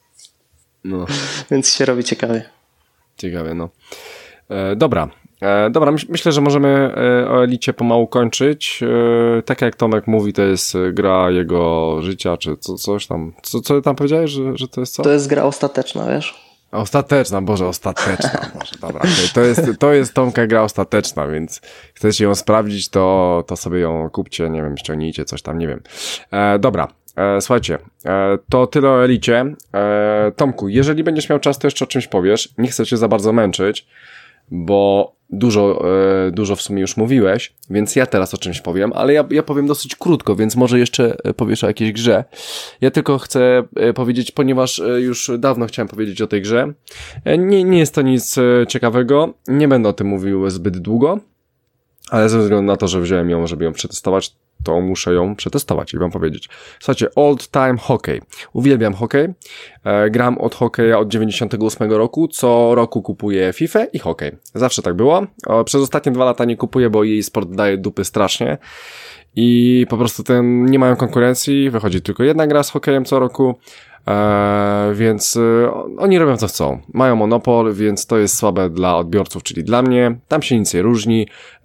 więc się robi ciekawie. Ciekawie, no. Dobra, myślę, że możemy o Elicie pomału kończyć. Tak jak Tomek mówi, to jest gra jego życia, czy coś tam. Co tam powiedziałeś, że to jest co? To jest gra ostateczna, wiesz? Ostateczna, Boże, dobra. To jest Tomka gra ostateczna, więc chcecie ją sprawdzić, to sobie ją kupcie, nie wiem, ściągnijcie coś tam, nie wiem. Dobra. Słuchajcie, to tyle o Elicie. Tomku, jeżeli będziesz miał czas, to jeszcze o czymś powiesz. Nie chcę cię za bardzo męczyć, bo dużo w sumie już mówiłeś, więc ja teraz o czymś powiem, ale ja powiem dosyć krótko, więc może jeszcze powiesz o jakiejś grze. Ja tylko chcę powiedzieć, ponieważ już dawno chciałem powiedzieć o tej grze. Nie jest to nic ciekawego, nie będę o tym mówił zbyt długo, ale ze względu na to, że wziąłem ją, żeby ją przetestować, to muszę ją przetestować i wam powiedzieć. Słuchajcie, Old Time Hockey. Uwielbiam hokej. Gram od hokeja od 98 roku. Co roku kupuję FIFA i hokej. Zawsze tak było. Przez ostatnie 2 lata nie kupuję, bo jej sport daje dupy strasznie. I po prostu nie mają konkurencji. Wychodzi tylko jedna gra z hokejem co roku. Więc oni robią co chcą. Mają monopol, więc to jest słabe dla odbiorców, czyli dla mnie. Tam się nic nie różni.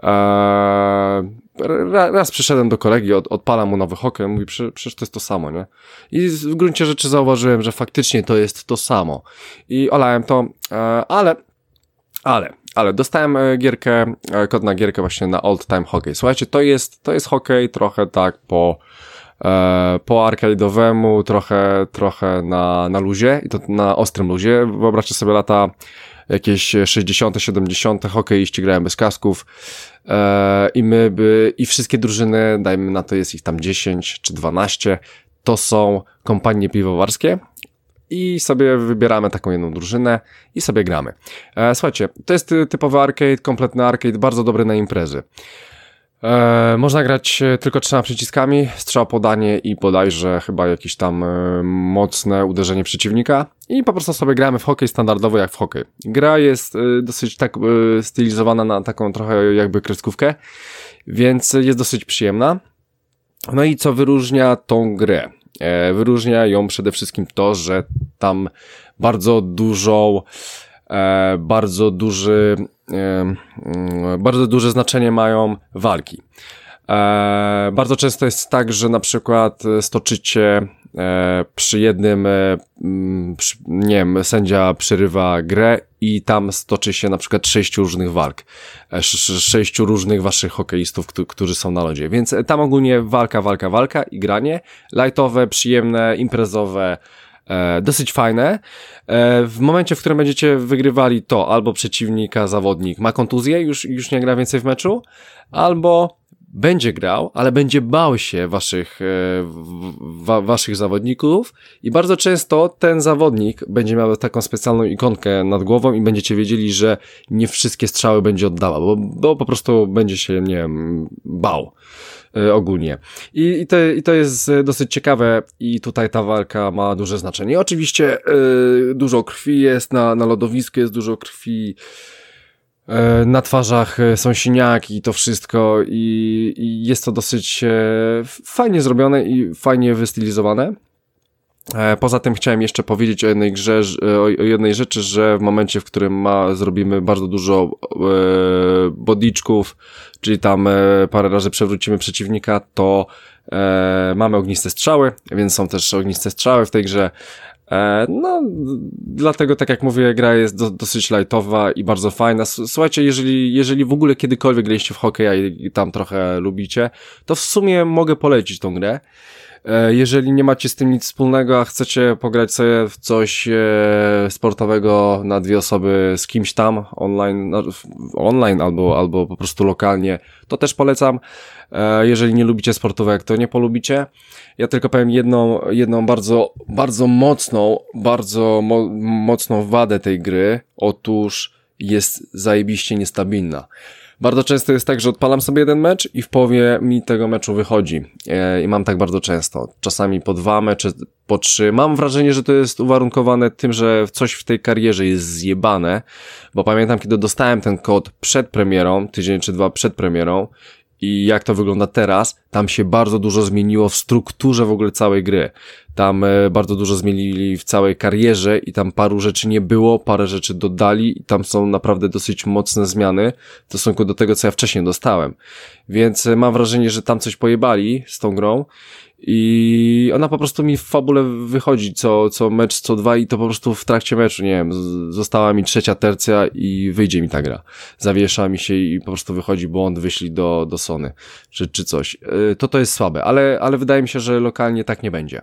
Raz przyszedłem do kolegi, odpalam mu nowy hokej, mówi, przecież to jest to samo, nie? I w gruncie rzeczy zauważyłem, że faktycznie to jest to samo. I olałem to, ale dostałem kod na gierkę właśnie na Old Time Hockey. Słuchajcie, to jest hokej trochę tak po arcade'owemu, trochę na luzie i to na ostrym luzie. Wyobraźcie sobie lata jakieś 60., 70., hokeiści grają bez kasków i wszystkie drużyny, dajmy na to, jest ich tam 10 czy 12, to są kompanie piwowarskie i sobie wybieramy taką jedną drużynę i sobie gramy. Słuchajcie, to jest typowy arcade, kompletny arcade, bardzo dobry na imprezy. Można grać tylko 3 przyciskami, strzał, podanie i bodajże chyba jakieś tam mocne uderzenie przeciwnika i po prostu sobie gramy w hokej standardowo jak w hokej. Gra jest dosyć tak stylizowana na taką trochę jakby kreskówkę, więc jest dosyć przyjemna. No i co wyróżnia tą grę? Wyróżnia ją przede wszystkim to, że tam bardzo duże znaczenie mają walki. Bardzo często jest tak, że na przykład stoczycie przy jednym, nie wiem, sędzia przerywa grę i tam stoczy się na przykład 6 różnych walk, 6 różnych waszych hokeistów, którzy są na lodzie, więc tam ogólnie walka i granie, lightowe, przyjemne, imprezowe, dosyć fajne. W momencie, w którym będziecie wygrywali, to albo przeciwnika, zawodnik ma kontuzję, już nie gra więcej w meczu, albo będzie grał, ale będzie bał się waszych zawodników i bardzo często ten zawodnik będzie miał taką specjalną ikonkę nad głową i będziecie wiedzieli, że nie wszystkie strzały będzie oddała, bo po prostu będzie się, nie wiem, bał ogólnie. I to jest dosyć ciekawe i tutaj ta walka ma duże znaczenie. Oczywiście dużo krwi jest, na lodowisku jest dużo krwi, na twarzach są siniaki i to wszystko i jest to dosyć fajnie zrobione i fajnie wystylizowane. Poza tym chciałem jeszcze powiedzieć o jednej grze, o jednej rzeczy, że w momencie, w którym zrobimy bardzo dużo bodiczków, czyli tam parę razy przewrócimy przeciwnika, to mamy ogniste strzały, więc są też ogniste strzały w tej grze. No, dlatego, tak jak mówię, gra jest dosyć lightowa i bardzo fajna. Słuchajcie, jeżeli w ogóle kiedykolwiek graliście w hokeja i tam trochę lubicie, to w sumie mogę polecić tą grę. Jeżeli nie macie z tym nic wspólnego, a chcecie pograć sobie w coś sportowego na 2 osoby z kimś tam online albo po prostu lokalnie, to też polecam. Jeżeli nie lubicie sportówek, to nie polubicie. Ja tylko powiem jedną bardzo mocną wadę tej gry. Otóż jest zajebiście niestabilna. Bardzo często jest tak, że odpalam sobie jeden mecz i w połowie mi tego meczu wychodzi. I mam tak bardzo często. Czasami po 2 mecze, po 3. Mam wrażenie, że to jest uwarunkowane tym, że coś w tej karierze jest zjebane, bo pamiętam, kiedy dostałem ten kod przed premierą, tydzień czy 2 przed premierą, i jak to wygląda teraz, tam się bardzo dużo zmieniło w strukturze w ogóle całej gry. Tam bardzo dużo zmienili w całej karierze i tam paru rzeczy nie było, parę rzeczy dodali i tam są naprawdę dosyć mocne zmiany w stosunku do tego, co ja wcześniej dostałem. Więc mam wrażenie, że tam coś pojebali z tą grą i ona po prostu mi w fabule wychodzi co mecz, co 2 i to po prostu w trakcie meczu, nie wiem, została mi 3. tercja i wyjdzie mi ta gra. Zawiesza mi się i po prostu wychodzi błąd, wyślij do Sony, czy coś. To jest słabe, ale wydaje mi się, że lokalnie tak nie będzie.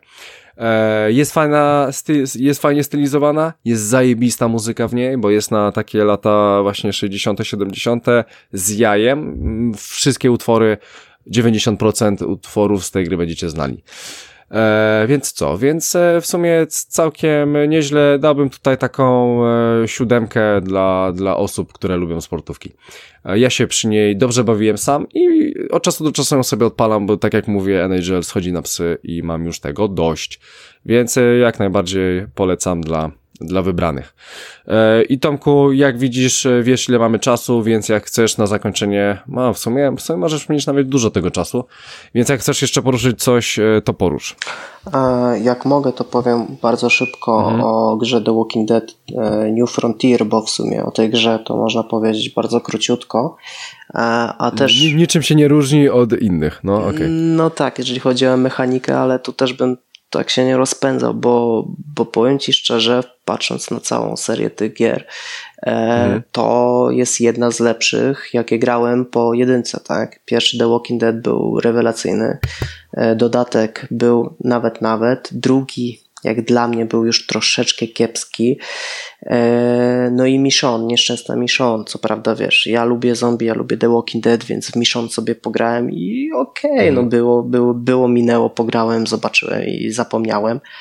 Jest fajnie stylizowana, jest zajebista muzyka w niej, bo jest na takie lata właśnie 60., 70. z jajem. Wszystkie utwory, 90% utworów z tej gry będziecie znali. Więc w sumie całkiem nieźle. Dałbym tutaj taką 7 dla osób, które lubią sportówki. Ja się przy niej dobrze bawiłem sam i od czasu do czasu ją sobie odpalam, bo tak jak mówię, NHL schodzi na psy i mam już tego dość. Więc jak najbardziej polecam dla wybranych. I Tomku, jak widzisz, wiesz ile mamy czasu, więc jak chcesz na zakończenie, w sumie możesz mieć nawet dużo tego czasu, więc jak chcesz jeszcze poruszyć coś, to porusz. Jak mogę, to powiem bardzo szybko o grze The Walking Dead New Frontier, bo w sumie o tej grze to można powiedzieć bardzo króciutko, a też... Niczym się nie różni od innych, no okej. No tak, jeżeli chodzi o mechanikę, ale tu też bym tak się nie rozpędzał, bo powiem Ci szczerze, patrząc na całą serię tych gier, to jest jedna z lepszych, jakie grałem po 1, tak? Pierwszy The Walking Dead był rewelacyjny, dodatek był nawet, drugi jak dla mnie był już troszeczkę kiepski, no i Michonne, nieszczęsna Michonne, co prawda wiesz, ja lubię zombie, ja lubię The Walking Dead, więc w Michonne sobie pograłem i okej, no minęło, pograłem, zobaczyłem i zapomniałem.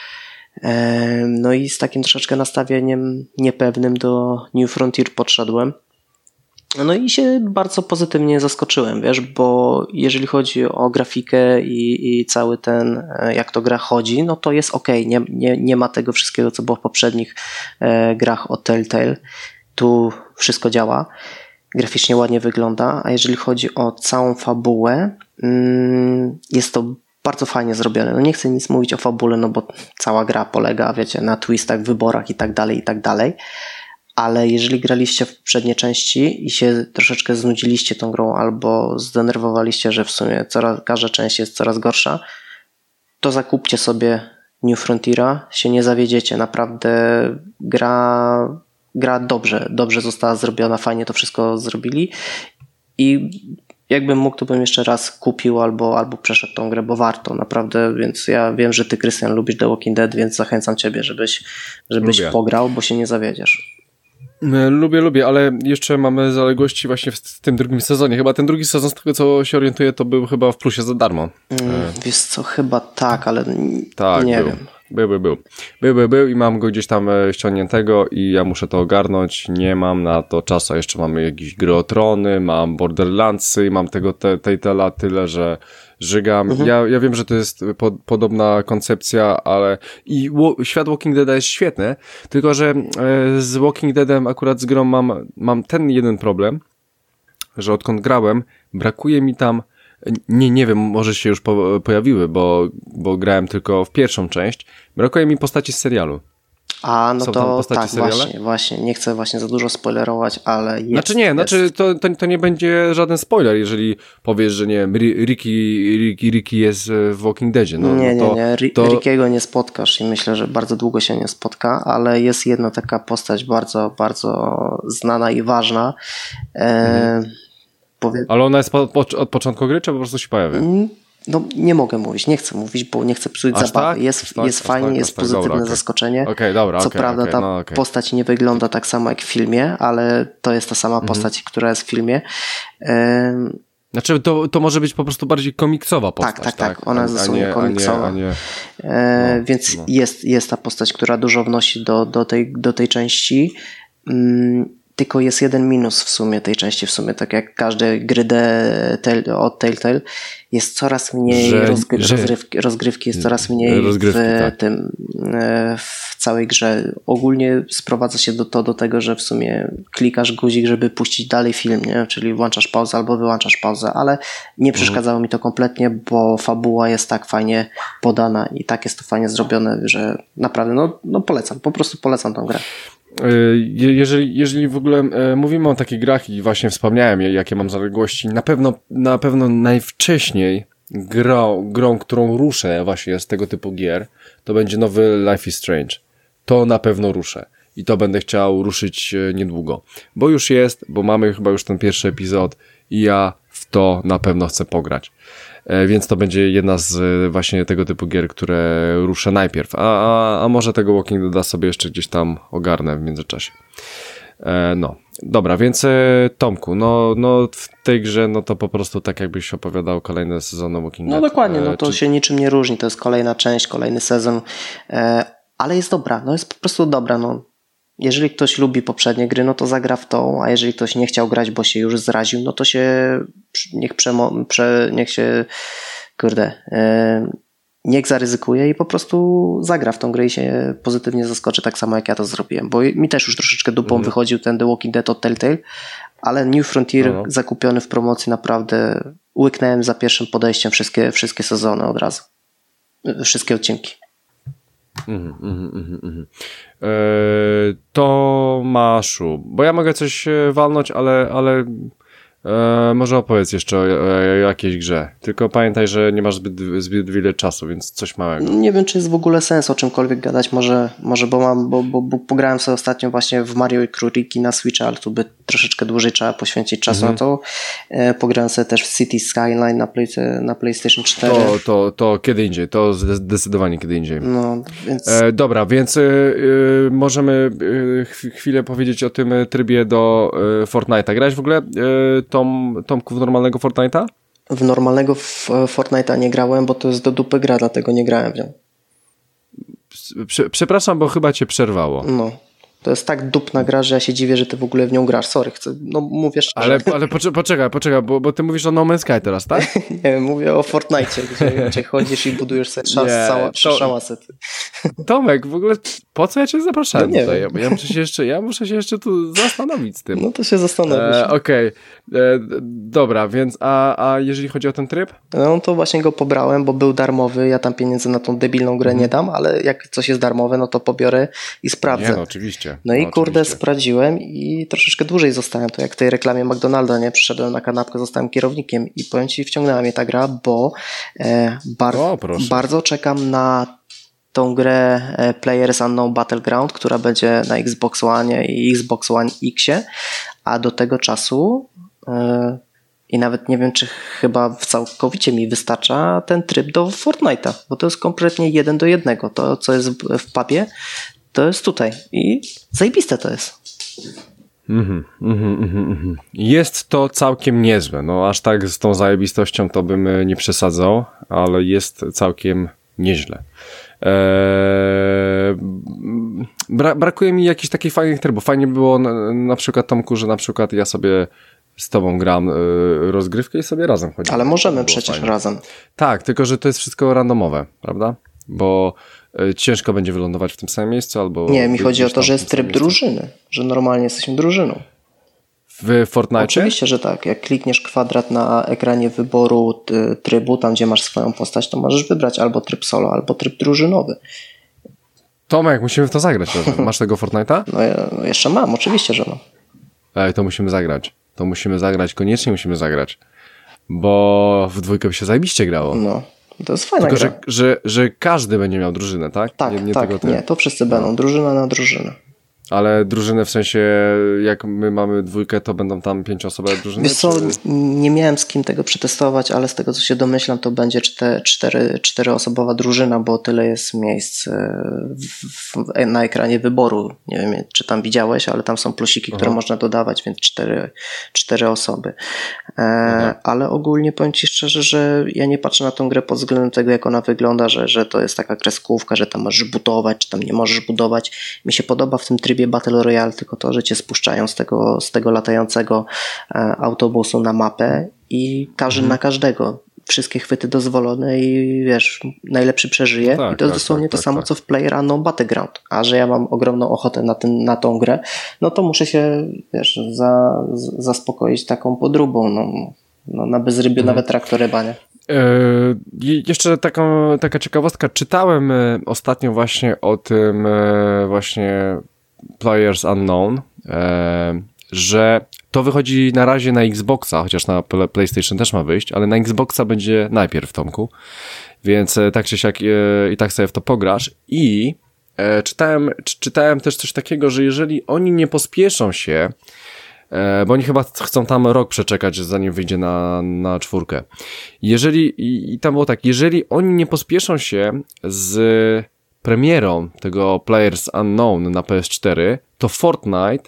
No i z takim troszeczkę nastawieniem niepewnym do New Frontier podszedłem. No i się bardzo pozytywnie zaskoczyłem, wiesz, bo jeżeli chodzi o grafikę i cały ten, jak to gra chodzi, no to jest okej, nie ma tego wszystkiego, co było w poprzednich grach od Telltale. Tu wszystko działa, graficznie ładnie wygląda, a jeżeli chodzi o całą fabułę, jest to bardzo fajnie zrobione. No nie chcę nic mówić o fabule, no bo cała gra polega, wiecie, na twistach, wyborach i tak dalej, ale jeżeli graliście w poprzednie części i się troszeczkę znudziliście tą grą albo zdenerwowaliście, że w sumie każda część jest coraz gorsza, to zakupcie sobie New Frontiera, się nie zawiedziecie. Naprawdę gra dobrze została zrobiona, fajnie to wszystko zrobili i jakbym mógł, to bym jeszcze raz kupił albo przeszedł tą grę, bo warto, naprawdę, więc ja wiem, że ty, Krystian, lubisz The Walking Dead, więc zachęcam ciebie, żebyś pograł, bo się nie zawiedziesz. Lubię, ale jeszcze mamy zaległości właśnie w tym drugim sezonie. Chyba ten drugi sezon, z tego co się orientuję, to był chyba w plusie za darmo. Wiesz co, chyba tak, ale tak, nie był. wiem. Był i mam go gdzieś tam ściągniętego i ja muszę to ogarnąć. Nie mam na to czasu. Jeszcze mamy jakieś Gry o Trony, mam Borderlandsy i mam tego Telltale'a tyle, że żygam. Ja wiem, że to jest podobna koncepcja, ale i świat Walking Deada jest świetny, tylko że z Walking Deadem akurat z grą mam ten jeden problem, że odkąd grałem, brakuje mi tam nie wiem, może się już pojawiły, bo grałem tylko w pierwszą część. Brakuje mi postaci z serialu. A, no są to tak, właśnie. Nie chcę właśnie za dużo spoilerować, ale jest. To nie będzie żaden spoiler, jeżeli powiesz, że nie wiem, Ricky jest w Walking Deadzie. No, nie. Rickiego nie spotkasz i myślę, że bardzo długo się nie spotka, ale jest jedna taka postać bardzo, bardzo znana i ważna. Ale ona jest od początku gry, czy po prostu się pojawia? No nie mogę mówić, nie chcę mówić, bo nie chcę psuć zabawy. Jest fajnie, jest pozytywne zaskoczenie. Co prawda ta postać nie wygląda tak samo jak w filmie, ale to jest ta sama postać, która jest w filmie. Znaczy to może być po prostu bardziej komiksowa postać. Tak. Ona jest dosłownie komiksowa. Więc jest ta postać, która dużo wnosi do tej części. Tylko jest jeden minus w sumie tej części, tak jak każde gry od Telltale, jest coraz mniej rozgrywki, jest coraz mniej w całej grze. Ogólnie sprowadza się do tego, że w sumie klikasz guzik, żeby puścić dalej film, nie? Czyli włączasz pauzę albo wyłączasz pauzę, ale nie przeszkadzało mi to kompletnie, bo fabuła jest tak fajnie podana i tak jest to fajnie zrobione, że naprawdę polecam, po prostu polecam tą grę. Jeżeli w ogóle mówimy o takich grach i właśnie wspomniałem, jakie mam zaległości, na pewno najwcześniej grą, którą ruszę właśnie z tego typu gier, to będzie nowy Life is Strange. To na pewno ruszę. I to będę chciał ruszyć niedługo. Bo już jest, bo mamy chyba już ten pierwszy epizod i ja w to na pewno chcę pograć. Więc to będzie jedna z właśnie tego typu gier, które ruszę najpierw. A może tego Walking Deada sobie jeszcze gdzieś tam ogarnę w międzyczasie. Dobra, więc Tomku, w tej grze, to po prostu tak jakbyś opowiadał kolejne sezony Walking Dead. No dokładnie, to się niczym nie różni, to jest kolejna część, kolejny sezon, ale jest dobra, jest po prostu dobra, Jeżeli ktoś lubi poprzednie gry, to zagra w tą, a jeżeli ktoś nie chciał grać, bo się już zraził, to niech zaryzykuje i po prostu zagra w tą grę i się pozytywnie zaskoczy, tak samo jak ja to zrobiłem, bo mi też już troszeczkę dupą wychodził ten The Walking Dead od Telltale, ale New Frontier zakupiony w promocji naprawdę łyknąłem za pierwszym podejściem wszystkie sezony od razu, wszystkie odcinki. Tomaszu, bo ja mogę coś walnąć, ale może opowiedz jeszcze o jakiejś grze. Tylko pamiętaj, że nie masz zbyt wiele czasu, więc coś małego. Nie wiem, czy jest w ogóle sens o czymkolwiek gadać. Może bo pograłem sobie ostatnio właśnie w Mario i Króliki na Switcha, ale tu by troszeczkę dłużej trzeba poświęcić czasu na to. Pograłem sobie też w City Skyline na PlayStation 4. To kiedy indziej, to zdecydowanie kiedy indziej. Więc... Dobra, więc możemy chwilę powiedzieć o tym trybie do Fortnite'a. Grałeś w ogóle Tomku w normalnego Fortnite'a? W normalnego Fortnite'a nie grałem, bo to jest do dupy gra, dlatego nie grałem w nią. Przepraszam, bo chyba cię przerwało. No. To jest tak dupna gra, że ja się dziwię, że ty w ogóle w nią grasz. Sorry, mówię szczerze. Ale poczekaj, bo ty mówisz o No Man's Sky teraz, tak? Nie wiem, mówię o Fortnite, gdzie chodzisz i budujesz sobie szałasety. Tomek, w ogóle po co ja cię zapraszałem no tutaj? Ja muszę się jeszcze tu zastanowić z tym. No to się zastanowisz. Okej. Dobra, więc a jeżeli chodzi o ten tryb? No to właśnie go pobrałem, bo był darmowy. Ja tam pieniędzy na tą debilną grę nie dam, ale jak coś jest darmowe, no to pobiorę i sprawdzę. Nie, no oczywiście. No i kurde, sprawdziłem i troszeczkę dłużej zostałem. To jak w tej reklamie McDonalda, nie? Przyszedłem na kanapkę, zostałem kierownikiem i powiem ci, wciągnęła mnie ta gra, bo bardzo czekam na tą grę Players Unknown Battleground, która będzie na Xbox One i Xbox One X-ie, a do tego czasu i nawet nie wiem, czy chyba całkowicie mi wystarcza ten tryb do Fortnite'a, bo to jest kompletnie 1:1. To, co jest w pubie, to jest tutaj i zajebiste to jest. Jest to całkiem niezłe. No aż tak z tą zajebistością to bym nie przesadzał, ale jest całkiem nieźle. Brakuje mi jakichś takich fajnych trybów. Fajnie było na przykład, Tomku, że na przykład ja sobie z tobą gram rozgrywkę i sobie razem chodzimy. Ale możemy przecież fajnie. Razem. Tak, tylko że to jest wszystko randomowe, prawda? Bo ciężko będzie wylądować w tym samym miejscu albo... Nie, mi chodzi o to, że jest tryb drużyny, że normalnie jesteśmy drużyną. W Fortnite? Oczywiście, że tak. Jak klikniesz kwadrat na ekranie wyboru trybu, tam gdzie masz swoją postać, to możesz wybrać albo tryb solo, albo tryb drużynowy. Tomek, musimy w to zagrać. Masz tego Fortnite'a? No jeszcze mam, oczywiście, że mam. Ej, to musimy zagrać. Koniecznie musimy zagrać. Bo w dwójkę by się zajebiście grało. No, to jest fajna tylko, gra. że każdy będzie miał drużynę, tak? Tak, nie, to wszyscy będą. Drużyna na drużynę. Ale drużynę w sensie, jak my mamy dwójkę, to będą tam 5-osobowe drużyny? Wiesz co, nie miałem z kim tego przetestować, ale z tego, co się domyślam, to będzie 4-osobowa drużyna, bo tyle jest miejsc na ekranie wyboru. Nie wiem, czy tam widziałeś, ale tam są plusiki, które można dodawać, więc 4 osoby. Ale ogólnie powiem ci szczerze, że ja nie patrzę na tą grę pod względem tego, jak ona wygląda, że to jest taka kreskówka, że tam możesz budować, czy tam nie możesz budować. Mi się podoba w tym trybie Battle Royale tylko to, że cię spuszczają z tego latającego autobusu na mapę i każdy na każdego. Wszystkie chwyty dozwolone i wiesz, najlepszy przeżyje. No tak, i to jest dosłownie to samo, co w PlayerUnknown Battleground. A że ja mam ogromną ochotę na tą grę, no to muszę się, wiesz, zaspokoić taką podróbą. No na bezrybiu nawet traktoryba, nie? Jeszcze taka ciekawostka. Czytałem ostatnio właśnie o tym właśnie Players Unknown, że to wychodzi na razie na Xboxa, chociaż na PlayStation też ma wyjść, ale na Xboxa będzie najpierw, Tomku. Więc tak czy siak i tak sobie w to pograsz. I czytałem też coś takiego, że jeżeli oni nie pospieszą się, bo oni chyba chcą tam rok przeczekać, zanim wyjdzie na 4. I tam było tak, jeżeli oni nie pospieszą się z premierą tego Players Unknown na PS4, to Fortnite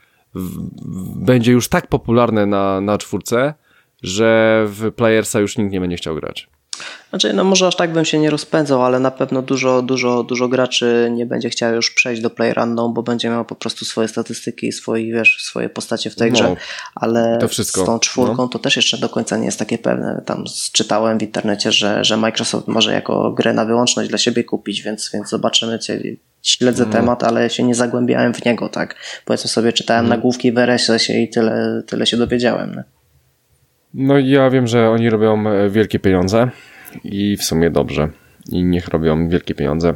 będzie już tak popularny na 4, że w Playersa już nikt nie będzie chciał grać. Znaczy, no może aż tak bym się nie rozpędzał, ale na pewno dużo graczy nie będzie chciało już przejść do PlayerUnknown, bo będzie miał po prostu swoje statystyki i swoje postacie w tej grze, ale to wszystko. Z tą 4 to też jeszcze do końca nie jest takie pewne. Tam czytałem w internecie, że Microsoft może jako grę na wyłączność dla siebie kupić, więc zobaczymy. Śledzę temat, ale się nie zagłębiałem w niego, tak. Powiedzmy sobie, czytałem nagłówki w RSS-ie i tyle się dowiedziałem. Nie? No ja wiem, że oni robią wielkie pieniądze i w sumie dobrze. I niech robią wielkie pieniądze.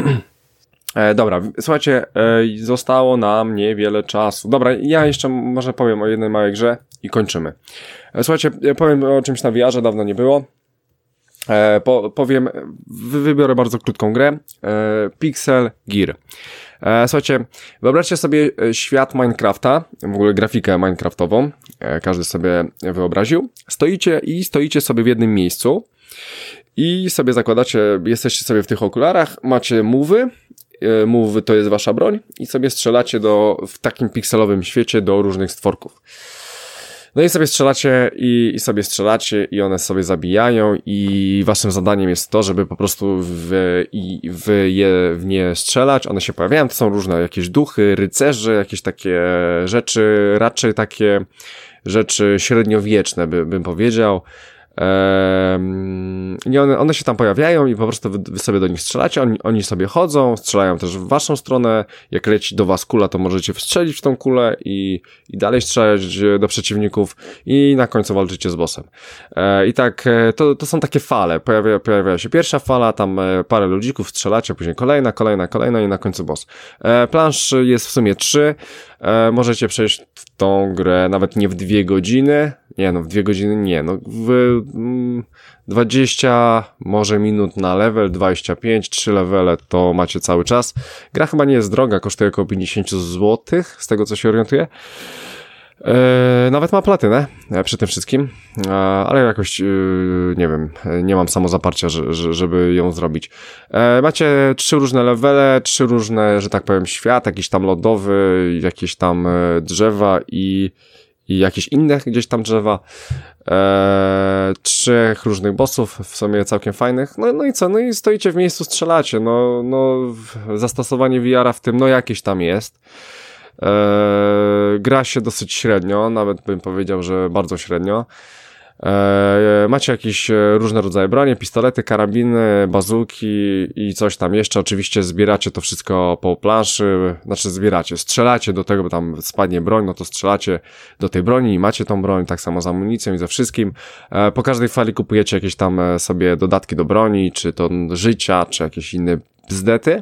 Dobra, słuchajcie, zostało nam niewiele czasu. Dobra, ja jeszcze może powiem o jednej małej grze i kończymy. Słuchajcie, powiem o czymś na VR-ze, dawno nie było. Wybiorę bardzo krótką grę. Pixel Gear. Słuchajcie, wyobraźcie sobie świat Minecrafta, w ogóle grafikę minecraftową, każdy sobie wyobraził. Stoicie sobie w jednym miejscu i sobie zakładacie, jesteście sobie w tych okularach, macie mówy, mówy to jest wasza broń i sobie strzelacie w takim pikselowym świecie do różnych stworków. No i sobie strzelacie i sobie strzelacie i one sobie zabijają i waszym zadaniem jest to, żeby po prostu w nie strzelać. One się pojawiają, to są różne jakieś duchy, rycerze, jakieś takie rzeczy, raczej takie rzeczy średniowieczne bym powiedział. I one się tam pojawiają i po prostu wy sobie do nich strzelacie, oni sobie chodzą, strzelają też w waszą stronę, jak leci do was kula, to możecie wstrzelić w tą kulę i dalej strzelać do przeciwników i na końcu walczycie z bossem. I tak, to są takie fale, pojawia się pierwsza fala, tam parę ludzików strzelacie, później kolejna i na końcu boss. Plansz jest w sumie 3, możecie przejść w tą grę nawet nie w 2 godziny, w 2 godziny nie, w 20 może minut na level, 25, 3 levele to macie cały czas. Gra chyba nie jest droga, kosztuje około 50 zł, z tego co się orientuję. Nawet ma platynę przy tym wszystkim, ale jakoś nie wiem, nie mam samozaparcia, żeby ją zrobić. Macie 3 różne levele, 3 różne, że tak powiem, świat, jakiś tam lodowy, jakieś tam drzewa i jakieś inne gdzieś tam drzewa. 3 różnych bossów, w sumie całkiem fajnych. No i co? No i stoicie w miejscu, strzelacie. Zastosowanie VR-a w tym, jakieś tam jest. Gra się dosyć średnio, nawet bym powiedział, że bardzo średnio. Macie jakieś różne rodzaje broni, pistolety, karabiny, bazuki i coś tam jeszcze. Oczywiście zbieracie to wszystko po planszy, strzelacie do tego, bo tam spadnie broń, to strzelacie do tej broni i macie tą broń, tak samo z amunicją i ze wszystkim. Po każdej fali kupujecie jakieś tam sobie dodatki do broni, czy to życia, czy jakieś inne bzdety.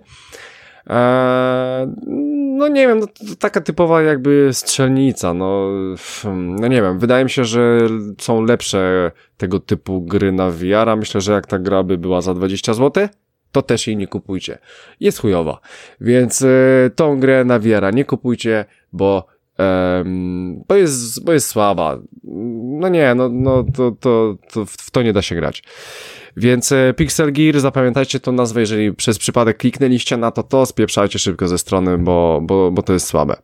Nie wiem, to taka typowa jakby strzelnica, nie wiem, wydaje mi się, że są lepsze tego typu gry na VR-a, myślę, że jak ta gra by była za 20 zł, to też jej nie kupujcie, jest chujowa, więc tą grę na VR-a nie kupujcie, bo jest słaba, w to nie da się grać. Więc Pixel Gear, zapamiętajcie tą nazwę, jeżeli przez przypadek kliknęliście na to spieprzajcie szybko ze strony, bo to jest słabe.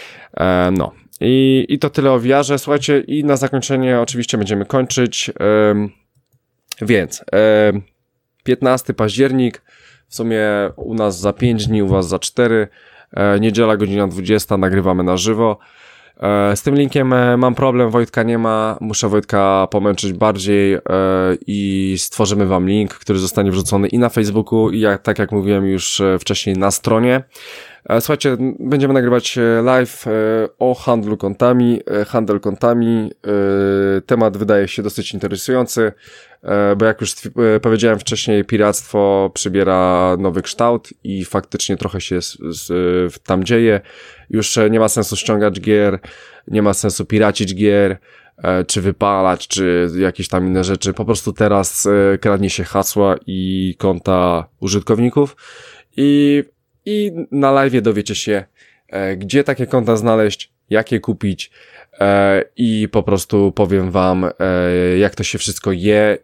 I to tyle o VR-ze. Słuchajcie, i na zakończenie oczywiście będziemy kończyć. Więc 15 październik, w sumie u nas za 5 dni, u was za 4, niedziela godzina 20, nagrywamy na żywo. Z tym linkiem mam problem, Wojtka nie ma, muszę Wojtka pomęczyć bardziej i stworzymy wam link, który zostanie wrzucony i na Facebooku i tak jak mówiłem już wcześniej na stronie. Słuchajcie, będziemy nagrywać live o handlu kontami. Handel kontami, temat wydaje się dosyć interesujący, bo jak już powiedziałem wcześniej, piractwo przybiera nowy kształt i faktycznie trochę się tam dzieje. Już nie ma sensu ściągać gier, nie ma sensu piracić gier, czy wypalać, czy jakieś tam inne rzeczy. Po prostu teraz kradnie się hasła i konta użytkowników i na live dowiecie się, gdzie takie konta znaleźć, jak je kupić i po prostu powiem wam, jak to się wszystko je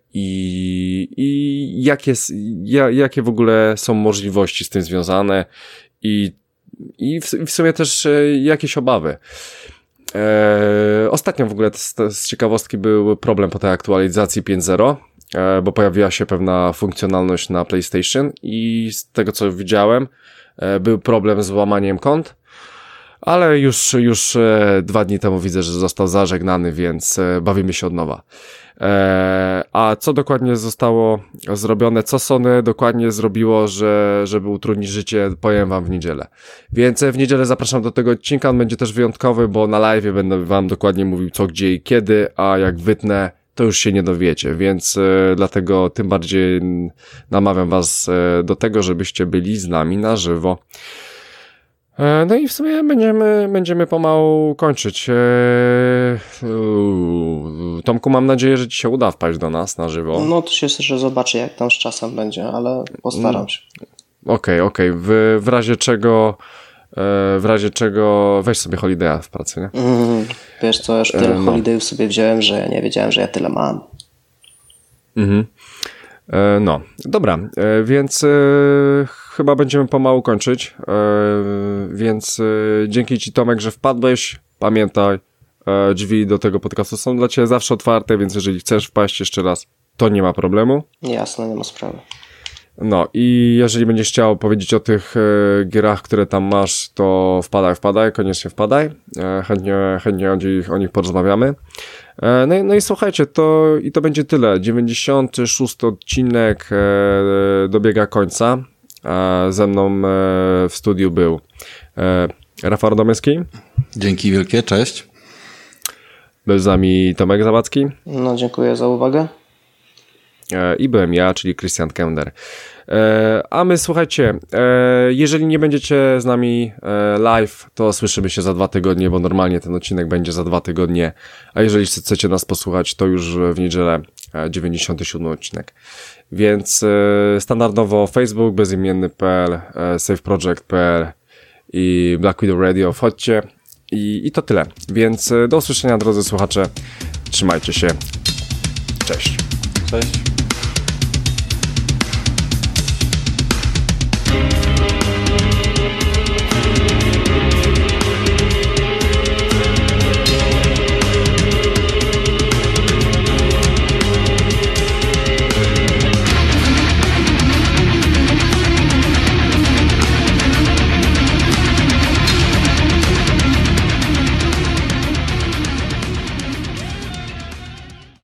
i jakie w ogóle są możliwości z tym związane i w sumie też jakieś obawy. Ostatnio w ogóle z ciekawostki był problem po tej aktualizacji 5.0, bo pojawiła się pewna funkcjonalność na PlayStation i z tego co widziałem, był problem z łamaniem kont, ale już 2 dni temu widzę, że został zażegnany, więc bawimy się od nowa. A co dokładnie zostało zrobione, co Sony dokładnie zrobiło, żeby utrudnić życie, powiem wam w niedzielę. Więc w niedzielę zapraszam do tego odcinka, on będzie też wyjątkowy, bo na live będę wam dokładnie mówił co, gdzie i kiedy, a jak wytnę, to już się nie dowiecie, więc dlatego tym bardziej namawiam was do tego, żebyście byli z nami na żywo. No i w sumie będziemy pomału kończyć. Tomku, mam nadzieję, że ci się uda wpaść do nas na żywo. No to się jeszcze zobaczy, jak tam z czasem będzie, ale postaram się. Okej. W razie czego weź sobie holiday'a w pracy, nie? Wiesz co, już tyle holidayów sobie wziąłem, że nie wiedziałem, że ja tyle mam. Dobra, więc chyba będziemy pomału kończyć, więc dzięki ci Tomek, że wpadłeś, pamiętaj, drzwi do tego podcastu są dla ciebie zawsze otwarte, więc jeżeli chcesz wpaść jeszcze raz, to nie ma problemu. Jasne, nie ma sprawy. No i jeżeli będziesz chciał powiedzieć o tych gierach, które tam masz, to wpadaj, koniecznie wpadaj. Chętnie o nich porozmawiamy. No i słuchajcie, to będzie tyle. 96 odcinek dobiega końca. Ze mną w studiu był Rafał Domyski. Dzięki wielkie, cześć. Był z nami Tomek Zawadzki. No, dziękuję za uwagę. I byłem ja, czyli Christian Kender. A my, słuchajcie, jeżeli nie będziecie z nami live, to słyszymy się za 2 tygodnie, bo normalnie ten odcinek będzie za 2 tygodnie, a jeżeli chcecie nas posłuchać, to już w niedzielę 97 odcinek. Więc standardowo Facebook, bezimienny.pl, safeproject.pl i Black Widow Radio, wchodźcie i to tyle. Więc do usłyszenia, drodzy słuchacze, trzymajcie się, cześć. Cześć.